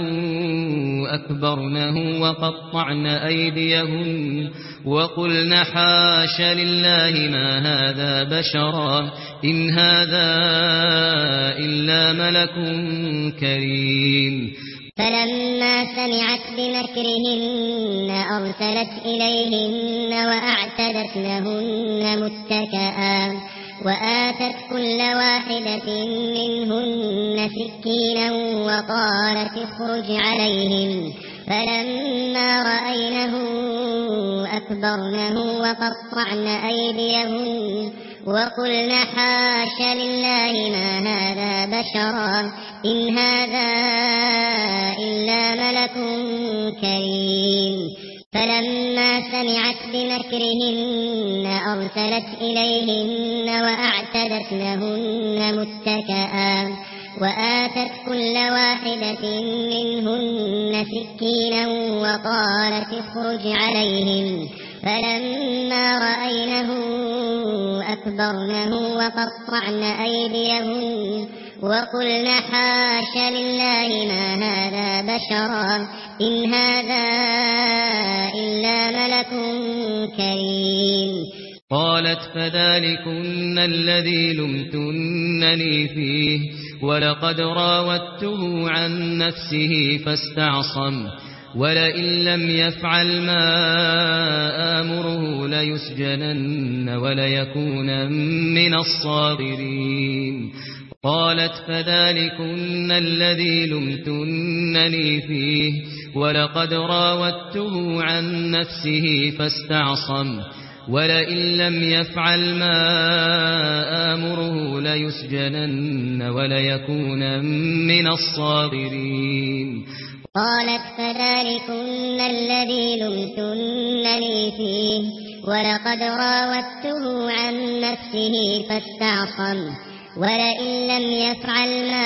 أكبرنه وقطعن أيديهن وقلن حاش لله ما هذا بشرا إن هذا إلا ملك كريم. فلما سمعت بمكرهن أرسلت إليهن وأعتدت لهن متكئا وآتت كل واحدة منهن سكينا وقالت اخرج عليهم فلما رأينه أكبرنه وقطعن أيديهن وقلن حاش لله ما هذا بشرا إن هذا إلا ملك كريم. فلما سمعت بمكرهن أرسلت إليهن وأعتدت لهن متكئا وآتت كل واحدة منهن سكينا وقالت اخرج عليهم فلما رأينه أكبرنه وقطعن أيديهن وقلن حاش لله ما هذا بشرا إن هذا إلا ملك كريم. قالت فذلكن الذي لمتنني فيه ولقد راودته عن نفسه فاستعصم ولئن لم يفعل ما آمره ليسجنن وليكون من الصاغرين. قالت فذلكن الذي لمتنني فيه ولقد راودته عن نفسه فاستعصم ولئن لم يفعل ما آمره ليسجنن وليكون من الصاغرين. قالت فذلكن الذي لمتنني فيه ولقد راودته عن نفسه فاستعصم ولئن لم يفعل ما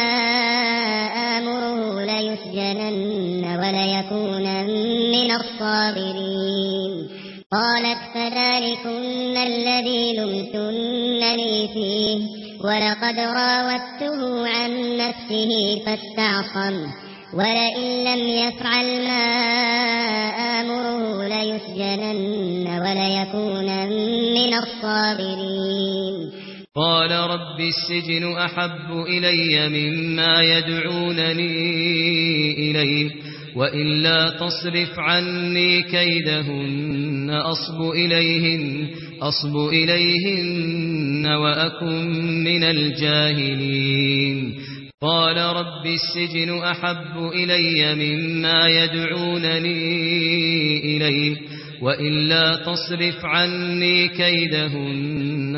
آمره ليسجنن وليكون من الصاغرين. قالت فذلكن الذي لمتنني فيه ولقد راودته عن نفسه فاستعصم ولئن لم يفعل ما آمره ليسجنن وليكون من الصاغرين. قال رب السجن أحب إلي مما يدعونني إليه وإلا تصرف عني كيدهن أصب إليهن وأكن من الجاهلين. قال رب السجن أحب إلي مما يدعونني إليه وإلا تصرف عني كيدهن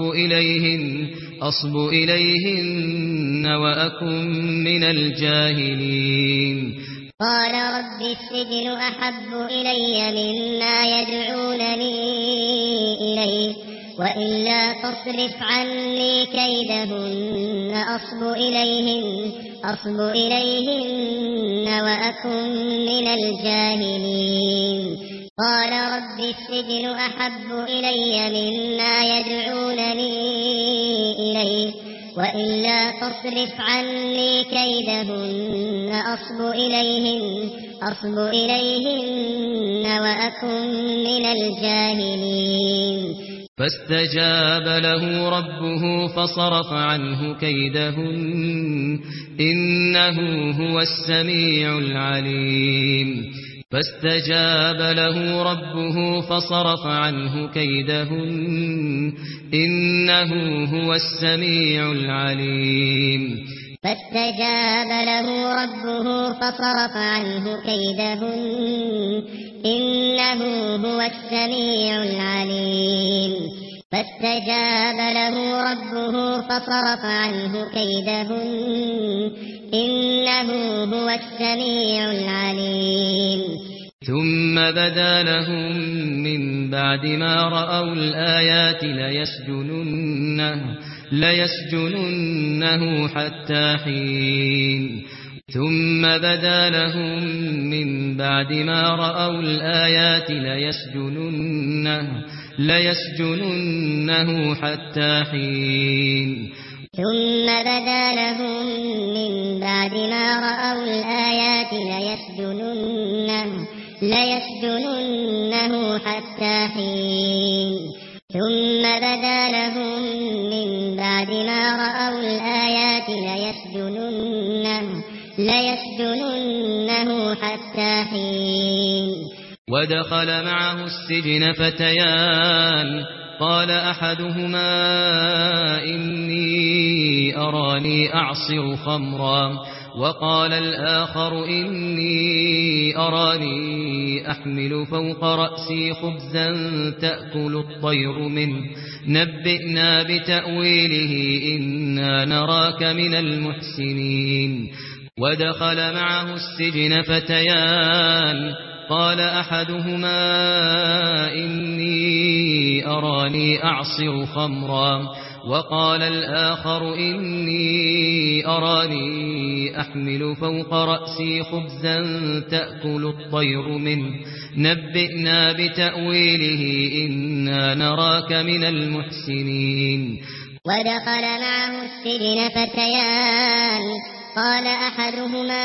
أصب إليهن وأكن من الجاهلين. قال رب السجن أحب إلي مما يدعونني إليه وإلا تصرف عني كيدهن أصب إليهن وأكن من الجاهلين. قال رب السجن أحب إلي مما يدعونني إليه وإلا تصرف عني كيدهن أصب إليهن وأكن من الجاهلين. فاستجاب له ربه فصرف عنه كيدهن إنه هو السميع العليم. فاستجاب له ربه فصرف عنه كيدهن إنه هو السميع العليم. فاستجاب له ربه فصرف عنه كيدهن إنه هو السميع العليم. فاستجاب له ربه فصرف عنه كيدهن إنه هو السميع العليم. ثم بدا لهم ليسجننه حتى حين ثم بدا لهم من بعد ما رأوا الآيات ليسجننه حتى حين ثم بدا لهم من بعد ما رأوا الآيات ليسجننه حتى حين ثم بدا لهم من بعد ما رأوا الآيات ليسجننه حتى حين ودخل معه السجن فتيان قال أحدهما إني أراني أعصر خمرا وقال الآخر إني أراني أحمل فوق رأسي خبزا تأكل الطير منه نبئنا بتأويله إنا نراك من المحسنين ودخل معه السجن فتيان قال أحدهما إني أراني أعصر خمرا وقال الآخر إني أراني أحمل فوق رأسي خبزا تأكل الطير منه نبئنا بتأويله إنا نراك من المحسنين ودخل معه السجن فتيان قال أحدهما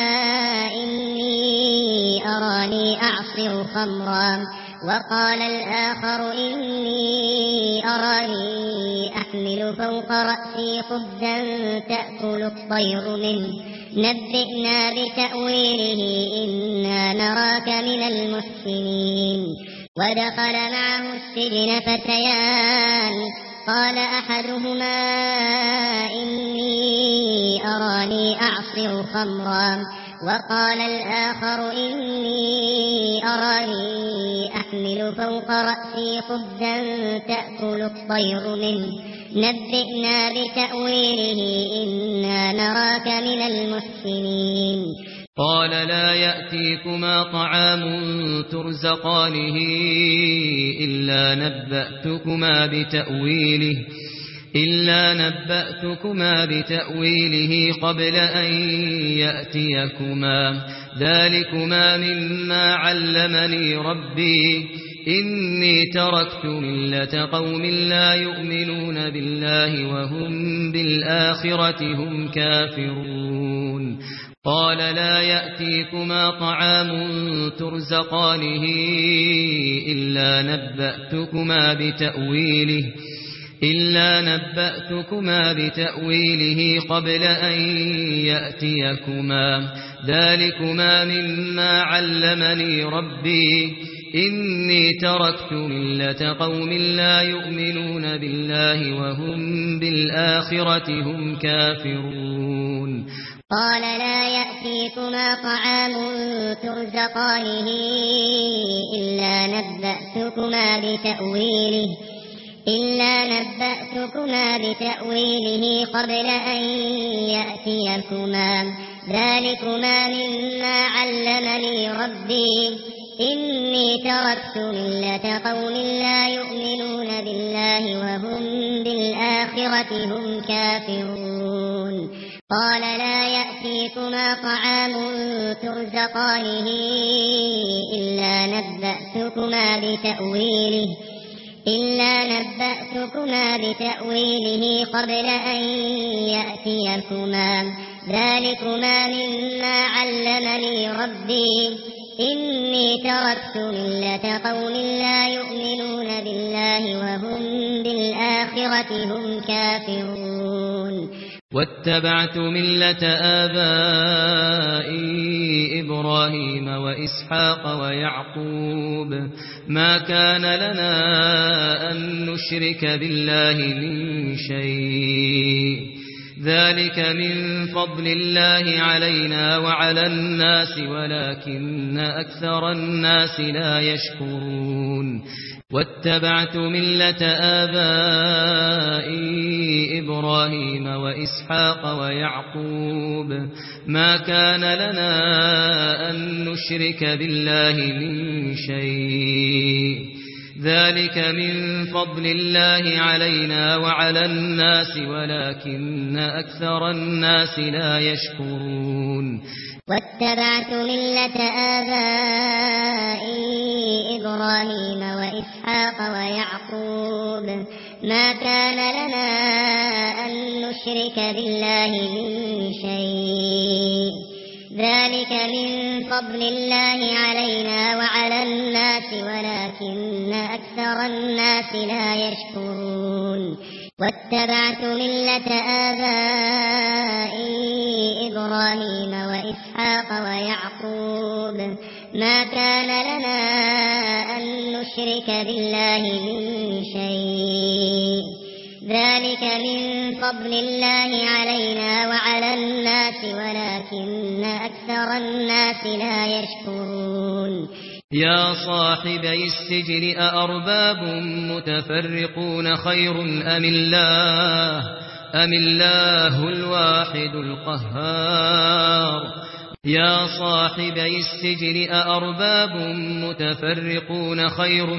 إني أراني أعصر خمرا وقال الآخر إني أراني أحمل فوق رأسي خبزا تأكل الطير منه نبئنا بتأويله إنا نراك من المحسنين ودخل معه السجن فتيان قال أحدهما إني أراني أعصر خمرا وقال الآخر إني أراني أحمل فوق رأسي خبزا تأكل الطير منه نبئنا بتأويله إنا نراك من المحسنين قال لا يأتيكما طعام ترزقانه إلا نبأتكما بتأويله قبل أن يأتيكما ذلكما مما علمني ربي إني تركت ملة قوم لا يؤمنون بالله وهم بالآخرة هم كافرون قال لا يأتيكما طعام ترزقانه إلا نبأتكما بتأويله قبل أن يأتيكما ذلكما مما علمني ربي إني تركت ملة قوم لا يؤمنون بالله وهم بالآخرة هم كافرون قال لا يأتيكما طعام ترزقانه إلا نبأتكما بتأويله قبل أن يأتيكما ذلكما مما علمني ربي إني تركت ملة قوم لا يؤمنون بالله وهم بالآخرة هم كافرون قال لا يأتيكما طعام ترزقانه إلا نبأتكما بتأويله قبل أن يأتيكما ذلكما مما علمني ربي إني تركت ملة قوم لا يؤمنون بالله وهم بالآخرة هم كافرون واتبعت ملة آبائي إبراهيم وإسحاق ويعقوب ما كان لنا أن نشرك بالله من شيء ذلك من فضل الله علينا وعلى الناس ولكن أكثر الناس لا يشكرون واتبعت ملة آبائي إبراهيم وإسحاق ويعقوب ما كان لنا أن نشرك بالله من شيء ذلك من فضل الله علينا وعلى الناس ولكن أكثر الناس لا يشكرون واتبعت ملة آبائي إبراهيم وإسحاق ويعقوب ما كان لنا أن نشرك بالله من شيء ذلك من فضل الله علينا وعلى الناس ولكن أكثر الناس لا يشكرون واتبعت ملة آبائي إبراهيم وإسحاق ويعقوب ما كان لنا أن نشرك بالله من شيء ذلك من فضل الله علينا وعلى الناس ولكن أكثر الناس لا يشكرون يا صاحبي السجن أأرباب متفرقون خير أم الله الواحد القهار يا صاحبي السجن أأرباب متفرقون خير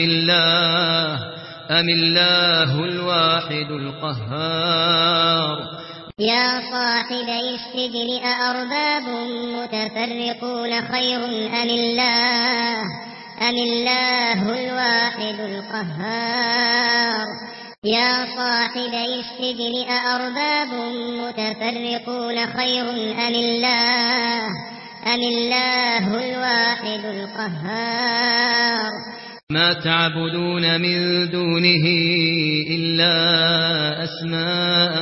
أم الله الواحد القهار يا صاحبي السجن أأرباب متفرقون خير أم الله الواحد القهار يا صاحبي السجن أأرباب متفرقون خير أم الله الواحد القهار ما تعبدون من دونه إلا أسماء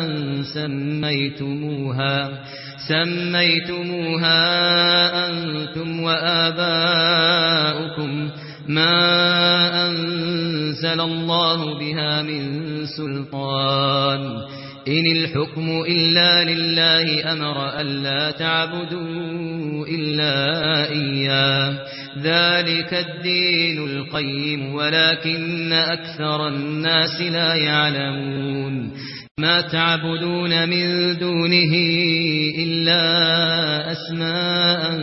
سميتموها أنتم وآباؤكم ما أنزل الله بها من سلطان إن الحكم إلا لله أمر ألا تعبدوا إلا إياه ذلك الدين القيم ولكن أكثر الناس لا يعلمون ما تعبدون من دونه إلا أسماء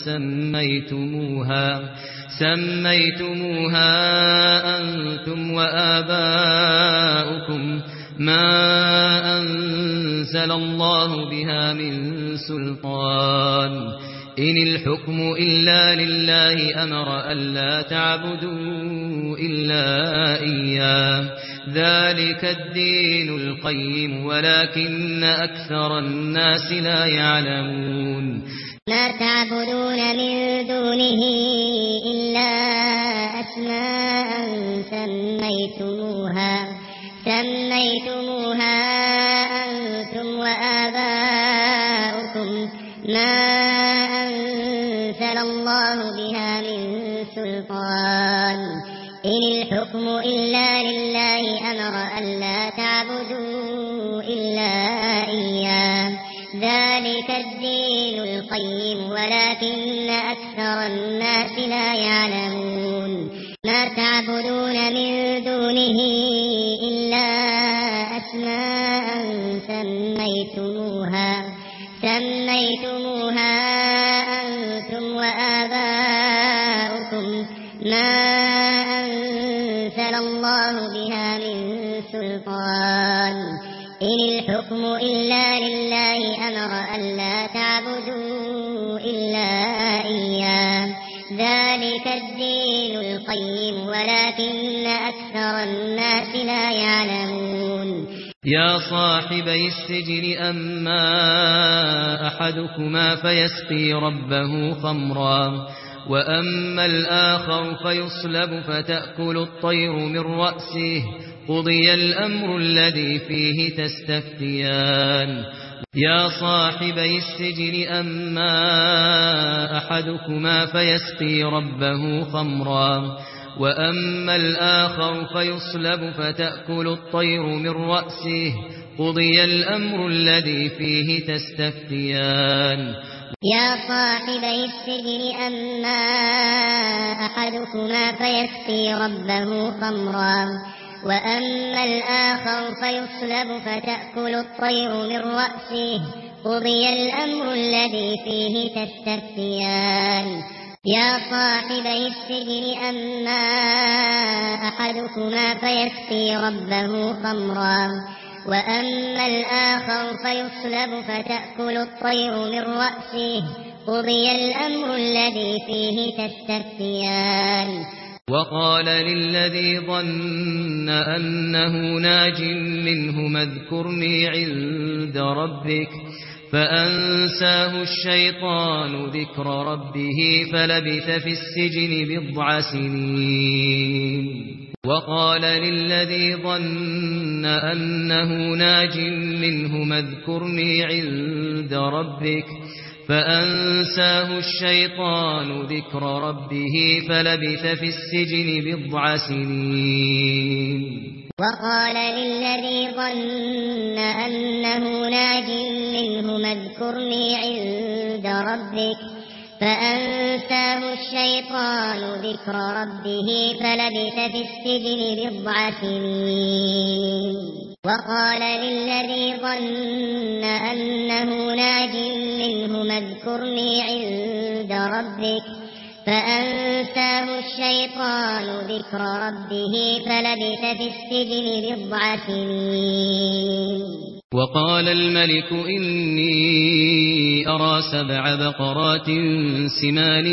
سميتموها أنتم وآباؤكم ما أنزل الله بها من سلطان إن الحكم إلا لله أمر ألا تعبدوا إلا إياه ذلك الدين القيم ولكن أكثر الناس لا يعلمون ما تعبدون من دونه إلا أسماء سميتموها أنتم وآباؤكم ما أنزل الله بها من سلطان إن الحكم إلا لله أمر ألا تعبدوا إلا إياه ذلك الدين القيم ولكن أكثر الناس لا يعلمون ما تعبدون من دونه إلا أسماء سميتموها أنتم وآباؤكم ما أنزل الله بها من سلطان إن الحكم إلا لله أمر ألا تعبدوا إلا إياه ذلك الدين القيم ولكن أكثر الناس لا يعلمون يا صاحبي السجن أما أحدكما فيسقي ربه خمرا وأما الآخر فيصلب فتأكل الطير من رأسه قضي الأمر الذي فيه تستفتيان يا صاحبي السجن أما أحدكما فيسقي ربه خمرا وأما الآخر فيصلب فتأكل الطير من رأسه قضي الأمر الذي فيه تستفتيان يا صاحبي السجن أما أحدكما فيسقي ربه خمرا وأما الآخر فيصلب فتأكل الطير من رأسه قضي الأمر الذي فيه تستفتيان يا صاحبي السجن أما أحدكما فيسقي ربه خمرا وأما الآخر فيصلب فتأكل الطير من رأسه قضي الأمر الذي فيه تستفتيان. وقال للذي ظن أنه ناج منه اذكرني عند ربك فأنساه الشيطان ذكر ربه فلبث في السجن بضع سنين. وقال للذي ظن أنه ناج منه اذكرني عند ربك فأنساه الشيطان ذكر ربه فلبث في السجن بضع سنين. وقال للذي ظن أنه ناج منه اذكرني عند ربك فأنساه الشيطان ذكر ربه فلبث في السجن بضع سنين. وقال للذي ظن أنه ناج منه اذكرني عند ربك فأنساه الشيطان ذكر ربه فلبث في السجن بضع سنين. وقال الملك إني أرى 7 بقرات سمان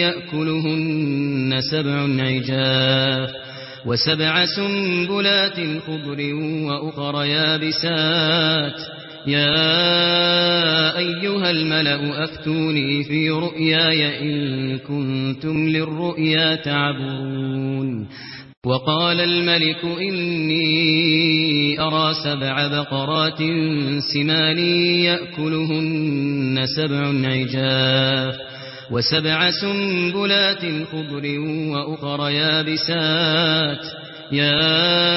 يأكلهن 7 عجاف و7 سنبلات خضر وأخر يابسات يا أيها الملأ أفتوني في رؤياي إن كنتم للرؤيا تعبرون. وقال الملك إني أرى 7 بقرات سمان يأكلهن 7 عجاف و7 سنبلات خضر وأخر يابسات يا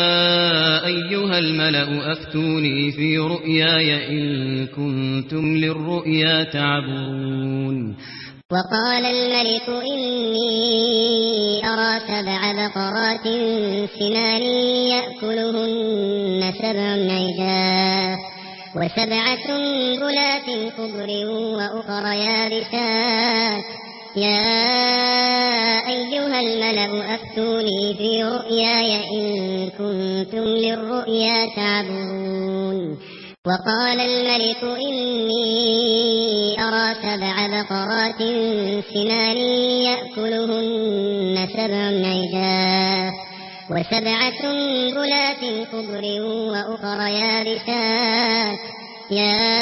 أيها الملأ أفتوني في رؤياي إن كنتم للرؤيا تعبرون. وقال الملك إني أرى 7 بقرات سمان يأكلهن 7 عجاف و7 سنبلات خضر وأخر يابسات يا أيها الملأ أفتوني في رؤياي إن كنتم للرؤيا تعبرون. وقال الملك إني أرى 7 بقرات سمان يأكلهن 7 عجاف و7 سنبلات خضر وأخر يابسات يا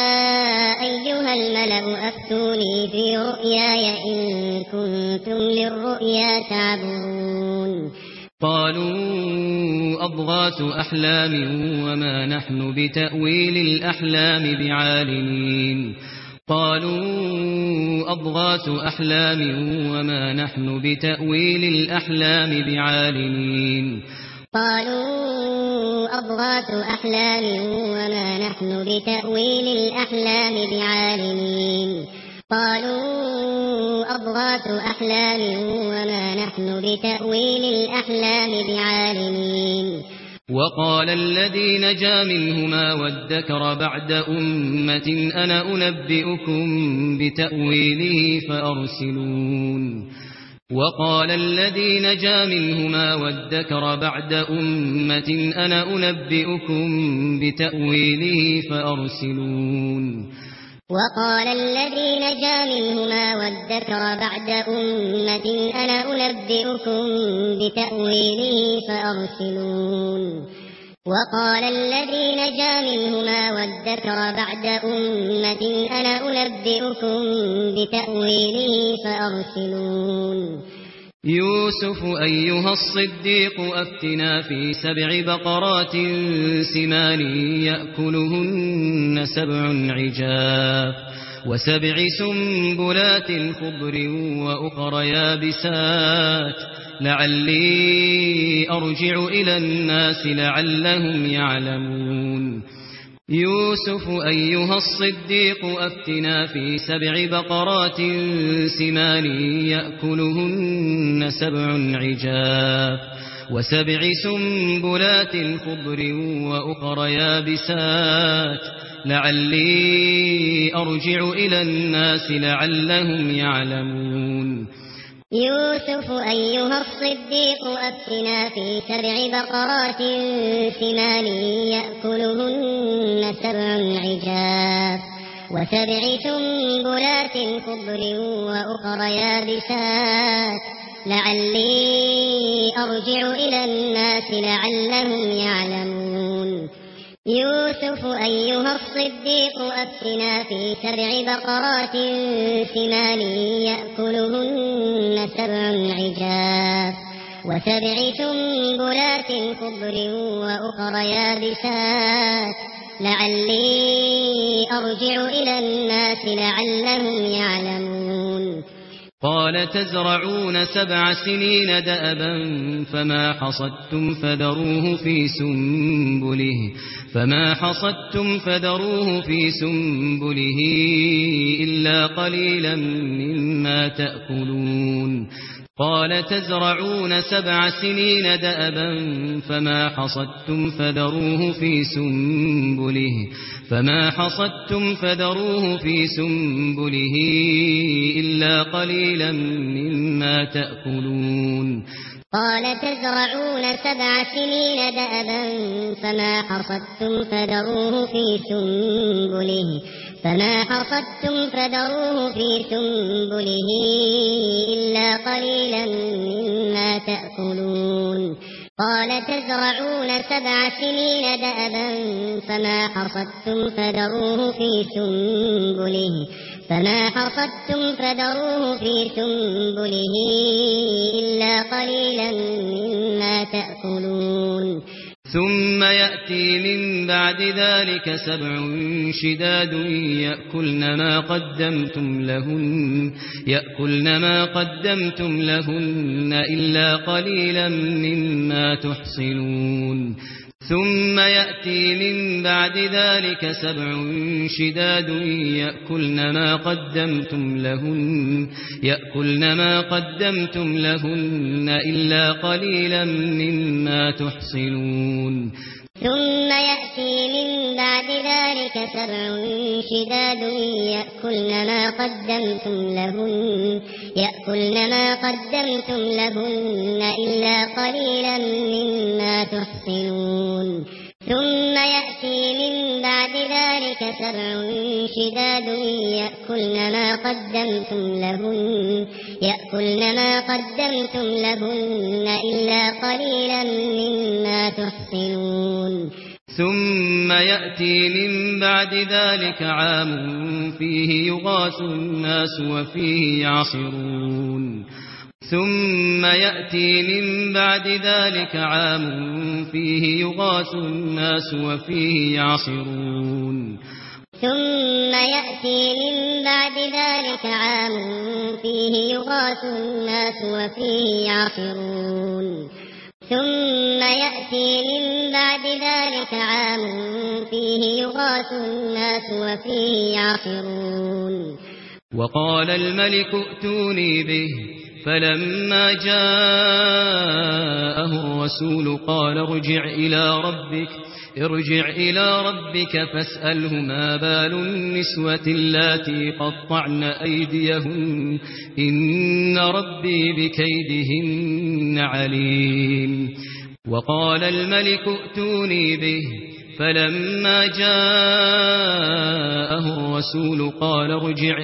أيها الملأ أفتوني في رؤياي إن كنتم للرؤيا تعبرون. قالوا أضغاث أحلام وما نحن بتأويل الأحلام بعالمين. قالوا أضغاث أحلام وما نحن بتأويل الأحلام بعالمين. قالوا أضغاث أحلام وما نحن بتأويل الأحلام بعالمين. قالوا أضغاث أحلام وما نحن بتأويل الأحلام بعالمين. وقال الذي نجا منهما وادكر بعد أمة أنا أنبئكم بتأويله فأرسلون. وقال الذي نجا منهما وادكر بعد أمة أنا أنبئكم بتأويله فأرسلون. وقال الذي نجا منهما وادكر بعد أمة أنا أنبئكم بتأويله فأرسلون. وقال الذي نجا منهما وادكر بعد أمة أنا أنبئكم بتأويله فأرسلون. يوسف أيها الصديق أفتنا في 7 بقرات سمان يأكلهن 7 عجاف و7 سنبلات خضر وأخر يابسات لعلي أرجع إلى الناس لعلهم يعلمون. يوسف أيها الصديق أفتنا في 7 بقرات سمان يأكلهن 7 عجاف و7 سنبلات خضر وأخر يابسات لعلي أرجع إلى الناس لعلهم يعلمون. يوسف أيها الصديق أفتنا في 7 بقرات سمان يأكلهن 7 عجاف و7 سنبلات خضر وأخر يابسات لعلي أرجع إلى الناس لعلهم يعلمون يوسف أيها الصديق أفتنا في 7 بقرات سمان يأكلهن 7 عجاف و7 سنبلات خضر وأخر يابسات لعلي أرجع إلى الناس لعلهم يعلمون قال تزرعون 7 سنين دأبا فما حصدتم فذروه في سنبله إلا قليلا مما تأكلون قال تزرعون 7 سنين دأبا فما حصدتم فذروه في سنبله إلا قليلا مما تأكلون قال تزرعون 7 سنين دأبا فما حصدتم فذروه في سنبله إلا قليلا مما تأكلون قال تزرعون 7 سنين دأبا فما حصدتم فذروه في سنبله إلا قليلا مما تأكلون ثم يأتي من بعد ذلك 7 شداد يأكلن ما قدمتم لهن إلا قليلا مما تحصنون ثم يأتي من بعد ذلك 7 شداد يأكلن ما قدمتم لهن إلا قليلا مما تحصنون ثم يأتي من بعد ذلك 7 شداد يأكلن ما قدمتم لهن إلا قليلا مما تحصنون ثم يأتي من بعد ذلك 7 شداد يأكلن ما قدمتم لهن إلا قليلا مما تحصنون ثم يأتي من بعد ذلك عام فيه يغاث الناس وفيه يعصرون ثم يأتي من بعد ذلك عام فيه يغاث الناس وفيه يعصرون ثم يأتي من بعد ذلك عام فيه يغاث الناس وفيه يعصرون ثم يأتي من بعد ذلك عام فيه يغاث الناس وفيه يعصرون وقال الملك ائتوني به فلما جاءه الرسول قال ارجع إلى ربك فاسأله ما بال النسوة اللاتي قطعن أيديهن إن ربي بكيدهن عليم وقال الملك ائتوني به فلما جاءه الرسول قال ارجع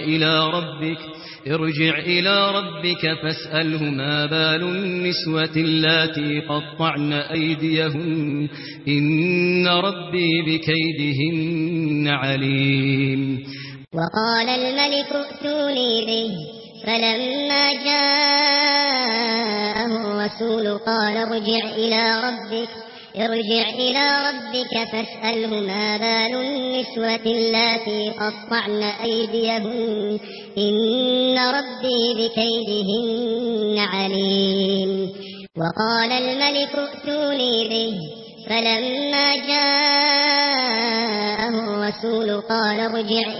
إلى ربك فاسأله ما بال النسوة اللاتي قطعن أيديهن إن ربي بكيدهن عليم وقال الملك ائتوني به فلما جاءه الرسول قال ارجع إلى ربك فاسأله ما بال النسوة اللاتي قطعن أيديهن إن ربي بكيدهن عليم وقال الملك ائتوني به فلما جاءه الرسول قال ارجع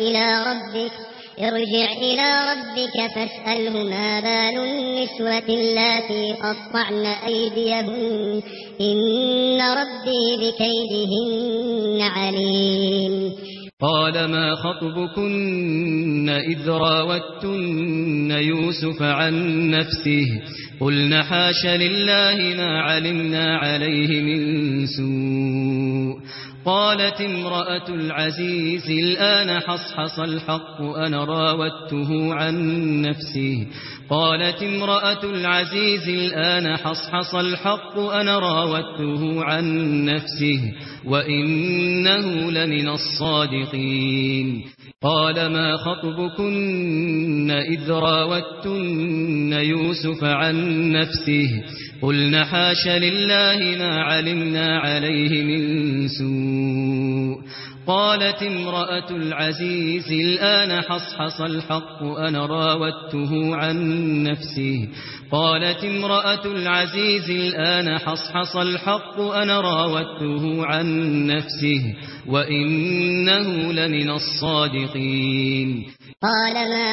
إلى ربك فاسأله ما بال النسوة اللاتي قطعن أيديهن إن ربي بكيدهن عليم قال ما خطبكن إذ راوتن يوسف عن نفسه قلنا حاش لله ما علمنا عليه من سوء قالت امرأة العزيز الآن حصحص الحق أنا راودته عن نفسه قالت امرأة العزيز الآن حصحص الحق أنا راودته عن نفسه وإنه لمن الصادقين قال ما خطبكن إذ راودتن يوسف عن نفسه قلنا حاش لله ما علمنا عليه من سوء قالت امرأة العزيز الآن حصحص الحق أنا راودته عن نفسه قالت امرأة العزيز الآن حصحص الحق أنا راودته عن نفسه وإنه لمن الصادقين قال ما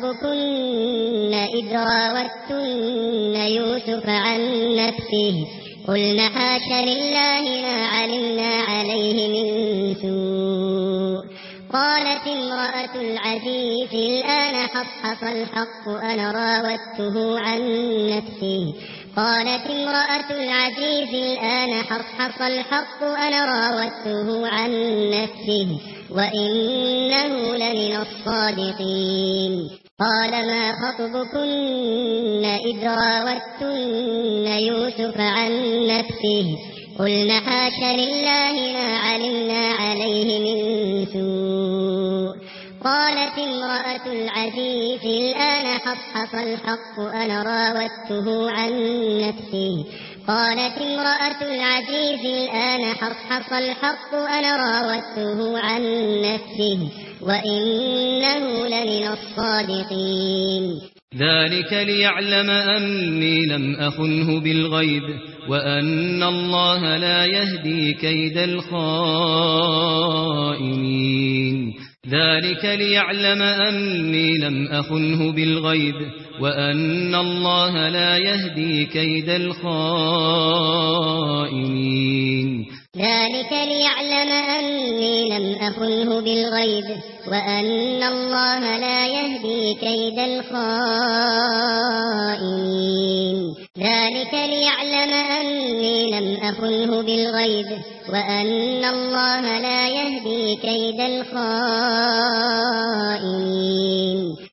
خطبكن إذ راودتن يوسف عن نفسه قلنا حاش لله ما علمنا عليه من سوء قالت امرأة العزيز الآن حصحص الحق أنا راودته عن نفسه قالت امرأة العزيز الآن حصحص الحق أنا راودته عن نفسه وإنه لمن الصادقين قال ما خطبكن إذ راودتن يوسف عن نفسه قلنا حاش لله ما علمنا عليه من سوء قالت امرأة العزيز الآن حصحص الحق أنا راودته عن نفسه قالت امرأة العزيز الآن حصحص الحق أنا راودته عن نفسه وإنه لمن الصادقين ذلك ليعلم أني لم أخنه بالغيب وأن الله لا يهدي كيد الخائنين ذلك ليعلم أني لم أخنه بالغيب وأن الله لا يهدي كيد الخائنين ذلك ليعلم أني لم أخنه بالغيب وأن الله لا يهدي كيد الخائنين ذلك ليعلم أني لم أخنه بالغيب وأن الله لا يهدي كيد الخائنين